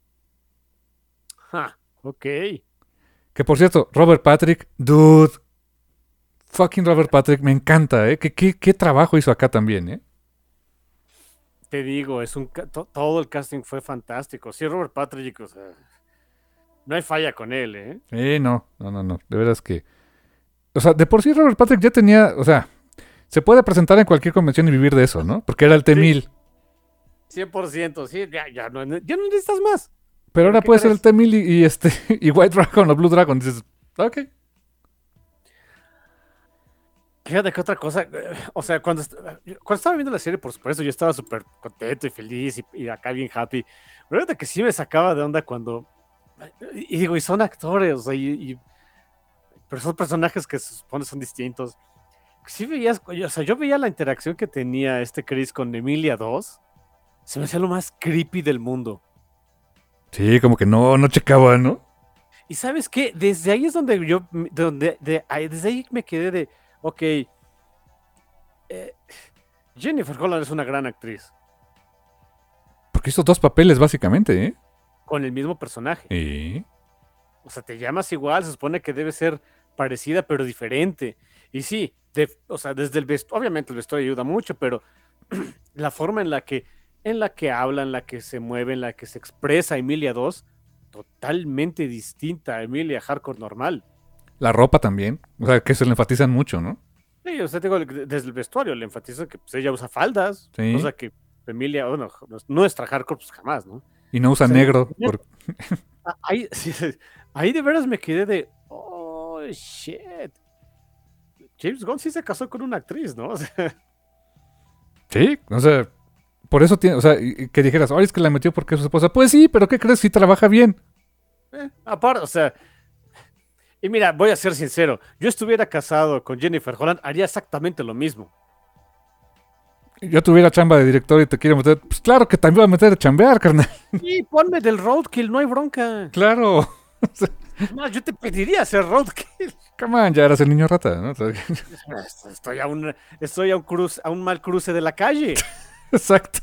Ja, ok. Que por cierto, Robert Patrick, dude. Fucking Robert Patrick, me encanta, ¿eh? ¿Qué, qué, qué trabajo hizo acá también, ¿eh? Te digo, es un ca- to- todo el casting fue fantástico. Sí, Robert Patrick, o sea, no hay falla con él, ¿eh? Eh, no, no, no, no. De veras que. O sea, de por sí Robert Patrick ya tenía. O sea, se puede presentar en cualquier convención y vivir de eso, ¿no? Porque era el T mil. Sí, cien por ciento, sí, ya, ya, no, ya no necesitas más. Pero ahora ¿Qué puede ser crees? el T mil y, y este y White Dragon o Blue Dragon. Dices, ok. Fíjate que otra cosa, eh, o sea, cuando, est- cuando estaba viendo la serie, por supuesto, yo estaba súper contento y feliz y, y acá bien happy. Pero fíjate que sí me sacaba de onda cuando, y, y digo, y son actores, o sea, y, y- pero son personajes que se supone son distintos. Sí veías, o sea, yo veía la interacción que tenía este Chris con Emilia dos, se me hacía lo más creepy del mundo. Sí, como que no, no checaba, ¿no? Y sabes qué, desde ahí es donde yo, donde, de, ahí- desde ahí me quedé de, ok, eh, Jennifer Holland es una gran actriz Porque hizo dos papeles, básicamente, ¿eh? con el mismo personaje. Y... O sea, te llamas igual, se supone que debe ser parecida pero diferente. Y sí, de- o sea, desde el vestuario, obviamente el vestuario ayuda mucho, pero la forma en la que, en la que habla, en la que se mueve, en la que se expresa Emilia dos, totalmente distinta a Emilia Hardcore normal. La ropa también. O sea, que se le enfatizan mucho, ¿no? Sí, o sea, te digo, desde el vestuario le enfatiza que pues, ella usa faldas, Sí. cosa que Emilia, bueno, nuestra Hardcore pues jamás, ¿no? Y no usa O sea, negro. ya- por- Ah, Ahí, sí, ahí de veras me quedé de, oh, shit. James Gunn sí se casó con una actriz, ¿no? O sea, Sí, o sea, por eso tiene, o sea, y- y que dijeras, oye, es que la metió porque es su esposa. Pues sí, pero ¿qué crees? Si trabaja bien. eh, aparte, o sea, y mira, voy a ser sincero, yo estuviera casado con Jennifer Holland, haría exactamente lo mismo. Yo tuviera chamba de director y te quiero meter, pues claro que también voy a meter a chambear, carnal. Y ponme del roadkill, no hay bronca. Claro. No, yo te pediría hacer roadkill. Come on, ya eras el niño rata, ¿no? O sea, Estoy a un, estoy a un cruce, a un mal cruce de la calle. exacto.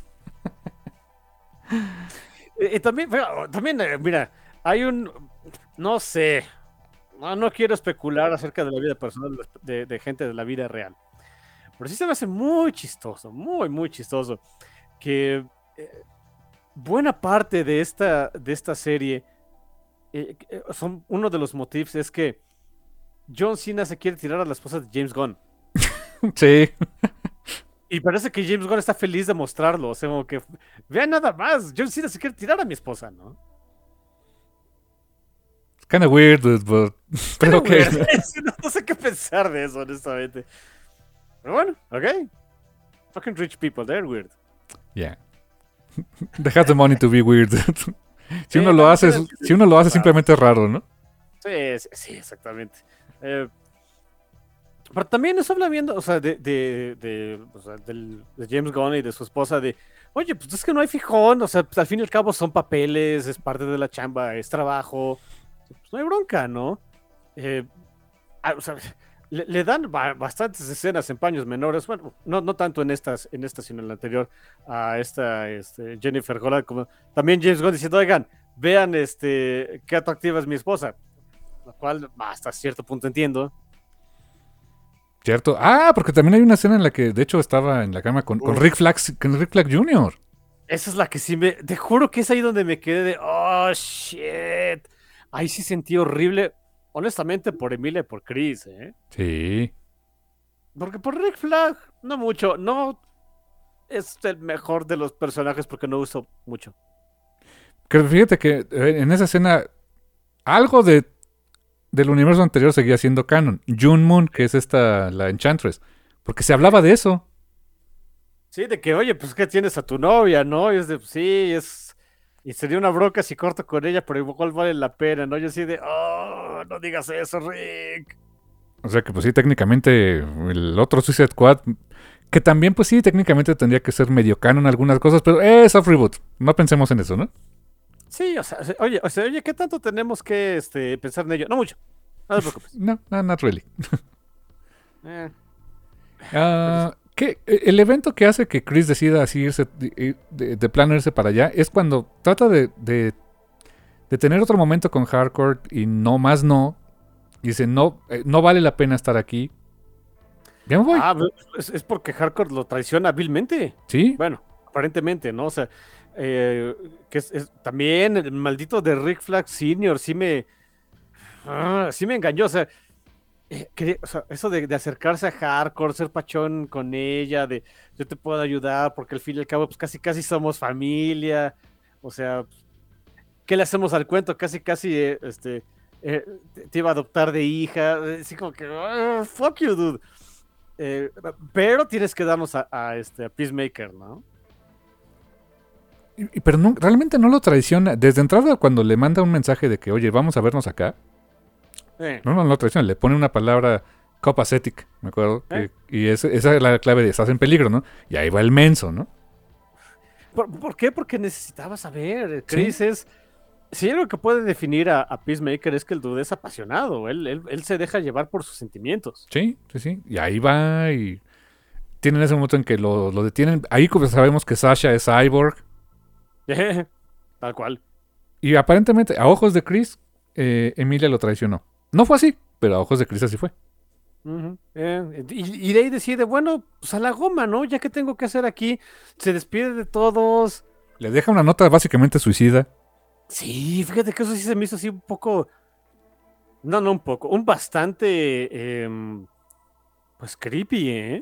Y, y también, pero, también, eh, mira, hay un, no sé, no, no quiero especular acerca de la vida personal de, de gente de la vida real, pero sí se me hace muy chistoso, muy, muy chistoso, que eh, buena parte de esta, de esta serie, eh, eh, son, uno de los motivos es que John Cena se quiere tirar a la esposa de James Gunn. Sí. Y parece que James Gunn está feliz de mostrarlo. O sea, como que, vean nada más, John Cena se quiere tirar a mi esposa, ¿no? It's kind of weird, but... Pero ok. Weird. No, no sé qué pensar de eso, honestamente. Pero bueno, ok. Fucking rich people, they're weird. Yeah. They have the money to be weird. si Sí, uno lo también hace, tienes que si uno lo hace ser simplemente es raro, ¿no? Sí, sí, sí, exactamente. Eh, pero también eso habla viendo, o sea, de, de, de, o sea, del, de James Gunn y de su esposa, de, oye, pues es que no hay fijón, o sea, pues, al fin y al cabo son papeles, es parte de la chamba, es trabajo, pues no hay bronca, ¿no? Eh, ah, o sea, le, le dan ba- bastantes escenas en paños menores, bueno, no, no tanto en estas, en esta, sino en la anterior, a esta este, Jennifer Holland, como también James Gunn diciendo, oigan, vean este, qué atractiva es mi esposa, lo cual hasta cierto punto entiendo. ¿Cierto? Ah, porque también hay una escena en la que, de hecho, estaba en la cama con, con Uf. Rick Flag, con Rick Flag junior Esa es la que sí me. Te juro que es ahí donde me quedé de. Oh, shit. Ahí sí sentí horrible. Honestamente, por Emilia y por Chris, ¿eh? Sí. Porque por Rick Flag, no mucho. No es el mejor de los personajes porque no uso mucho. Que fíjate que eh, en esa escena algo de del universo anterior seguía siendo canon. June Moon, que es esta, la Enchantress. Porque se hablaba de eso. Sí, de que, oye, pues que tienes a tu novia, ¿no? Y es de, sí, es. Y sería una bronca si corto con ella, pero igual vale la pena, ¿no? Yo así de, oh, no digas eso, Rick. O sea que pues sí, técnicamente el otro Suicide Squad, que también pues sí, técnicamente tendría que ser medio canon algunas cosas, pero es soft reboot. No pensemos en eso, ¿no? Sí, o sea, oye, o sea, oye, ¿qué tanto tenemos que este, pensar en ello? No mucho. No te preocupes. No, no not really. Eh, Ah, ¿qué? El evento que hace que Chris decida así irse, de, de, de plano irse para allá, es cuando trata de, de, de tener otro momento con Hardcore y no más no. Y dice, no, eh, no vale la pena estar aquí. Ya me voy. Ah, es, es porque Hardcore lo traiciona vilmente. ¿Sí? Bueno, aparentemente, ¿no? O sea, eh, que es, es- también el maldito de Rick Flag senior sí me. Ah, sí me engañó. O sea, eh, que, o sea, eso de, de acercarse a Hardcore, ser pachón con ella, de yo te puedo ayudar porque al fin y al cabo pues casi casi somos familia, o sea, ¿qué le hacemos al cuento? Casi casi eh, este eh, te, te iba a adoptar de hija, eh, así como que "Ah, fuck you dude". Eh, pero tienes que darnos a, a, este a Peacemaker, ¿no? Y- y- pero no- realmente no lo traiciona. Desde entrada, cuando le manda un mensaje de que, oye, vamos a vernos acá, Eh, no, no, no lo traiciona. Le pone una palabra copacetic, me acuerdo. eh. Que, y es- esa es la clave de estás en peligro, ¿no? Y ahí va el menso, ¿no? ¿Por, por qué? Porque necesitaba saber. Sí. Chris es. Si hay algo que puede definir a, a Peacemaker es que el dude es apasionado. Él, él, él se deja llevar por sus sentimientos. Sí, sí, sí. Y ahí va y tienen ese momento en que lo, lo detienen. Ahí como sabemos que Sasha es cyborg. Tal cual. Y aparentemente, a ojos de Chris, eh, Emilia lo traicionó. No fue así, pero a ojos de Chris así fue. Ujú. Eh, y, y de ahí decide, bueno, pues a la goma, ¿no? Ya que tengo que hacer aquí, se despide de todos. Le deja una nota básicamente suicida. Sí, fíjate que eso sí se me hizo así un poco. No, no un poco, un bastante. em, pues creepy, ¿eh?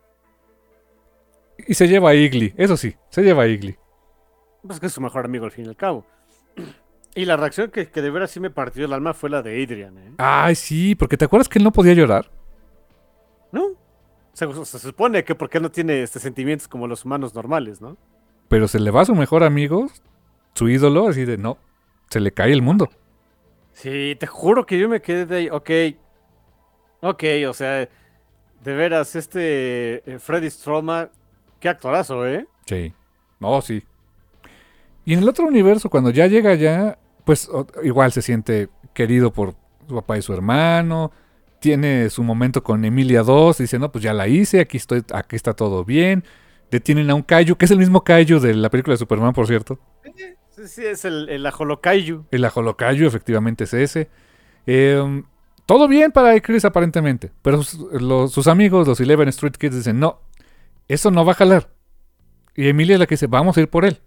Y se lleva a Igly. Eso sí, se lleva a Igly. Pues que es su mejor amigo al fin y al cabo. Y la reacción que, que de veras sí me partió el alma fue la de Adrian, ¿eh? Ay, sí, porque ¿te acuerdas que él no podía llorar? ¿No? Se, se supone que porque él no tiene este, sentimientos como los humanos normales, ¿no? Pero se le va a su mejor amigo, su ídolo, así de no. Se le cae el mundo. Sí, te juro que yo me quedé de ahí, ok, ok, o sea, de veras, este eh, Freddy Stroma, qué actorazo, ¿eh? Sí. No, sí. Y en el otro universo, cuando ya llega allá, pues o- igual se siente querido por su papá y su hermano. Tiene su momento con Emilia dos. Dice, no, pues ya la hice, aquí estoy, aquí está todo bien. Detienen a un Kaiju, que es el mismo Kaiju de la película de Superman, por cierto. Sí, sí, es el, el Ajolokaiju. El Ajolokaiju, efectivamente, es ese. Eh, todo bien para Chris, aparentemente. Pero sus, los- sus amigos, los Eleven Street Kids, dicen, no, eso no va a jalar. Y Emilia es la que dice, vamos a ir por él.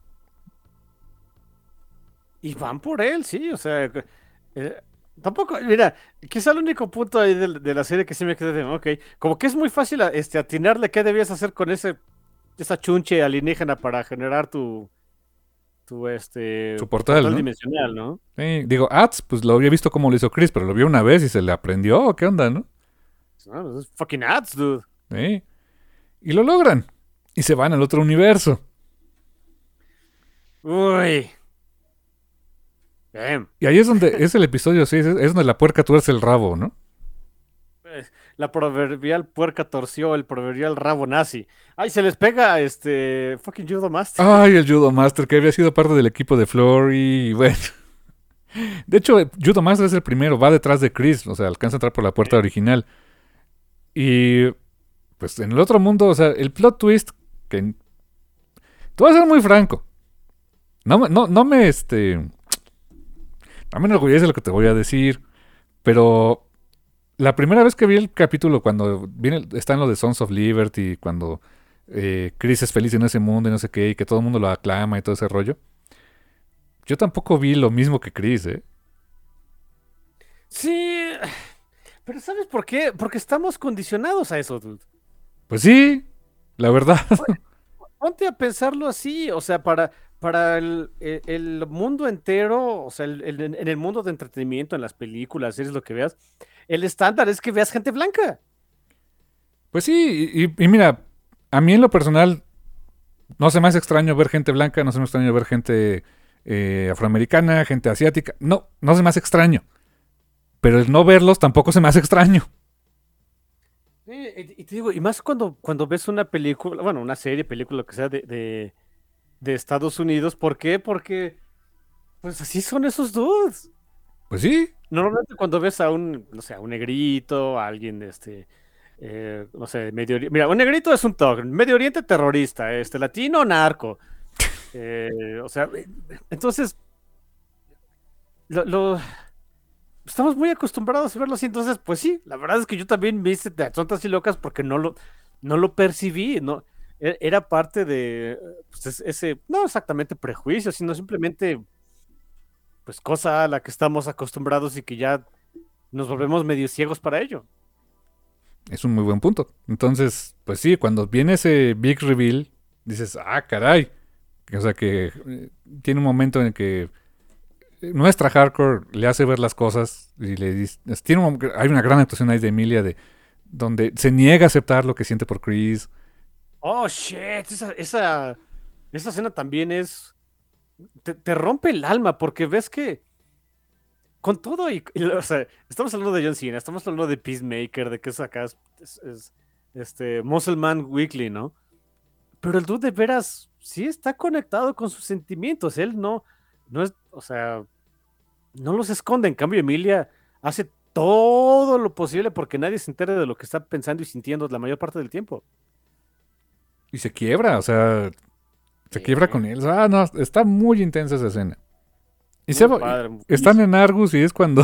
Y van por él, sí, o sea, eh, tampoco, mira, quizá el único punto ahí de, de la serie que sí me quedé de, ok, como que es muy fácil a- este, atinarle qué debías hacer con ese, esa chunche alienígena para generar tu, tu, este, Su portal, ¿no? dimensional, ¿no? Sí, digo, Ads, pues lo había visto como lo hizo Chris, pero lo vio una vez y se le aprendió. ¿Qué onda, no? No, es fucking ads, dude. Sí. Y lo logran. Y se van al otro universo. Uy. Damn. Y ahí es donde es el episodio seis, es, es donde la puerca tuerce el rabo, ¿no? Eh, La proverbial puerca torció el proverbial rabo nazi. Ay, se les pega este fucking judo master. Ay, el Judo Master, que había sido parte del equipo de Flory. Y bueno. De hecho, Judo Master es el primero, va detrás de Chris. O sea, alcanza a entrar por la puerta original. Y pues en el otro mundo, o sea, el plot twist, que te voy a ser muy franco. No, me- no, no me este. No me enorgullece lo que te voy a decir. Pero la primera vez que vi el capítulo, cuando viene, está en lo de Sons of Liberty, cuando eh, Chris es feliz en ese mundo y no sé qué, y que todo el mundo lo aclama y todo ese rollo. Yo tampoco vi lo mismo que Chris, ¿eh? Sí, pero ¿sabes por qué? Porque estamos condicionados a eso, dude. Pues sí, la verdad. Ponte a pensarlo así, o sea, para, para el, el- el mundo entero, o sea, el- el- en el mundo de entretenimiento, en las películas, series, lo que veas, el estándar es que veas gente blanca. Pues sí, y, y- y mira, a mí en lo personal no se me hace extraño ver gente blanca, no se me hace extraño ver gente eh, afroamericana, gente asiática. No, no se me hace extraño. Pero el no verlos tampoco se me hace extraño. Eh, y y te digo, y más cuando, cuando ves una película, bueno, una serie, película, lo que sea, de, de, de Estados Unidos, ¿por qué? Porque, pues así son esos dudes. Pues sí, Normalmente cuando ves a un, no sé, a un negrito, a alguien de este, eh, no sé, Medio Oriente. Mira, un negrito es un TOC, Medio Oriente terrorista, este, latino narco. Eh, o sea, eh, entonces, lo, lo- estamos muy acostumbrados a verlo así. Entonces, pues sí, la verdad es que yo también me hice de tontas y locas porque no lo, no lo percibí, ¿no? E- Era parte de pues, es- ese, no exactamente prejuicio, sino simplemente, pues, cosa a la que estamos acostumbrados y que ya nos volvemos medio ciegos para ello. Es un muy buen punto. Entonces, pues sí, cuando viene ese big reveal, dices, ah, caray. O sea que eh, tiene un momento en el que nuestra hardcore le hace ver las cosas y le dice, tiene un, hay una gran actuación ahí de Emilia de donde se niega a aceptar lo que siente por Chris. Oh, shit, esa, esa, esa escena también es, te, te rompe el alma porque ves que con todo y, y, o sea, estamos hablando de John Cena, estamos hablando de Peacemaker, de que es acá, es, es, es este, Muscle Man Weekly, ¿no? Pero el dude de veras sí está conectado con sus sentimientos, él no, no es, o sea, no los esconde, en cambio Emilia hace todo lo posible porque nadie se entere de lo que está pensando y sintiendo la mayor parte del tiempo. Y se quiebra, o sea, se Sí. quiebra con él. Ah, no, está muy intensa esa escena. Y Muy se, padre. están en Argus y es cuando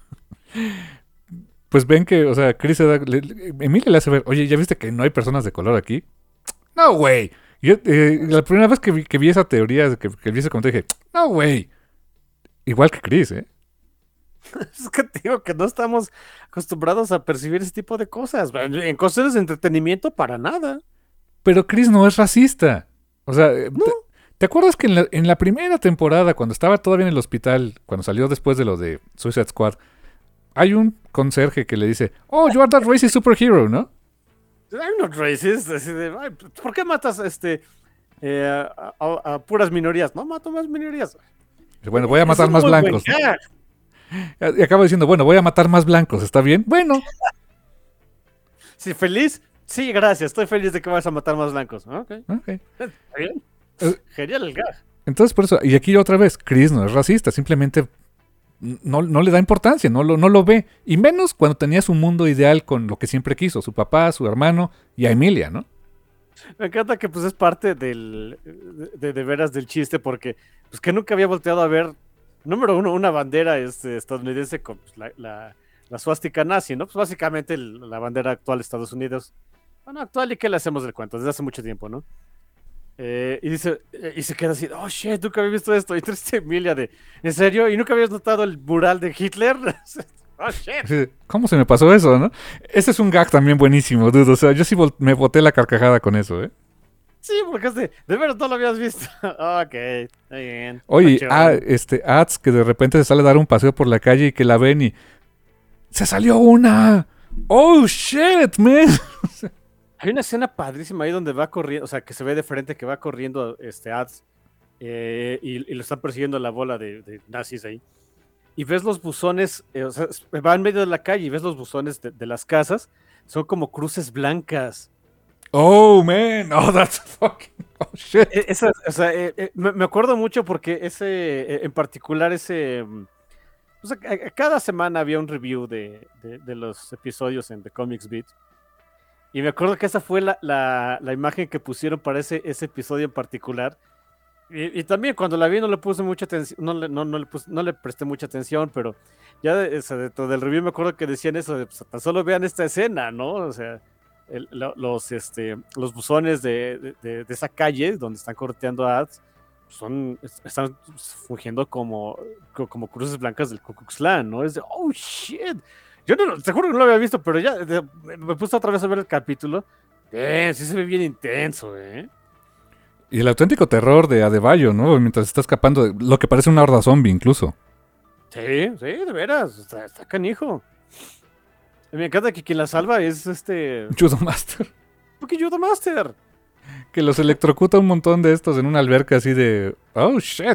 pues ven que, o sea, Chris se da, le, le- Emilia le hace ver, oye, ¿ya viste que no hay personas de color aquí? No, güey. Yo, eh, la primera vez que vi, que vi esa teoría, que, que vi ese comentario, dije, no, güey. Igual que Chris, ¿eh? Es que te digo que no estamos acostumbrados a percibir ese tipo de cosas. En cosas de entretenimiento, para nada. Pero Chris no es racista. O sea, eh, No. te, ¿te acuerdas que en la, en la primera temporada, cuando estaba todavía en el hospital, cuando salió después de lo de Suicide Squad, hay un conserje que le dice, oh, you are that racist superhero, ¿no? I'm not racist. Así de, "Ay, ¿por qué matas este, eh, a, a- a puras minorías? No, mato más minorías. Bueno, voy a Es matar un más muy buen blancos. gag. Y acaba diciendo, bueno, voy a matar más blancos, ¿está bien? Bueno, Sí, feliz. Sí, gracias. Estoy feliz de que vas a matar más blancos. Ok. ok. Está bien. Eh, Genial el gag. Entonces, por eso, y aquí otra vez, Chris no es racista, simplemente no, no le da importancia, no lo, no lo ve. Y menos cuando tenía su mundo ideal con lo que siempre quiso, su papá, su hermano y a Emilia, ¿no? Me encanta que pues es parte del de, de veras del chiste porque pues que nunca había volteado a ver, número uno, una bandera este, estadounidense con pues, la, la, la suástica nazi, ¿no? Pues básicamente el- la bandera actual de Estados Unidos. Bueno, actual y qué le hacemos del cuento, desde hace mucho tiempo, ¿no? Eh, y dice, eh, y se queda así, oh shit, nunca había visto esto. Y triste Emilia de, ¿en serio? ¿Y nunca habías notado el mural de Hitler? Oh shit. Así de, ¿cómo se me pasó eso, no? Ese es un gag también buenísimo, dude. O sea, yo sí vol- me boté la carcajada con eso, ¿eh? Sí, porque es de, de veras no lo habías visto. Ok, está bien. Oye, Está ah, chévere. este, Ads que de repente se sale a dar un paseo por la calle y que la ven y... ¡Se salió una! ¡Oh, shit, man! Hay una escena padrísima ahí donde va corriendo, o sea, que se ve de frente que va corriendo este Ads eh, y, y lo están persiguiendo la bola de, de nazis ahí. Y ves los buzones, eh, o sea, va en medio de la calle y ves los buzones de, de las casas, son como cruces blancas. ¡Oh, man! ¡Oh, that's fucking... ¡Oh, shit! E- Esa, o sea, eh, eh, me, me acuerdo mucho porque ese, eh, en particular, ese. mm, o sea, a- a cada semana había un review de, de- de los episodios en The Comics Beat. Y me acuerdo que esa fue la, la- la imagen que pusieron para ese, ese episodio en particular. Y, y también cuando la vi no le puse mucha atención, no le, no, no le, puse- no le presté mucha atención, pero ya de- o sea, dentro del review me acuerdo que decían eso, de, pues, tan solo vean esta escena, ¿no? O sea, el- lo- los, este, los buzones de, de- de- de esa calle donde están corteando a Ads son, es- están fungiendo como, co- como cruces blancas del Ku Klux Klan, ¿no? Es de, oh, shit. Yo no, lo- te juro que no lo había visto, pero ya de- me me puse otra vez a ver el capítulo. Eh, sí se ve bien intenso, ¿eh? Y el auténtico terror de Adebayo, ¿no? Mientras está escapando de lo que parece una horda zombie, incluso. Sí, sí, de veras, está, está canijo. Me encanta que quien la salva es este. Judo Master. Porque Judo Master. Que los electrocuta un montón de estos en una alberca así de... ¡Oh, shit!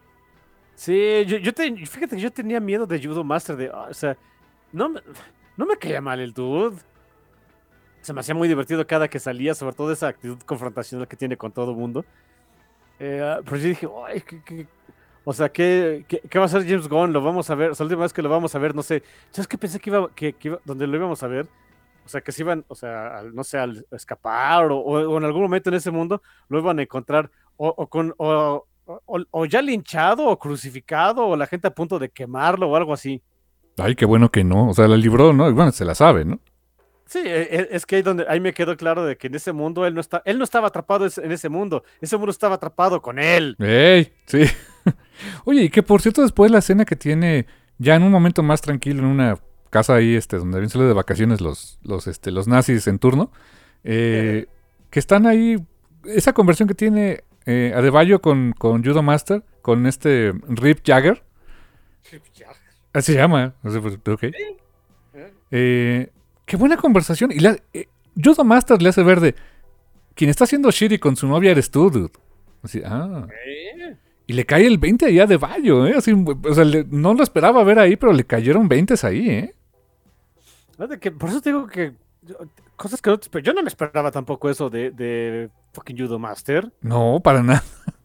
Sí, yo, yo te- fíjate que yo tenía miedo de Judo Master. De, ah, o sea, no me, no me caía mal el dude. Se me hacía muy divertido cada que salía, sobre todo esa actitud confrontacional que tiene con todo el mundo. Eh, ah, pero yo dije, ay, qué- qué- o sea, ¿qué, qué, qué va a hacer James Gunn? Lo vamos a ver. O sea, la última vez que lo vamos a ver, no sé. ¿Sabes qué pensé que iba, que, que iba, donde lo íbamos a ver? O sea, que se iban, o sea, al- no sé, al escapar o, o- o en algún momento en ese mundo lo iban a encontrar o, o con, o, o- o ya linchado o crucificado o la gente a punto de quemarlo o algo así. Ay, qué bueno que no. O sea, la libró, ¿no? Y bueno, se la sabe, ¿no? Sí, e- e- es que ahí, donde, ahí me quedó claro de que en ese mundo él no, está, él no estaba atrapado es- en ese mundo, ese mundo estaba atrapado con él. ¡Ey! Sí. Oye, y que por cierto, después la escena que tiene ya en un momento más tranquilo, en una casa ahí, este, donde habían salido de vacaciones los, los, este, los nazis en turno, eh, que están ahí, esa conversión que tiene eh, Adebayo con, con Judo Master, con este Rip Jagger. Rip Jagger. Así se llama. No sé, pues, ok. ¿Sí? Eh, qué buena conversación. Y la, eh, Judo Master le hace ver de quien está haciendo shitty con su novia eres tú, dude. Así, ah. ¿Eh? Y le cae el veinte allá de Bayo, ¿eh? Así, o sea, le, no lo esperaba ver ahí, pero le cayeron veinte ahí, ¿eh? Que, por eso te digo que cosas que no te, yo no me esperaba tampoco eso de, de fucking Judo Master. No, para nada.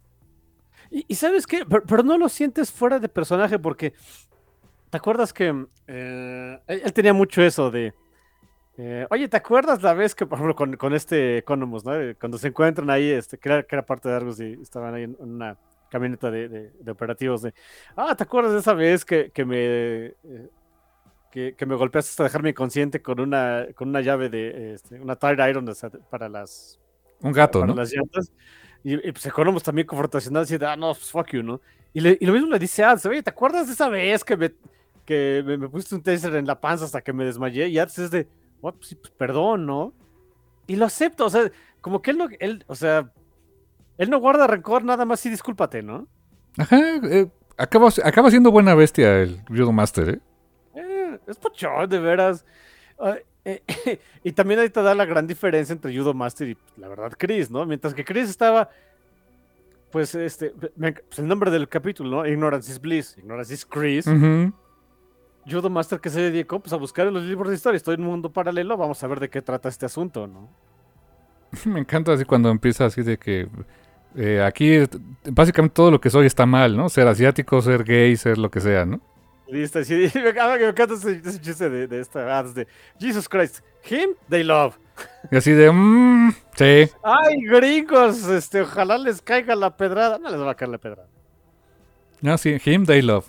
Y, y ¿sabes qué? Pero, pero no lo sientes fuera de personaje porque ¿te acuerdas que eh, él, él tenía mucho eso de eh, oye, ¿te acuerdas la vez que, por ejemplo, con, con este Economus, ¿no? Cuando se encuentran ahí, este, que era, que era parte de Argus y estaban ahí en, en una camioneta de, de, de operativos de, ah, ¿te acuerdas de esa vez que, que me eh, que, que me golpeaste hasta dejarme inconsciente con una con una llave de este, una tire iron o sea, para las un gato, para ¿no? las llantas y, y pues Economus también confrontacional así de, ah, no, pues fuck you, ¿no? Y, le, y lo mismo le dice a Ads, oye, ¿te acuerdas de esa vez que me que me, me pusiste un taser en la panza hasta que me desmayé? Y Ads es de, oh, pues, sí, pues perdón, ¿no? Y lo acepto, o sea, como que él no, él, o sea, él no guarda rencor, nada más sí discúlpate, ¿no? Ajá, eh, acaba, acaba siendo buena bestia el Judo Master, ¿eh? eh es pochón, de veras. Uh, eh, y también ahí te da la gran diferencia entre Judo Master y, la verdad, Chris, ¿no? Mientras que Chris estaba, pues, este, pues el nombre del capítulo, ¿no? Ignorance is Bliss, Ignorance is Chris. Uh-huh. Judo Master que se dedicó, pues, a buscar en los libros de historia. Estoy en un mundo paralelo, vamos a ver de qué trata este asunto, ¿no? Me encanta así cuando empieza así de que eh, aquí básicamente todo lo que soy está mal, ¿no? Ser asiático, ser gay, ser lo que sea, ¿no? Y está así, me encanta ese, ese chiste de, de esta ads de Jesus Christ, him they love. Y así de, mmm, sí. Ay, gringos, este, ojalá les caiga la pedrada. No les va a caer la pedrada. No, sí, him they love.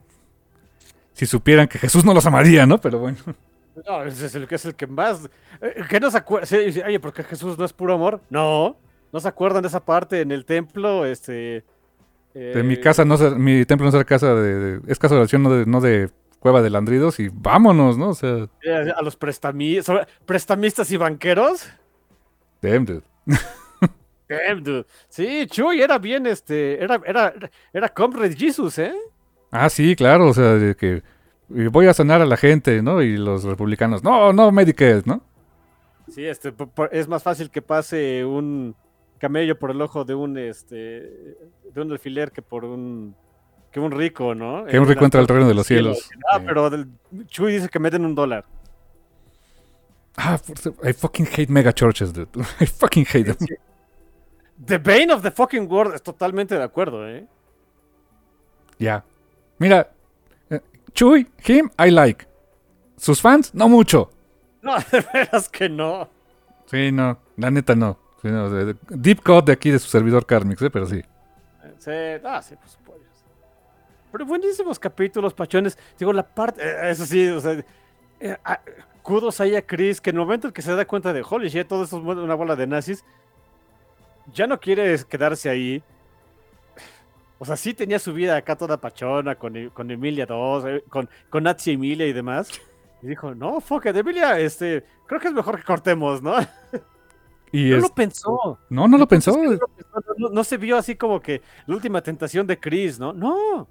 Si supieran que Jesús no los amaría, ¿no? Pero bueno. No, ese es el que es el que más. Eh, ¿Qué no se acuerda? Sí, oye, porque Jesús no es puro amor. No, no se acuerdan de esa parte en el templo, este. Eh, De mi casa no ser, mi templo no será casa de, de es casa de oración, no de, no de cueva de landridos y vámonos, ¿no? O sea, a los prestamistas, prestamistas y banqueros. Damn, dude. Damn, dude. Sí, Chuy era bien, este, era, era, era comrade Jesus, ¿eh? Ah, sí, claro, o sea, de que voy a sanar a la gente, ¿no? Y los republicanos, no, no, Medicare, ¿no? Sí, este, es más fácil que pase un camello por el ojo de un, este, de un alfiler que por un, que un rico, ¿no? Que un rico entra al reino de los cielos. cielos. Ah, sí. Pero del, Chuy dice que me den un dólar. Ah, I fucking hate mega churches, dude. I fucking hate them. The Bane of the fucking world, es totalmente de acuerdo, ¿eh? Ya. Yeah. Mira, Chuy, him, I like. Sus fans, no mucho. No, de veras que no. Sí, no, la neta no. Sí, no deep cut de aquí de su servidor Karmix, ¿eh? Pero sí. Sí, ah, sí, pues pollos. Pero buenísimos capítulos, pachones. Digo, la parte, eh, eso sí, o sea, eh, ah, kudos ahí a Chris, que en el momento en que se da cuenta de, holy shit, todo eso es una bola de nazis, ya no quiere quedarse ahí. O sea, sí tenía su vida acá toda pachona, con, con Emilia dos, eh, con, con Nazi Emilia y demás. Y dijo, no, fuck it, Emilia, este, creo que es mejor que cortemos, ¿no? Y no es... lo pensó. No, no lo pensó. No, lo pensó. No, no se vio así como que la última tentación de Chris, ¿no? No.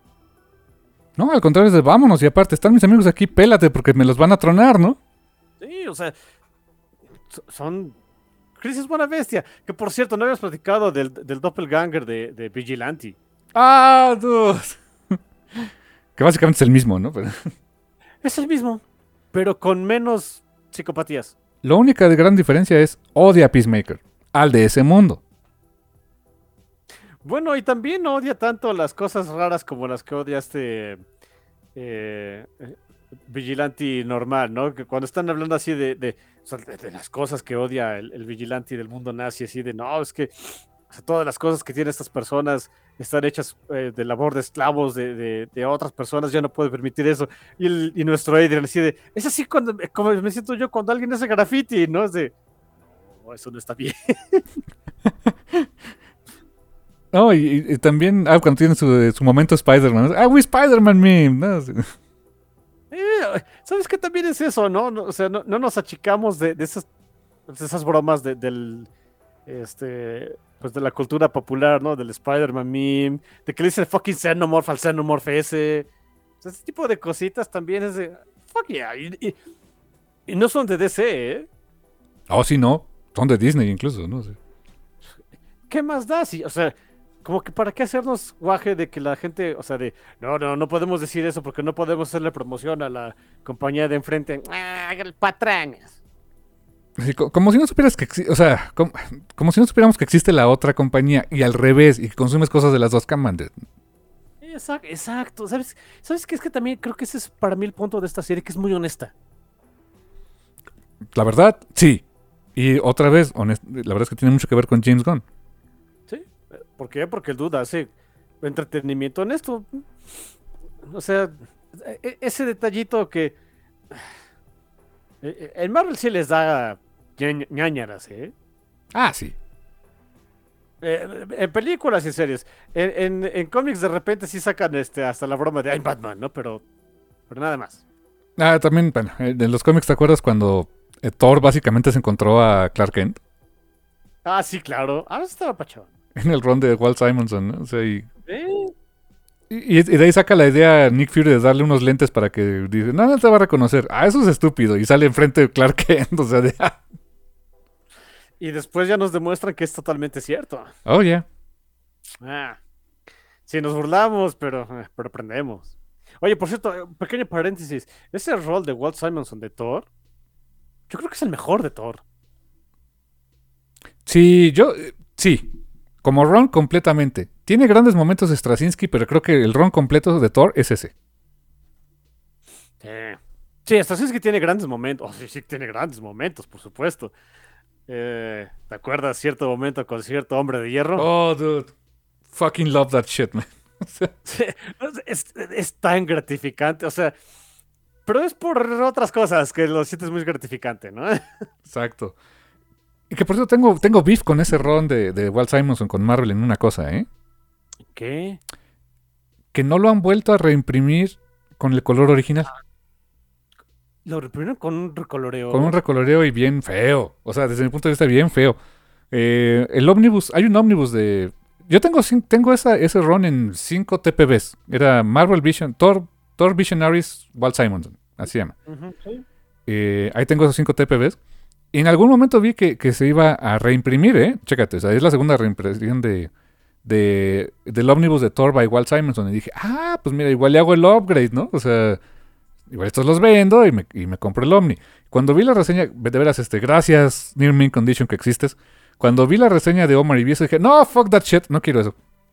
No, al contrario, es de vámonos. Y aparte, están mis amigos aquí, pélate, porque me los van a tronar, ¿no? Sí, o sea, son... Chris es buena bestia. Que por cierto, no habíamos platicado del, del doppelganger de, de Vigilante. ¡Ah, dude! Que básicamente es el mismo, ¿no? Pero... Es el mismo, pero con menos psicopatías. La única gran diferencia es odia a Peacemaker, al de ese mundo. Bueno, y también no odia tanto las cosas raras como las que odia este eh, Vigilante normal, ¿no? Que cuando están hablando así de, de, o sea, de, de las cosas que odia el, el Vigilante del mundo nazi, así de, no, es que o sea, todas las cosas que tienen estas personas están hechas eh, de labor de esclavos de, de, de otras personas, ya no puede permitir eso. Y, el, y nuestro Adrian así de, es así cuando, como me siento yo cuando alguien hace graffiti, ¿no? Es de, oh, eso no está bien. No, y, y también, ah, cuando tiene su, su momento Spider-Man, ah, we Spider-Man meme, ¿no? Eh, ¿sabes qué también es eso, no? No, o sea, no, no nos achicamos de, de esas, de esas bromas de, del, este, pues de la cultura popular, ¿no? Del Spider-Man meme, de que le dicen fucking Xenomorph al Xenomorph ese. O sea, ese tipo de cositas también es de, fuck yeah. Y, y, y no son de D C, ¿eh? Oh, sí, no. Son de Disney incluso, ¿no? Sí. ¿Qué más da? Sí, o sea, como que para qué hacernos guaje de que la gente, o sea, de, no, no, no podemos decir eso porque no podemos hacerle promoción a la compañía de enfrente. Ah, patrañas. Sí, co- como si no supieras que existe, o sea, como, como si no supiéramos que existe la otra compañía y al revés, y que consumes cosas de las dos cámaras. Exacto, exacto. ¿Sabes? ¿Sabes qué? Es que también creo que ese es para mí el punto de esta serie, que es muy honesta. La verdad, sí. Y otra vez, honest, la verdad es que tiene mucho que ver con James Gunn. ¿Sí? ¿Por qué? Porque el dude hace entretenimiento honesto. O sea, e- ese detallito que... eh, En Marvel sí les da ñañ- ñañaras, ¿eh? Ah, sí. Eh, en películas y series. En, en, en cómics de repente sí sacan este hasta la broma de I'm Batman, ¿no? Pero, pero nada más. Ah, también, bueno, eh, en los cómics, ¿te acuerdas cuando eh, Thor básicamente se encontró a Clark Kent? Ah, sí, claro. Ah, eso estaba pachón. En el run de Walt Simonson, ¿no? O sea, y, ¿Eh? y, y de ahí saca la idea Nick Fury de darle unos lentes para que dice, no, no te va a reconocer. Ah, eso es estúpido. Y sale enfrente de Clark Kent, o sea, de, ah, Y después ya nos demuestran que es totalmente cierto. oh, yeah. Ah, sí, nos burlamos, pero, eh, pero aprendemos. Oye, por cierto, eh, pequeño paréntesis. Ese rol de Walt Simonson de Thor, yo creo que es el mejor de Thor. Sí, yo, eh, sí. Como Ron completamente. Tiene grandes momentos de Straczynski, pero creo que el Ron completo de Thor es ese. Sí, sí, hasta sí es que tiene grandes momentos. Oh, sí, sí, tiene grandes momentos, por supuesto. Eh, ¿te acuerdas cierto momento con cierto hombre de hierro? Oh, dude. Fucking love that shit, man. Sí, es, es tan gratificante, o sea, pero es por otras cosas que lo sientes muy gratificante, ¿no? Exacto. Y que por cierto tengo, tengo beef con ese Ron de, de Walt Simonson con Marvel en una cosa, ¿eh? ¿Qué? Que no lo han vuelto a reimprimir con el color original. Lo reprimieron con un recoloreo. Con un recoloreo y bien feo. O sea, desde mi punto de vista, bien feo. Eh, el ómnibus, hay un ómnibus de... Yo tengo, cin- tengo esa, ese Ron en cinco T P Bs. Era Marvel Vision, Thor, Thor Visionaries, Walt Simonson. Así se llama. Ujú, sí. Eh, ahí tengo esos cinco T P Bs. Y en algún momento vi que, que se iba a reimprimir, ¿eh? Chécate, o sea, es la segunda reimpresión de, de, del ómnibus de Thor by Walt Simonson. Y dije, ah, pues mira, igual le hago el upgrade, ¿no? O sea, igual estos los vendo y me, y me compro el Omni. Cuando vi la reseña, de veras, este, gracias, Near Mint Condition, que existes. Cuando vi la reseña de Omar y vi eso, dije, no, fuck that shit, no quiero eso.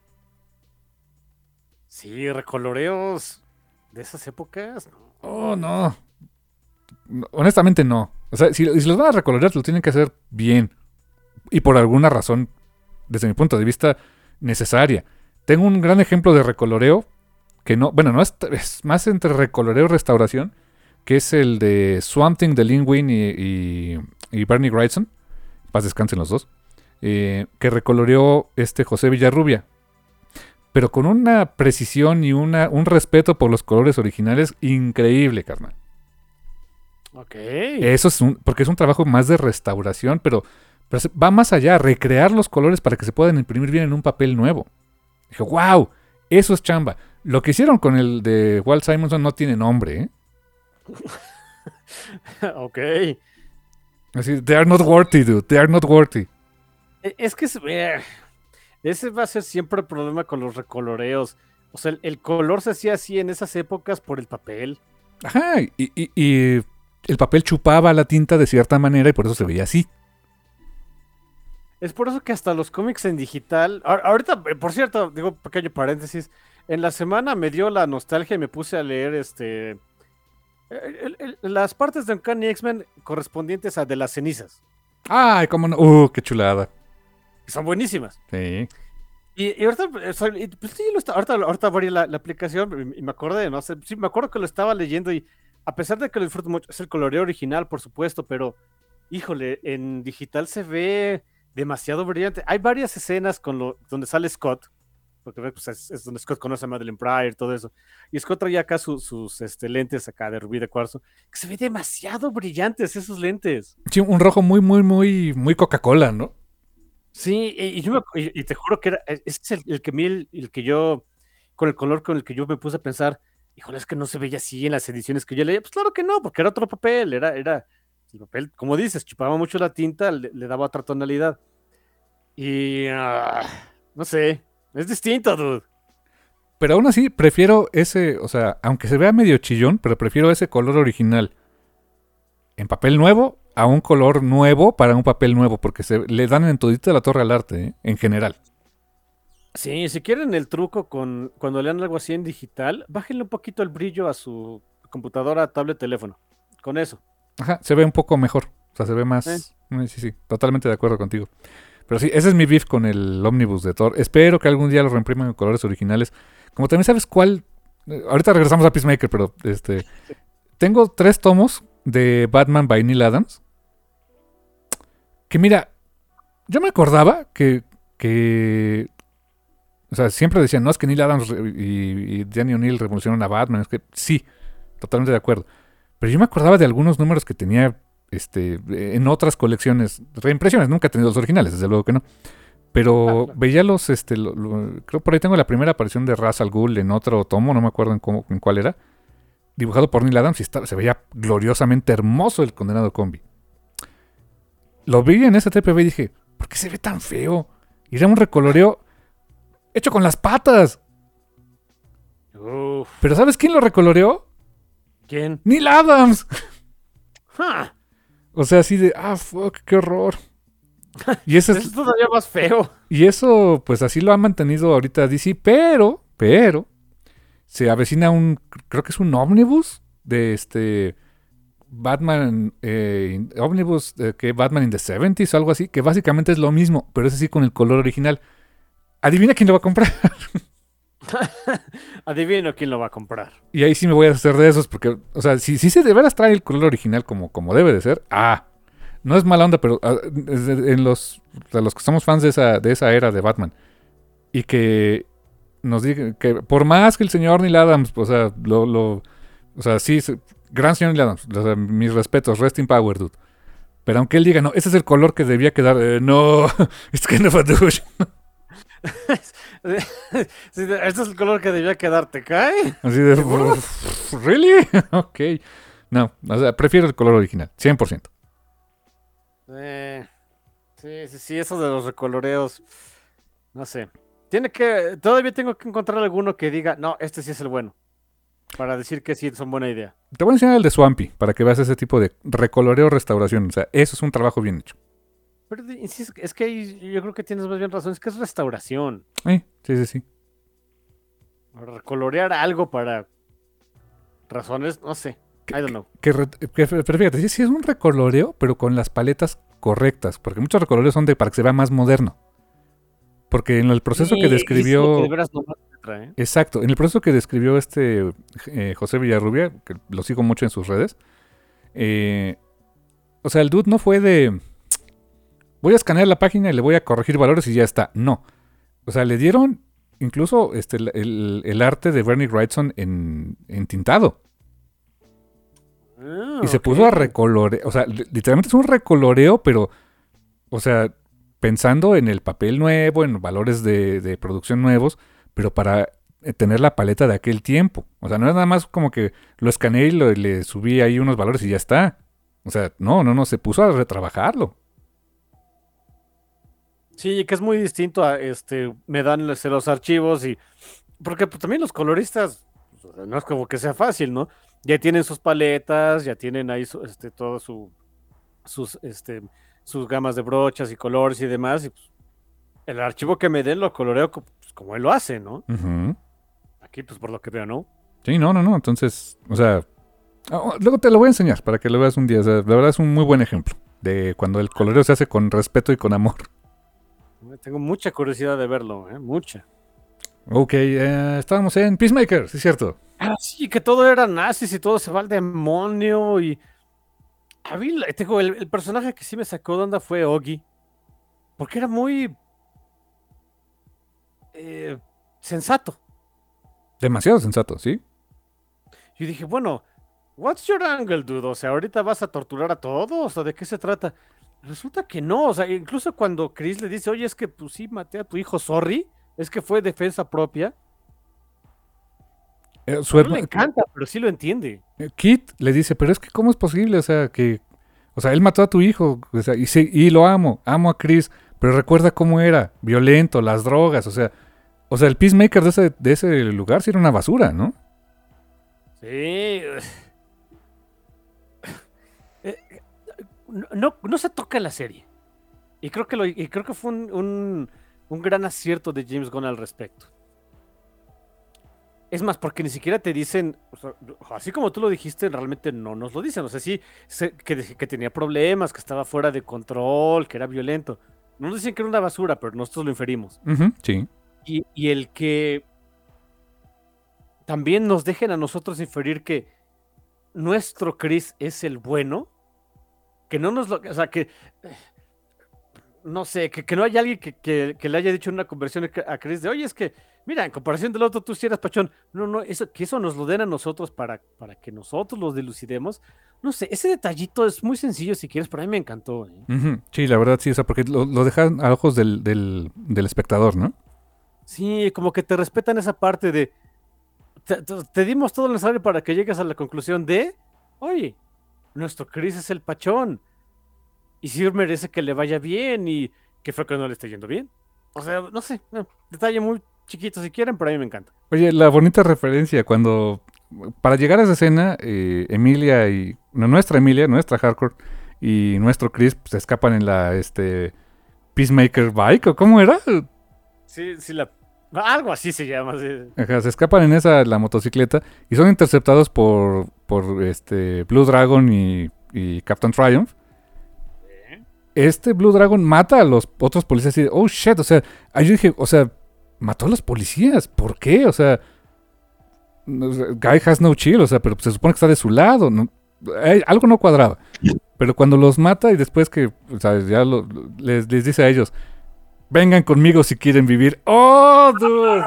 Sí, recoloreos de esas épocas. ¿No? Oh, no. No, honestamente, no. O sea, si, si los van a recolorear, lo tienen que hacer bien. Y por alguna razón, desde mi punto de vista, necesaria. Tengo un gran ejemplo de recoloreo, que no, bueno, no es, es más entre recoloreo y restauración, que es el de Swamp Thing de Lin Wayne y, y, y Bernie Wrightson. Paz descansen los dos. Eh, que recoloreó este José Villarrubia. Pero con una precisión y una, un respeto por los colores originales increíble, carnal. Ok. Eso es un, porque es un trabajo más de restauración, pero, pero va más allá, recrear los colores para que se puedan imprimir bien en un papel nuevo. Dije, wow, eso es chamba. Lo que hicieron con el de Walt Simonson no tiene nombre, ¿eh? Ok. Así, they are not worthy, dude, they are not worthy. E- Es que es- eh, ese va a ser siempre el problema con los recoloreos. O sea, el, el color se hacía así en esas épocas por el papel. Ajá, y, y- y el papel chupaba la tinta de cierta manera y por eso se veía así. Es por eso que hasta los cómics en digital. a- Ahorita, eh, por cierto, digo pequeño paréntesis. En la semana me dio la nostalgia y me puse a leer este. el- el- el- las partes de Uncanny X-Men correspondientes a De las Cenizas. Ay, cómo no, uh, qué chulada. Que son buenísimas. Sí. Y, y ahorita, eh, soy- y, pues, sí, lo está- ahorita, ahorita abrí la, la aplicación y, y me acordé, ¿no? O sea, sí, me acuerdo que lo estaba leyendo y a pesar de que lo disfruto mucho, es el coloreo original, por supuesto, pero híjole, en digital se ve demasiado brillante. Hay varias escenas con lo, donde sale Scott porque pues, es, es donde Scott conoce a Madeline Pryor, todo eso. Y Scott traía acá su, sus este, lentes acá de rubí de cuarzo, que se ve demasiado brillantes esos lentes. Sí, un rojo muy, muy, muy, muy Coca-Cola, ¿no? Sí, y, y yo me, y, y te juro que era, ese es el, el que a mí, el, el que yo, con el color con el que yo me puse a pensar, híjole, es que no se veía así en las ediciones que yo leía. Pues claro que no, porque era otro papel, era, era, el papel, como dices, chupaba mucho la tinta, le, le daba otra tonalidad. Y, ah, no sé, es distinto, dude. Pero aún así, prefiero ese, o sea, aunque se vea medio chillón, pero prefiero ese color original en papel nuevo a un color nuevo para un papel nuevo, porque se le dan en todita la torre al arte, ¿eh? En general. Sí, si quieren el truco con cuando lean algo así en digital, bájenle un poquito el brillo a su computadora, tablet, teléfono. Con eso. Ajá, se ve un poco mejor. O sea, se ve ¿Eh? más... Sí, sí, totalmente de acuerdo contigo. Pero sí, ese es mi beef con el Omnibus de Thor. Espero que algún día lo reimpriman en colores originales. Como también sabes cuál... eh, Ahorita regresamos a Peacemaker, pero este... Tengo tres tomos de Batman by Neil Adams. Que mira, yo me acordaba que... que o sea, siempre decían, no, es que Neil Adams y, y Danny O'Neill revolucionaron a Batman. Es que sí, totalmente de acuerdo. Pero yo me acordaba de algunos números que tenía este, en otras colecciones, reimpresiones, nunca he tenido los originales, desde luego que no. Pero Ah, claro. veía los, este, lo, lo, creo por ahí tengo la primera aparición de Ra's al Ghul en otro tomo, no me acuerdo en, cómo, en cuál era, dibujado por Neil Adams y estaba, se veía gloriosamente hermoso el condenado combi. Lo vi en ese T P B y dije, ¿por qué se ve tan feo? Y era un recoloreo hecho con las patas. Uf, Pero ¿sabes quién lo recoloreó? ¿quién? Neil Adams. ¡Ja! O sea, así de, ah, fuck, qué horror. Y ese Es es, todavía más feo. y eso, pues así lo ha mantenido ahorita D C, pero, pero, se avecina un, creo que es un ómnibus de este Batman, eh, ómnibus eh, que Batman in the seventies o algo así, que básicamente es lo mismo, pero es así con el color original. Adivina quién lo va a comprar. Adivino quién lo va a comprar. Y ahí sí me voy a hacer de esos, porque, o sea, si, si se de veras trae el color original como, como debe de ser, ah, no es mala onda, pero ah, en los, de los que somos fans de esa, de esa era de Batman, y que nos digan que por más que el señor Neil Adams, o sea, lo, lo o sea, sí, gran señor Neil Adams, o sea, mis respetos, rest in power, dude. Pero aunque él diga, no, ese es el color que debía quedar, eh, no, it's kind of a douche. Sí, este es el color que debía quedar, ¿te cae? Así de, ¿Seguro? ¿really? Ok. No, o sea, prefiero el color original, cien por ciento. Eh, sí, sí, sí, eso de los recoloreos, no sé. Tiene que, todavía tengo que encontrar alguno que diga, no, este sí es el bueno, para decir que sí son buena idea. Te voy a enseñar el de Swampy para que veas ese tipo de recoloreo restauración. O sea, eso es un trabajo bien hecho. Pero di- insisto, es que ahí yo creo que tienes más bien razón, es que es restauración. Eh, sí, sí, sí. Recolorear algo para razones, no sé, I don't know. Que, re- que- pero fíjate, sí, sí es un recoloreo, pero con las paletas correctas. Porque muchos recoloreos son de para que se vea más moderno. Porque en el proceso Sí, que y eso es lo que de describió. veras no me entra, ¿eh? Exacto, en el proceso que describió este eh, José Villarrubia, que lo sigo mucho en sus redes. eh, o sea, el dude no fue de. Voy a escanear la página y le voy a corregir valores y ya está. No. O sea, le dieron incluso este, el, el- el arte de Bernie Wrightson en, en tintado. Ah, Y se ok. puso a recolorear. O sea, li- literalmente es un recoloreo, pero. O sea, pensando en el papel nuevo, en valores de, de producción nuevos, pero para eh, tener la paleta de aquel tiempo. O sea, no es nada más como que lo escaneé y lo- le subí ahí unos valores y ya está. O sea, no, no, no, se puso a retrabajarlo. Sí, que es muy distinto a este, me dan los, los archivos y. Porque pues, también los coloristas, pues, o sea, no es como que sea fácil, ¿no? Ya tienen sus paletas, ya tienen ahí su, este, todo su, sus, este, sus gamas de brochas y colores y demás. Y pues, el archivo que me den lo coloreo co- pues, como él lo hace, ¿no? Ujú. Aquí, pues por lo que veo, ¿no? Sí, no, no, no. Entonces, o sea, ah, luego te lo voy a enseñar para que lo veas un día. O sea, la verdad es un muy buen ejemplo de cuando el coloreo se hace con respeto y con amor. Tengo mucha curiosidad de verlo, ¿eh? Mucha. Ok, eh, estábamos en Peacemaker, sí es cierto. Ah, sí, que todo era nazis y todo se va al demonio y... A mí, la- te digo, el, el personaje que sí me sacó de onda fue Oggy. Porque era muy... eh, sensato. Demasiado sensato, ¿sí? Yo dije, bueno, what's your angle, dude? O sea, ahorita vas a torturar a todos, ¿o de qué se trata? Resulta que no, o sea, incluso cuando Chris le dice, oye, es que pues sí, maté a tu hijo, sorry, es que fue defensa propia. Eh, O su sea, no le herma- encanta, pero sí lo entiende. eh, Kit le dice, pero es que ¿cómo es posible? O sea, que... O sea, él mató a tu hijo, o sea, y, sí, y lo amo, amo a Chris, pero recuerda cómo era, violento, las drogas, o sea... O sea, el Peacemaker de ese, de ese lugar sí era una basura, ¿no? Sí. Eh, no, no, no se toca en la serie. Y creo que, lo, y creo que fue un, un, un gran acierto de James Gunn al respecto. Es más, porque ni siquiera te dicen, o sea, así como tú lo dijiste, realmente no nos lo dicen. O sea, sí, sé que, que tenía problemas, que estaba fuera de control, que era violento. No nos dicen que era una basura, pero nosotros lo inferimos. Ujú, sí. Y, y el que también nos dejen a nosotros inferir que nuestro Chris es el bueno, que no nos lo, o sea, que no sé, que, que no haya alguien que, que, que le haya dicho en una conversión a Chris de, oye, es que, mira, en comparación del otro, tú sí eras pachón. No, no, eso, que eso nos lo den a nosotros para, para que nosotros los dilucidemos. No sé, ese detallito es muy sencillo si quieres, pero a mí me encantó. ¿eh? Ujú, sí, la verdad sí, o sea, porque lo, lo dejan a ojos del, del, del espectador, ¿no? Sí, como que te respetan esa parte de, te, te- te dimos todo lo necesario para que llegues a la conclusión de, oye, nuestro Chris es el pachón. Y sí merece que le vaya bien y que fue que no le esté yendo bien. O sea, no sé, no, detalle muy chiquito si quieren, pero a mí me encanta. Oye, la bonita referencia cuando... Para llegar a esa escena, eh, Emilia y... No, nuestra Emilia, nuestra Hardcore y nuestro Chris pues, se escapan en la este Peacemaker Bike, ¿o cómo era? Sí, sí, la... algo así se llama. Sí. Ajá, se escapan en esa la motocicleta y son interceptados por, por este Blue Dragon y, y Captain Triumph. Este Blue Dragon mata a los otros policías y de, oh shit, o sea, ahí yo dije, o sea, mató a los policías, ¿por qué? O sea, no, Guy has no chill, o sea, pero se supone que está de su lado, ¿no? Eh, algo no cuadraba. Pero cuando los mata y después que, o sea, ya lo- les, les dice a ellos, vengan conmigo si quieren vivir. ¡Oh, dude!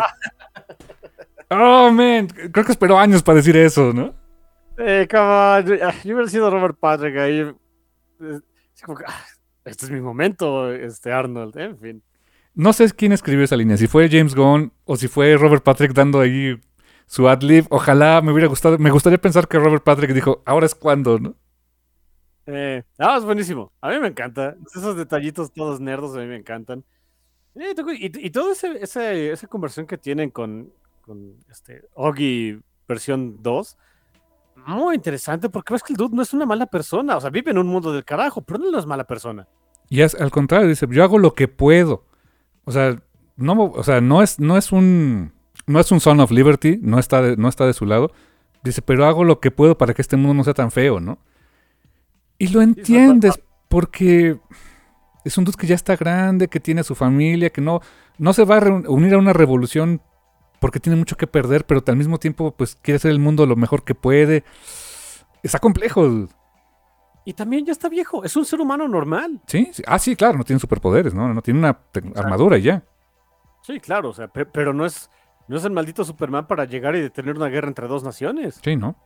¡Oh, man! Creo que esperó años para decir eso, ¿no? Eh, come on, Yo, ah, yo hubiera sido Robert Patrick ahí. eh, así como que, ah, este es mi momento, este Arnold, en fin. No sé quién escribió esa línea, si fue James Gunn o si fue Robert Patrick dando ahí su ad-lib. Ojalá me hubiera gustado, me gustaría pensar que Robert Patrick dijo, ahora es cuando, ¿no? Eh, ah, es buenísimo. A mí me encanta. Esos detallitos todos nerdos a mí me encantan. Eh, to- Y, y toda ese, ese- esa conversión que tienen con, con este Oggy versión dos, muy interesante porque ves que el dude no es una mala persona. O sea, vive en un mundo del carajo, pero no es mala persona. Y es al contrario, dice, yo hago lo que puedo. O sea, no, o sea, no es, no es un, no es un Son of Liberty, no está de, no está de su lado. Dice, pero hago lo que puedo para que este mundo no sea tan feo, ¿no? Y lo entiendes porque es un dude que ya está grande, que tiene a su familia, que no, no se va a reun- unir a una revolución porque tiene mucho que perder, pero al mismo tiempo pues quiere hacer el mundo lo mejor que puede. Está complejo, dude. Y también ya está viejo, es un ser humano normal. ¿Sí? Sí. Ah, sí, claro, no tiene superpoderes, ¿no? No tiene una te- armadura y ya. Sí, claro, o sea, pe- pero no es, no es el maldito Superman para llegar y detener una guerra entre dos naciones. Sí, ¿no?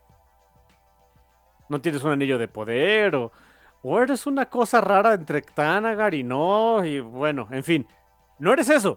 No tienes un anillo de poder o, o eres una cosa rara entre Tanagar y no, y bueno, en fin, no eres eso,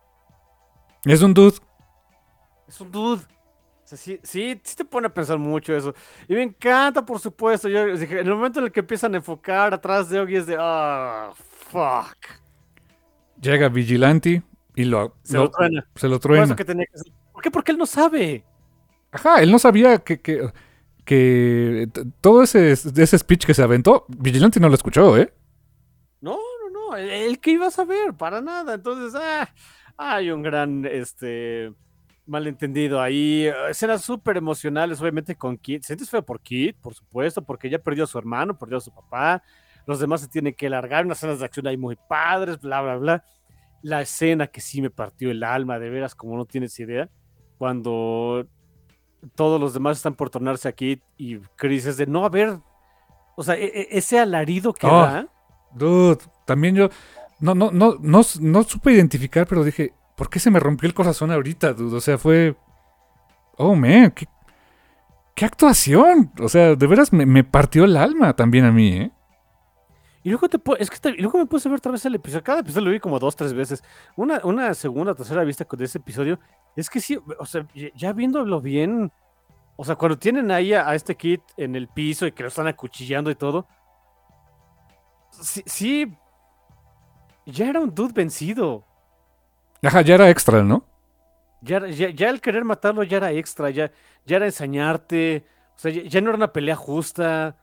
Es un dude. es un dude. O sea, sí, sí, sí te pone a pensar mucho eso. Y me encanta, por supuesto. Yo dije, en el momento en el que empiezan a enfocar atrás de Oggy es de, ah, fuck. Llega Vigilante y lo, Se lo truena. se lo Por truena. eso que tenía que hacer. ¿Por qué? Porque él no sabe. Ajá, él no sabía que, que, que t- todo ese, ese speech que se aventó, Vigilante no lo escuchó, ¿eh? No, no, no. El, el que iba a saber, para nada. Entonces, ah, hay un gran, este, malentendido ahí. Escenas súper emocionales, obviamente, con Kit. Sientes feo por Kit, por supuesto, porque ya perdió a su hermano, perdió a su papá. Los demás se tienen que largar. Unas escenas de acción ahí muy padres, bla, bla, bla. La escena que sí me partió el alma, de veras, como no tienes idea. Cuando todos los demás están por tornarse a Kit y Chris es de no haber. O sea, e- e- ese alarido que Oh. da. Dude, también yo no, no, no, no, no supe identificar, pero dije, ¿Por qué se me rompió el corazón ahorita, dude? O sea, fue... Oh, man, qué, qué actuación. O sea, de veras me, me partió el alma también a mí, ¿eh? Y luego, te pu- es que te- y luego me puse a ver otra vez el episodio. Cada episodio lo vi como dos, tres veces. Una, una segunda, tercera vista con ese episodio. Es que sí, o sea, ya ya viéndolo bien. O sea, cuando tienen ahí a, a este Kid en el piso y que lo están acuchillando y todo. Sí, sí, ya era un dude vencido. Ajá, ya era extra, ¿no? Ya, era- ya, ya el querer matarlo ya era extra, ya, ya era ensañarte. O sea, ya, ya no era una pelea justa.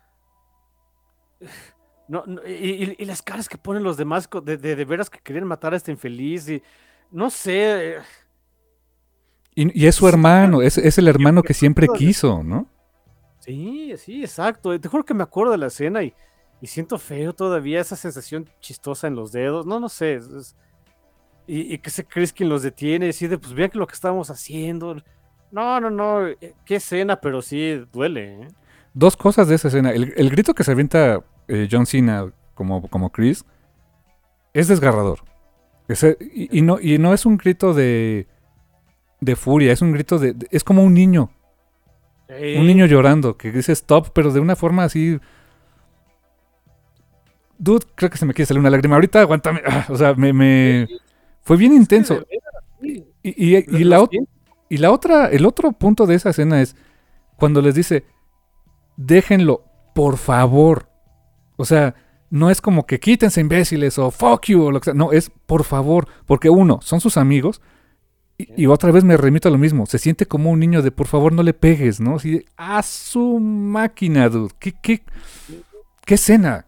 No, no, y, y- y las caras que ponen los demás co- de, de, de veras que querían matar a este infeliz. Y no sé. eh, Y, y es su Sí, hermano, es, es el yo hermano me que siempre acuerdo de- quiso, ¿no? Sí, sí, exacto. Te juro que me acuerdo de la escena y, y siento feo todavía esa sensación chistosa en los dedos. No, no sé. es- es- y, y que se Chris quien los detiene y decide, pues vean que lo que estábamos haciendo. No, no, no. eh, Qué escena, pero sí duele. ¿eh? Dos cosas de esa escena. El, el grito que se avienta eh, John Cena como, como Chris es desgarrador. Ese- y, y no, y no es un grito de, de furia, es un grito de, de- es como un niño. Un niño Sí. llorando, que dice stop, pero de una forma así... Dude, creo que se me quiere salir una lágrima. Ahorita aguántame. Ah, o sea, me, me- fue bien Es que de intenso. veras, sí. Y, y- Lo- y lo la, ot- siento. y la otra, el otro punto de esa escena es cuando les dice, déjenlo, por favor. O sea, no es como que quítense imbéciles o fuck you o lo que sea. No, es por favor. Porque uno, son sus amigos. Y, y otra vez me remito a lo mismo. Se siente como un niño de por favor no le pegues, ¿no? Así de, a su máquina, dude. ¿Qué, qué, qué escena?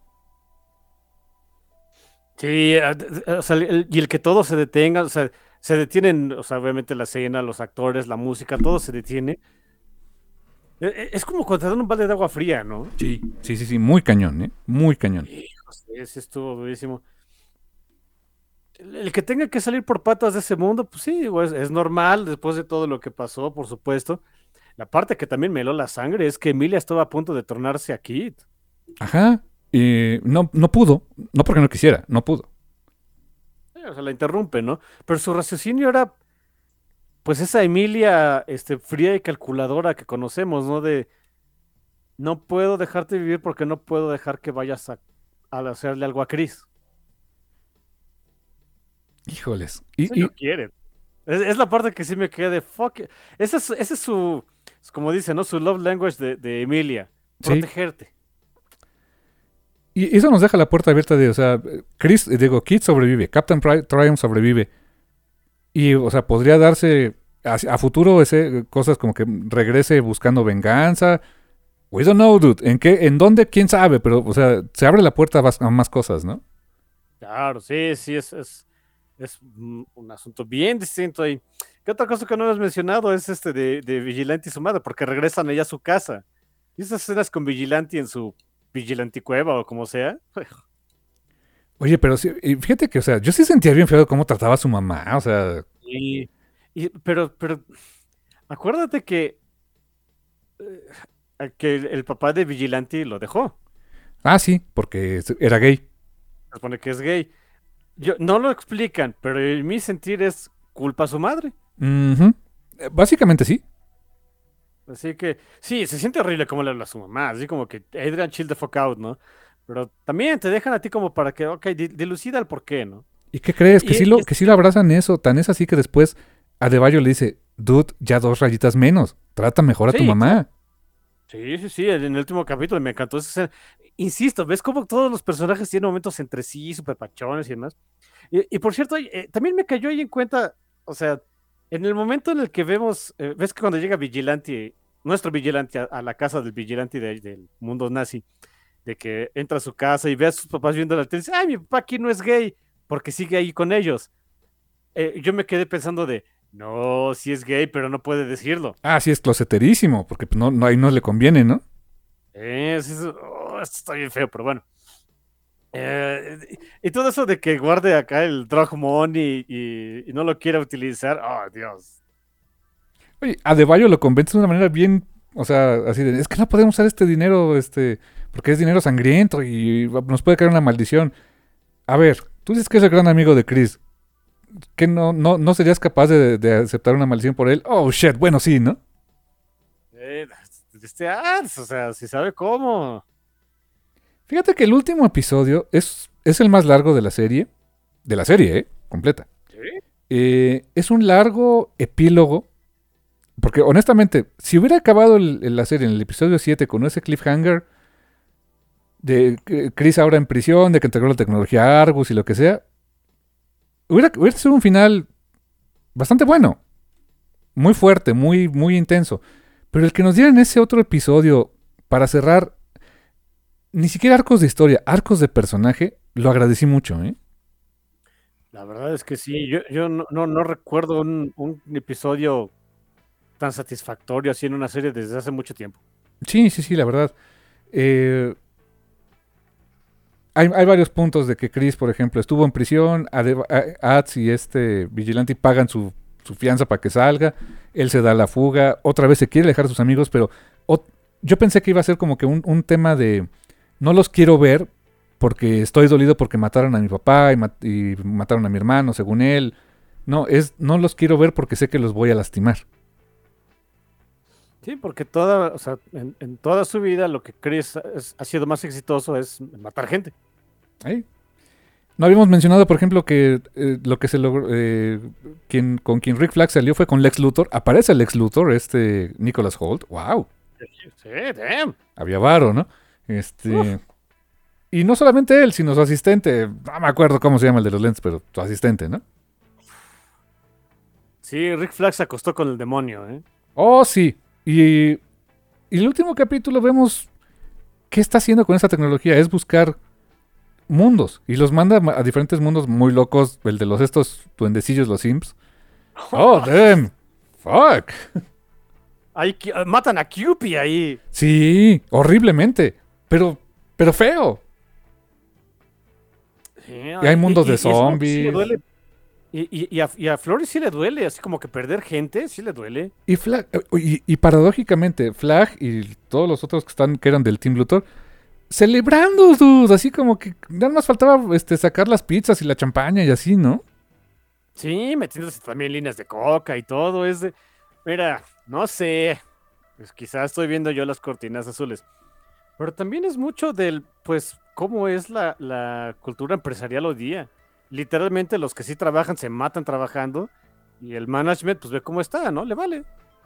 Sí, a- d- d- o sea, el- y el que todo se detenga, o sea, se detienen, o sea, obviamente la escena, los actores, la música, todo se detiene. E- e- Es como cuando te dan un balde de agua fría, ¿no? Sí, sí, sí, sí. Muy cañón, ¿eh? Muy cañón. Hijo, sí, ese estuvo durísimo. El, el que tenga que salir por patas de ese mundo, pues sí, digo, es, es normal después de todo lo que pasó, por supuesto. La parte que también me heló la sangre es que Emilia estaba a punto de tornarse a Kid. Ajá. Y no, no pudo. No porque no quisiera, no pudo. Sí, o sea, la interrumpe, ¿no? Pero su raciocinio era, pues, esa Emilia, este, fría y calculadora que conocemos, ¿no? De, no puedo dejarte vivir porque no puedo dejar que vayas a, a hacerle algo a Chris. Híjoles. Eso Y, no y quiere. Es, es la parte que sí me queda de fuck. it". Ese es, ese es su, es como dice, ¿no? Su love language de, de Emilia. sí. Protegerte. Y eso nos deja la puerta abierta de, o sea, Chris, eh, digo, Kid sobrevive, Captain Pri- Triumph sobrevive. Y, o sea, podría darse a, a futuro ese, cosas como que regrese buscando venganza. We don't know, dude. ¿En qué? ¿En dónde? ¿Quién sabe? Pero, o sea, se abre la puerta a, vas- a más cosas, ¿no? Claro, sí, sí, es, es, es un un asunto bien distinto ahí. ¿Qué otra cosa que no hemos mencionado es este de, de Vigilante y su madre? Porque regresan allá a su casa. Y esas escenas con Vigilante en su Vigilante cueva o como sea. Oye, pero sí, y fíjate que, o sea, yo sí sentía bien feo cómo trataba a su mamá, o sea, Y, y- pero, pero, acuérdate que, eh, que el, el papá de Vigilante lo dejó. ah, sí, porque era gay. Se supone que es gay. Yo, no lo explican, pero en mi sentir es culpa a su madre. Ujú. Eh, Básicamente sí. Así que, sí, se siente horrible como le habla a su mamá, así como que Adrian, chill the fuck out, ¿no? Pero también te dejan a ti como para que, ok, di- dilucida el por qué, ¿no? ¿Y qué crees? Que Y, sí y lo, es- que sí lo abrazan eso. Tan es así que después Adebayo le dice, dude, ya dos rayitas menos. Trata mejor a tu sí, mamá. sí, sí, sí, en el último capítulo me encantó esa escena. Insisto, ¿ves cómo todos los personajes tienen momentos entre sí, super pachones y demás? Y, y por cierto, eh, también me cayó ahí en cuenta, o sea, en el momento en el que vemos, eh, ves que cuando llega Vigilante, nuestro Vigilante a, a la casa del Vigilante de- del mundo nazi, de que entra a su casa y ve a sus papás viendo la tele y dice, ay, mi papá aquí no es gay, porque sigue ahí con ellos. Eh, yo me quedé pensando de, no, sí es gay, pero no puede decirlo. Ah, sí, es closeterísimo, porque pues, no, no, ahí no le conviene, ¿no? Eh, sí, sí, oh, esto está bien feo, pero bueno. Eh, y todo eso de que guarde acá el drug money y, y no lo quiera utilizar, oh, Dios. Oye, Adebayo lo convence de una manera bien, o sea, así de, es que no podemos usar este dinero, este, porque es dinero sangriento y nos puede caer una maldición. A ver, tú dices que es el gran amigo de Chris. ¿qué no, no, no serías capaz de, de aceptar una maldición por él? Oh, shit, bueno, sí, ¿no? Eh, este Ars, o sea, si sabe cómo. Fíjate que el último episodio es, es el más largo de la serie. De la serie, ¿eh? Completa. ¿Sí? Eh, es un largo epílogo. Porque honestamente, si hubiera acabado el- el- la serie en el episodio siete con ese cliffhanger de que Chris ahora en prisión, de que entregó la tecnología a Argus y lo que sea, hubiera, hubiera sido un final bastante bueno. Muy fuerte, muy, muy intenso. Pero el que nos dieran ese otro episodio para cerrar ni siquiera arcos de historia, arcos de personaje, lo agradecí mucho, ¿eh? La verdad es que sí, yo, yo no, no, no recuerdo un, un episodio tan satisfactorio así en una serie desde hace mucho tiempo. Sí, sí, sí, la verdad. Eh, hay, hay varios puntos de que Chris, por ejemplo, estuvo en prisión, Ade- a- Ads y este vigilante pagan su, su fianza para que salga, él se da la fuga, otra vez se quiere dejar a sus amigos, pero ot- yo pensé que iba a ser como que un, un tema de no los quiero ver porque estoy dolido porque mataron a mi papá y, mat- y mataron a mi hermano, según él. No, es no los quiero ver porque sé que los voy a lastimar. Sí, porque toda, o sea, en, en toda su vida lo que Chris es- ha sido más exitoso es matar gente. Ahí. No habíamos mencionado, por ejemplo, que eh, lo que se logró, eh, quien, con quien Rick Flag salió fue con Lex Luthor. Aparece el Lex Luthor, este Nicholas Holt. ¡Wow! Sí, damn. Había varo, ¿no? Este. Y no solamente él, sino su asistente. No me acuerdo cómo se llama el de los lentes, pero su asistente, ¿no? Sí, Rick Flag se acostó con el demonio, ¿eh? Oh, sí. Y, y el último capítulo vemos qué está haciendo con esa tecnología. Es buscar mundos. Y los manda a diferentes mundos muy locos. El de los estos duendecillos, los Sims. Oh, damn. Fuck. Ahí qui- ah, matan a Cupid ahí. Sí, horriblemente. Pero, pero feo. Sí, Y hay mundos de y eso sí le zombies. duele. Y, y- y a, y a Flores sí le duele, así como que perder gente, sí le duele. Y, Flag, eh, y, y paradójicamente, Flag y todos los otros que están que eran del Team Luthor celebrando, dude. Así como que nada más faltaba este, sacar las pizzas y la champaña y así, ¿no? Sí, metiéndose también líneas de coca y todo. Es de, mira, no sé. Pues quizás estoy viendo yo las cortinas azules. Pero también es mucho del, pues, cómo es la, la cultura empresarial hoy día. Literalmente los que sí trabajan se matan trabajando y el management, pues ve cómo está, ¿no? Le vale.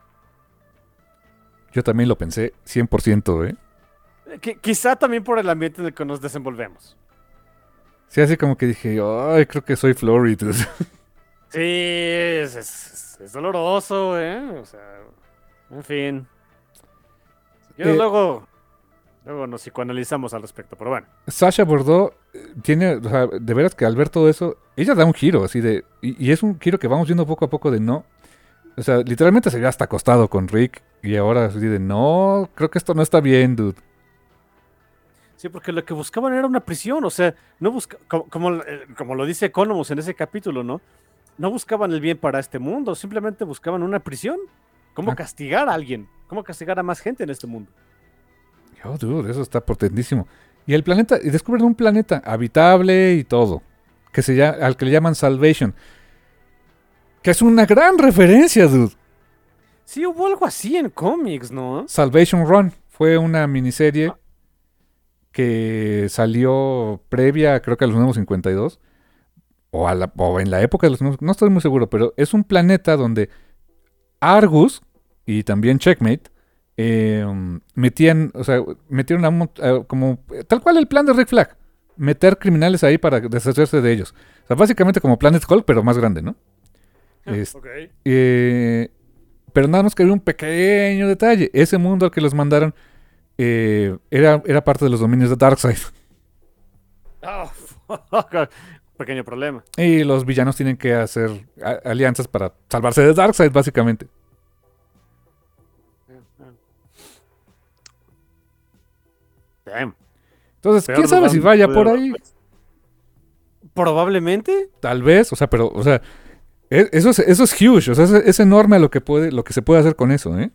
Yo también lo pensé cien por ciento, ¿eh? Eh, qui- quizá también por el ambiente en el que nos desenvolvemos. Sí, así como que dije, ay, creo que soy Flory, dude. Sí, es, es- es doloroso, ¿eh? O sea, en fin. Si quieres, Eh, luego, luego nos psicoanalizamos al respecto, pero bueno. Sasha Bordeaux eh, tiene, o sea, de veras que al ver todo eso, ella da un giro así de, y, y es un giro que vamos viendo poco a poco de no, o sea, literalmente se había hasta acostado con Rick y ahora así de, no, creo que esto no está bien, dude. Sí, porque lo que buscaban era una prisión, o sea, no busca, como, como, eh, como lo dice Economos en ese capítulo, ¿no? No buscaban el bien para este mundo, simplemente buscaban una prisión. ¿Cómo Ah. castigar a alguien? ¿Cómo castigar a más gente en este mundo? Oh, dude, eso está potentísimo. Y el planeta, y descubren un planeta habitable y todo, que se llama, al que le llaman Salvation, que es una gran referencia, dude. Sí, hubo algo así en cómics, ¿no? Salvation Run fue una miniserie que salió previa, creo que a los Nuevos cincuenta y dos, o, a la- o en la época de los Nuevos, no estoy muy seguro, pero es un planeta donde Argus y también Checkmate eh, metían, o sea, metieron a un mont- a como tal cual el plan de Rick Flag, meter criminales ahí para deshacerse de ellos. O sea, básicamente como Planet Hulk, pero más grande, ¿no? Es- Ok. eh, pero nada más que había un pequeño detalle. Ese mundo al que los mandaron eh, era, era parte de los dominios de Darkseid. Ah, pequeño problema. Y los villanos tienen que hacer a- alianzas para salvarse de Darkseid, básicamente. Damn. Entonces, Peor quién sabe lugar si donde vaya pude por haber ahí. puesto. Probablemente. Tal vez, o sea, pero, o sea, e- eso es, eso es huge, o sea, es, es enorme lo que puede, lo que se puede hacer con eso, ¿eh?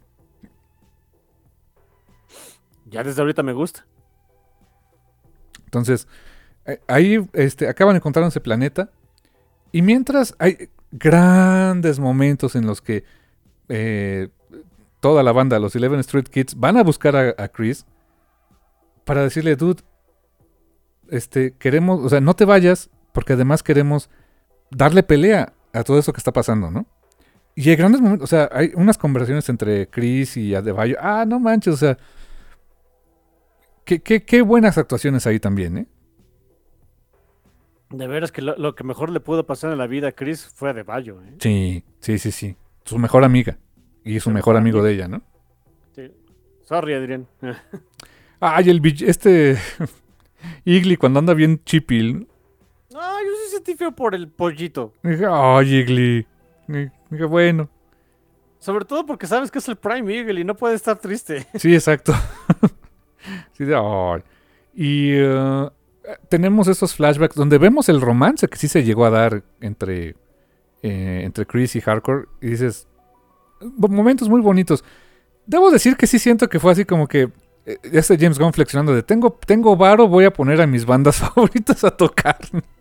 Ya desde ahorita me gusta. Entonces, eh, ahí este, acaban encontrando ese planeta Y mientras hay grandes momentos en los que eh, toda la banda, los Eleven Street Kids, van a buscar a, a Chris para decirle, dude, este, queremos, o sea, no te vayas, porque además queremos darle pelea a todo eso que está pasando, ¿no? Y hay grandes momentos, o sea, hay unas conversaciones entre Chris y Adebayo. Ah, no manches, o sea, qué, qué, qué buenas actuaciones ahí también, ¿eh? De veras que lo, lo que mejor le pudo pasar en la vida a Chris fue Adebayo, ¿eh? Sí, sí, sí, sí. Su mejor amiga. Y su mejor amigo de ella, ¿no? Sí. Sorry, Adrián. Ay, el bich- este Igly cuando anda bien chipil. No, yo sí sentí feo por el pollito. Dije, ay, Igly. Dije, bueno. Sobre todo porque sabes que es el Prime Eagle y no puede estar triste. Sí, exacto. Sí, de, ay. Y uh, tenemos esos flashbacks donde vemos el romance que sí se llegó a dar entre, eh, entre Chris y Hardcore. Y dices, momentos muy bonitos. Debo decir que sí siento que fue así como que eh, este James Gunn flexionando de tengo, tengo varo, voy a poner a mis bandas favoritas a tocar.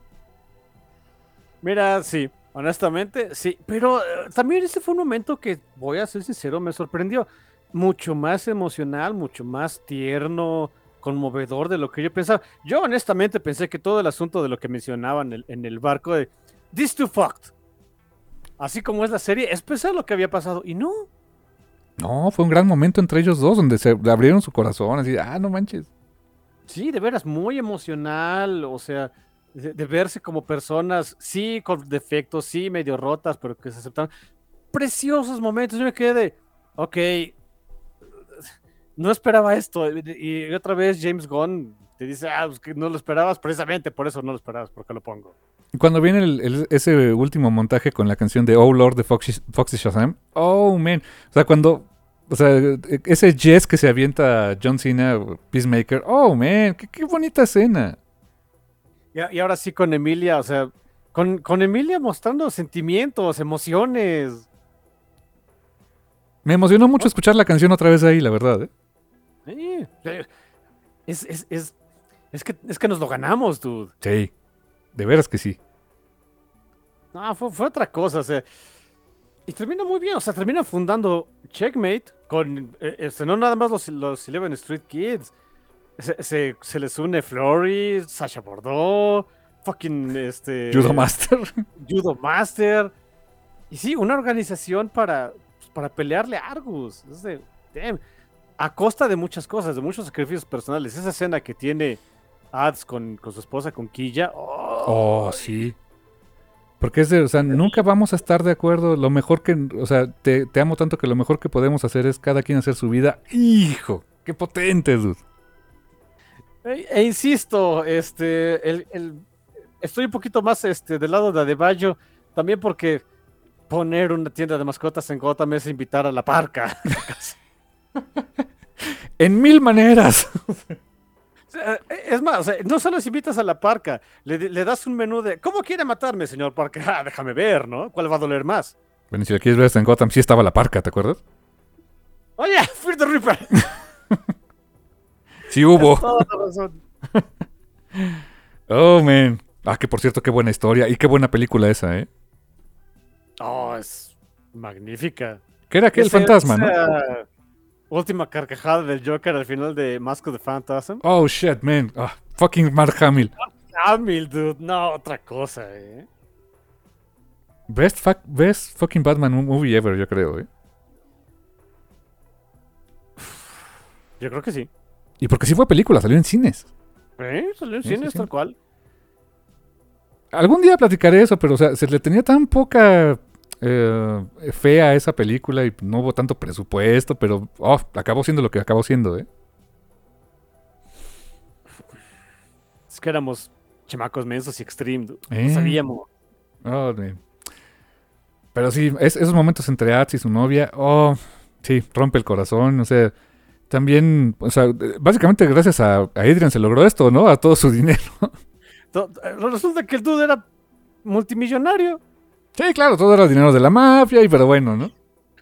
Mira, sí, honestamente, sí. Pero eh, también ese fue un momento que, voy a ser sincero, me sorprendió. Mucho más emocional, mucho más tierno, conmovedor de lo que yo pensaba. Yo honestamente pensé que todo el asunto de lo que mencionaban en el, en el barco de These Two Fucked, así como es la serie, es pensar lo que había pasado. Y no. No, fue un gran momento entre ellos dos donde se abrieron su corazón. Así, ah, no manches. Sí, de veras, muy emocional. O sea, de, de verse como personas, sí, con defectos, sí, medio rotas, pero que se aceptan. Preciosos momentos. Yo me quedé de, ok, no esperaba esto. Y otra vez James Gunn te dice, ah, pues que no lo esperabas, precisamente por eso no lo esperabas, porque lo pongo. Y cuando viene el, el- ese último montaje con la canción de Oh Lord de Foxy, Foxy Shazam, oh man, o sea, cuando, o sea, ese jazz que se avienta John Cena, Peacemaker, oh man, qué, qué bonita escena. Y, y ahora sí con Emilia, o sea, con, con Emilia mostrando sentimientos, emociones. Me emocionó mucho escuchar la canción otra vez ahí, la verdad, ¿eh? Sí, es, es, es, es, que, es que nos lo ganamos, dude. Sí, de veras que sí. No, fue, fue otra cosa, o sea. Y termina muy bien, o sea, termina fundando Checkmate con, eh, este, no nada más los, los Eleven Street Kids. Se, se, se les une Flory, Sasha Bordeaux, fucking, este... Judo Master. Judo Master. Y sí, una organización para, pues, para pelearle a Argus. Es de, damn. A costa de muchas cosas, de muchos sacrificios personales. Esa escena que tiene Ads con, con su esposa, con Quilla. Oh, sí. Porque es de, o sea, nunca vamos a estar de acuerdo. Lo mejor que, o sea, te, te amo tanto que lo mejor que podemos hacer es cada quien hacer su vida. ¡Hijo! ¡Qué potente, dude! E, e insisto, este, el, el, estoy un poquito más este, del lado de Adebayo, también porque poner una tienda de mascotas en Gotham es invitar a la parca. En mil maneras. Es más, o sea, no solo si invitas a la parca, le, le das un menú de ¿cómo quiere matarme, señor Parker? Ah, déjame ver, ¿no? ¿Cuál va a doler más? Bueno, y si la quieres ver, está en Gotham. Sí estaba la parca, ¿te acuerdas? Oye, Fear the Reaper. Sí hubo. Toda la razón. Oh, man. Ah, que por cierto, qué buena historia. Y qué buena película esa, ¿eh? Oh, es magnífica. Que era aquel Ese- fantasma, ¿no? esa última carcajada del Joker al final de Mask of the Phantasm. Oh, shit, man. Ah, fucking Mark Hamill. Hamill, dude, no, otra cosa, eh. Best, fuck- best fucking Batman movie ever, yo creo, ¿eh? Yo creo que sí. Y porque sí fue película, salió en cines. ¿Eh? Salió en Sí, cines sí, sí. tal cual. Algún día platicaré eso, pero o sea, se le tenía tan poca eh, fe a esa película y no hubo tanto presupuesto, pero oh, acabó siendo lo que acabó siendo, ¿eh? Es que éramos chamacos mensos y extreme, dude. Eh. No sabíamos. Oh, man. Pero sí, es- esos momentos entre Ads y su novia, oh, sí, rompe el corazón, o sea, también, o sea, básicamente gracias a, a Adrian se logró esto, ¿no? A todo su dinero. To- Resulta que el dude era multimillonario. Sí, claro, todo era dinero de la mafia, y pero bueno, ¿no?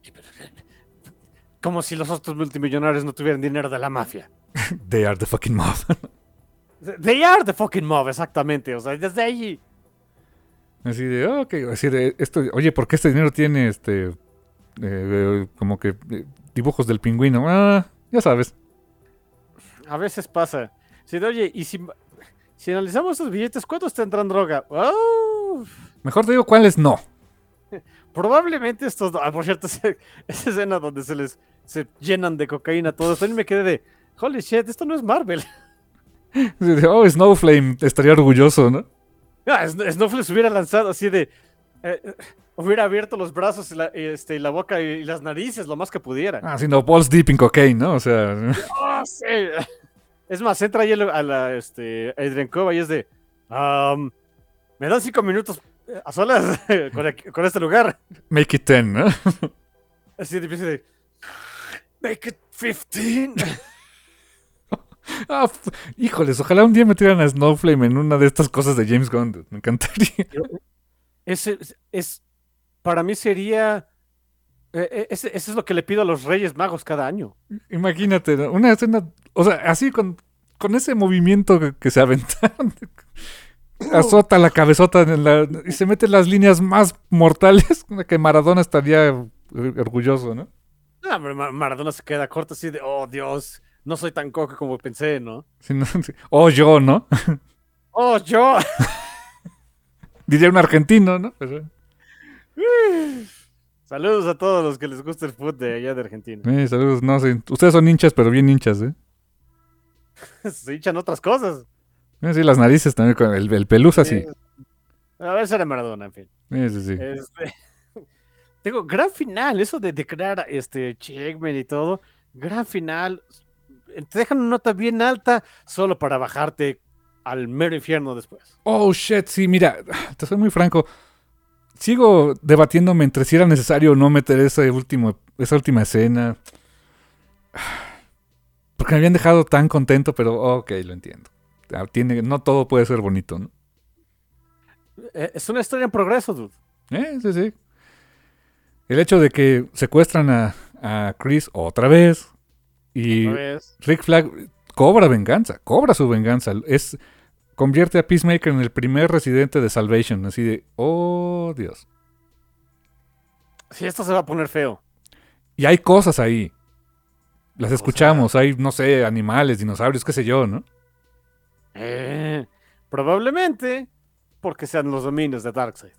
Como si los otros multimillonarios no tuvieran dinero de la mafia. They are the fucking mob. They are the fucking mob, exactamente. O sea, desde ahí. Así de, oh, ok, así de, esto, oye, ¿por qué este dinero tiene este, eh, eh, como que eh, dibujos del pingüino? Ah, ya sabes. A veces pasa. Sí, de, oye, y si, si analizamos estos billetes, ¿cuántos tendrán droga? ¡Oh! Mejor te digo cuáles no. Probablemente estos. Ah, por cierto, ese- esa escena donde se les se llenan de cocaína todos. También me quedé de. Holy shit, esto no es Marvel. Así de, oh, Snowflame, estaría orgulloso, ¿no? Ah, Sn- Snowflake se hubiera lanzado así de. eh, eh, hubiera abierto los brazos y la, y, este, y la boca y, y las narices lo más que pudiera. Ah, sí, no, balls deep in cocaine, ¿no? O sea, ¡Oh, sí! Es más, entra ahí a la, a la, este, Adrian Cova y es de. "Am, me dan cinco minutos eh, a solas con, aquí- con este lugar. make it ten, ¿no? Así de empieza de. Make it fifteen. Ah, f- híjoles, ojalá un día metieran a Snowflame en una de estas cosas de James Gunn, dude, me encantaría. Ese es, es- para mí sería. eh, eh, ese, ese es lo que le pido a los Reyes Magos cada año. Imagínate, ¿no? Una escena, o sea, así con, con ese movimiento que, que se aventaron. Azota la cabezota en la- y se mete en las líneas más mortales que Maradona estaría eh, orgulloso, ¿no? Ah, pero Ma- Maradona se queda corto así de, oh Dios, no soy tan cojo como pensé, ¿no? Si no, sí. O yo, ¿no? Oh, yo. Diría un argentino, ¿no? Pero, Saludos a todos los que les gusta el fútbol de allá de Argentina. eh, saludos, no sé. Ustedes son hinchas, pero bien hinchas, ¿eh? Se hinchan otras cosas. Eh, sí, las narices también, con el, el pelusa, sí. A ver, será Maradona, en fin. Eh, sí, sí. Este, digo, gran final, eso de, de crear este Checkmate y todo. Gran final. Te dejan una nota bien alta solo para bajarte al mero infierno después. Oh, shit, sí, mira, te soy muy franco. Sigo debatiéndome entre si era necesario o no meter ese último, esa última escena. Porque me habían dejado tan contento, pero ok, lo entiendo. Ah, Tiene, no todo puede ser bonito, ¿no? Eh, Es una historia en progreso, dude. Eh, sí, sí. El hecho de que secuestran a, a Chris otra vez y ¿No ves? Rick Flag cobra venganza, cobra su venganza. Es, convierte a Peacemaker en el primer residente de Salvation. Así de, oh Dios. Sí, esto se va a poner feo. Y hay cosas ahí. Las O escuchamos, hay, no sé, animales, dinosaurios, qué sé yo, ¿no? Eh, probablemente porque sean los dominios de Darkseid.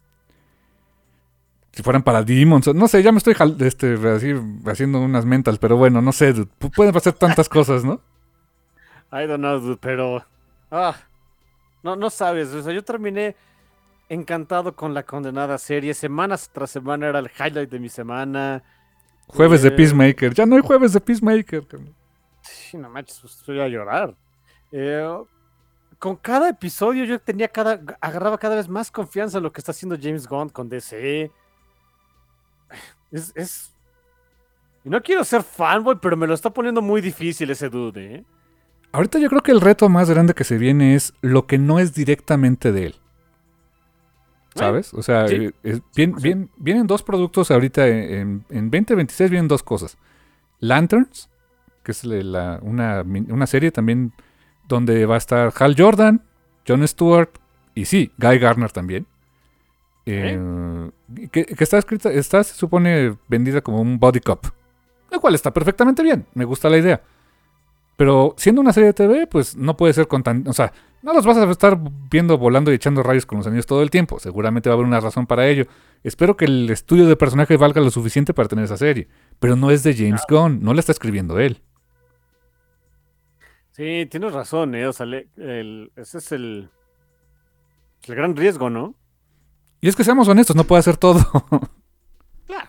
Si fueran para Demons, no sé, ya me estoy jal- este, así, haciendo unas mentals, pero bueno, no sé, dude, pu- pueden pasar tantas cosas, ¿no? I don't know, dude, pero. Ah, no, no sabes. O sea, yo terminé encantado con la condenada serie. Semanas tras semana era el highlight de mi semana. Jueves de Eh, Peacemaker, ya no hay jueves de Peacemaker. cabrón. Sí, no manches, pues, estoy a llorar. Eh, con cada episodio yo tenía cada. Agarraba cada vez más confianza en lo que está haciendo James Gunn con D C. Es. es... Y no quiero ser fanboy, pero me lo está poniendo muy difícil ese dude, ¿eh? Ahorita yo creo que el reto más grande que se viene es lo que no es directamente de él. ¿Sabes? O sea, sí. eh, es- bien- Sí. bien- vienen dos productos ahorita en, en veinte veintiséis, vienen dos cosas. Lanterns, que es la- la- una, min- una serie también donde va a estar Hal Jordan, Jon Stewart y sí, Guy Garner también. Eh, que, que está escrita, está, se supone, vendida como un body cop. Lo cual está perfectamente bien, me gusta la idea. Pero siendo una serie de T V, pues no puede ser con tan... O sea, no los vas a estar viendo volando y echando rayos con los anillos todo el tiempo. Seguramente va a haber una razón para ello. Espero que el estudio de personaje valga lo suficiente para tener esa serie. Pero no es de James Gunn, no la está escribiendo él. Sí, tienes razón, ¿eh? O sea, le- el- ese es el, el gran riesgo, ¿no? Y es que seamos honestos, no puede hacer todo. Claro.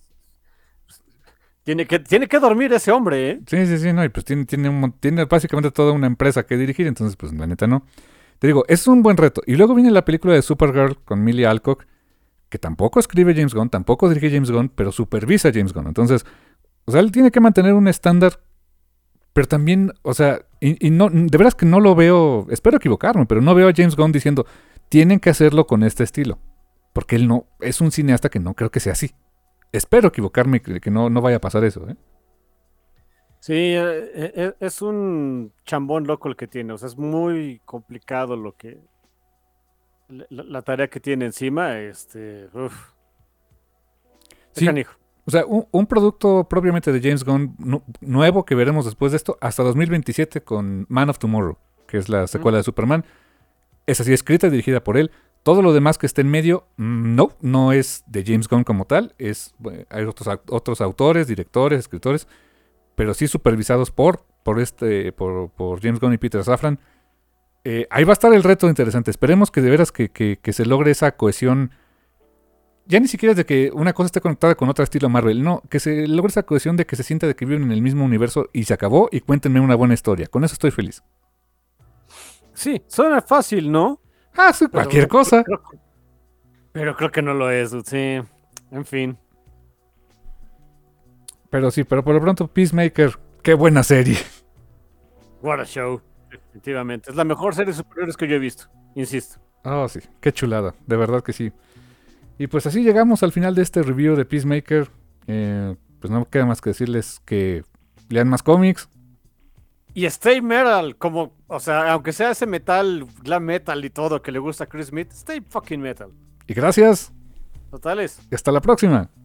Tiene que, tiene que dormir ese hombre, ¿eh? Sí, sí, sí, no, y pues tiene, tiene, un mon- tiene básicamente toda una empresa que dirigir, entonces pues la neta no. Te digo, es un buen reto. Y luego viene la película de Supergirl con Millie Alcock, que tampoco escribe James Gunn, tampoco dirige James Gunn, pero supervisa a James Gunn. Entonces, o sea, él tiene que mantener un estándar, pero también, o sea, y, y no, de veras que no lo veo, espero equivocarme, pero no veo a James Gunn diciendo, tienen que hacerlo con este estilo. Porque él no, es un cineasta que no creo que sea así. Espero equivocarme, que, que no, no vaya a pasar eso, ¿eh? Sí, eh, eh, es un chambón loco el que tiene. O sea, es muy complicado lo que. la, la tarea que tiene encima, este, uf. Sí. Canijo. O sea, un, un producto propiamente de James Gunn nu- nuevo que veremos después de esto hasta dos mil veintisiete con Man of Tomorrow, que es la secuela mm. de Superman. Es así, escrita y dirigida por él. Todo lo demás que esté en medio, no, no es de James Gunn como tal. Es, bueno, hay otros, otros autores, directores, escritores, pero sí supervisados por, por, este, por, por James Gunn y Peter Safran. Eh, ahí va a estar el reto interesante. Esperemos que de veras que, que, que se logre esa cohesión. Ya ni siquiera es de que una cosa esté conectada con otra estilo Marvel. No, que se logre esa cohesión de que se sienta de que viven en el mismo universo y se acabó y cuéntenme una buena historia. Con eso estoy feliz. Sí, suena fácil, ¿no? Ah, sí, cualquier pero, cosa. Pero, pero creo que no lo es, sí. En fin. Pero sí, pero por lo pronto Peacemaker, qué buena serie. What a show. Definitivamente. Es la mejor serie de superhéroes que yo he visto. Insisto. Oh, sí. Qué chulada. De verdad que sí. Y pues así llegamos al final de este review de Peacemaker. Eh, pues no queda más que decirles que lean más cómics. Y stay metal, como, o sea, aunque sea ese metal, glam metal y todo que le gusta a Chris Smith, stay fucking metal. Y gracias. Totales. Y hasta la próxima.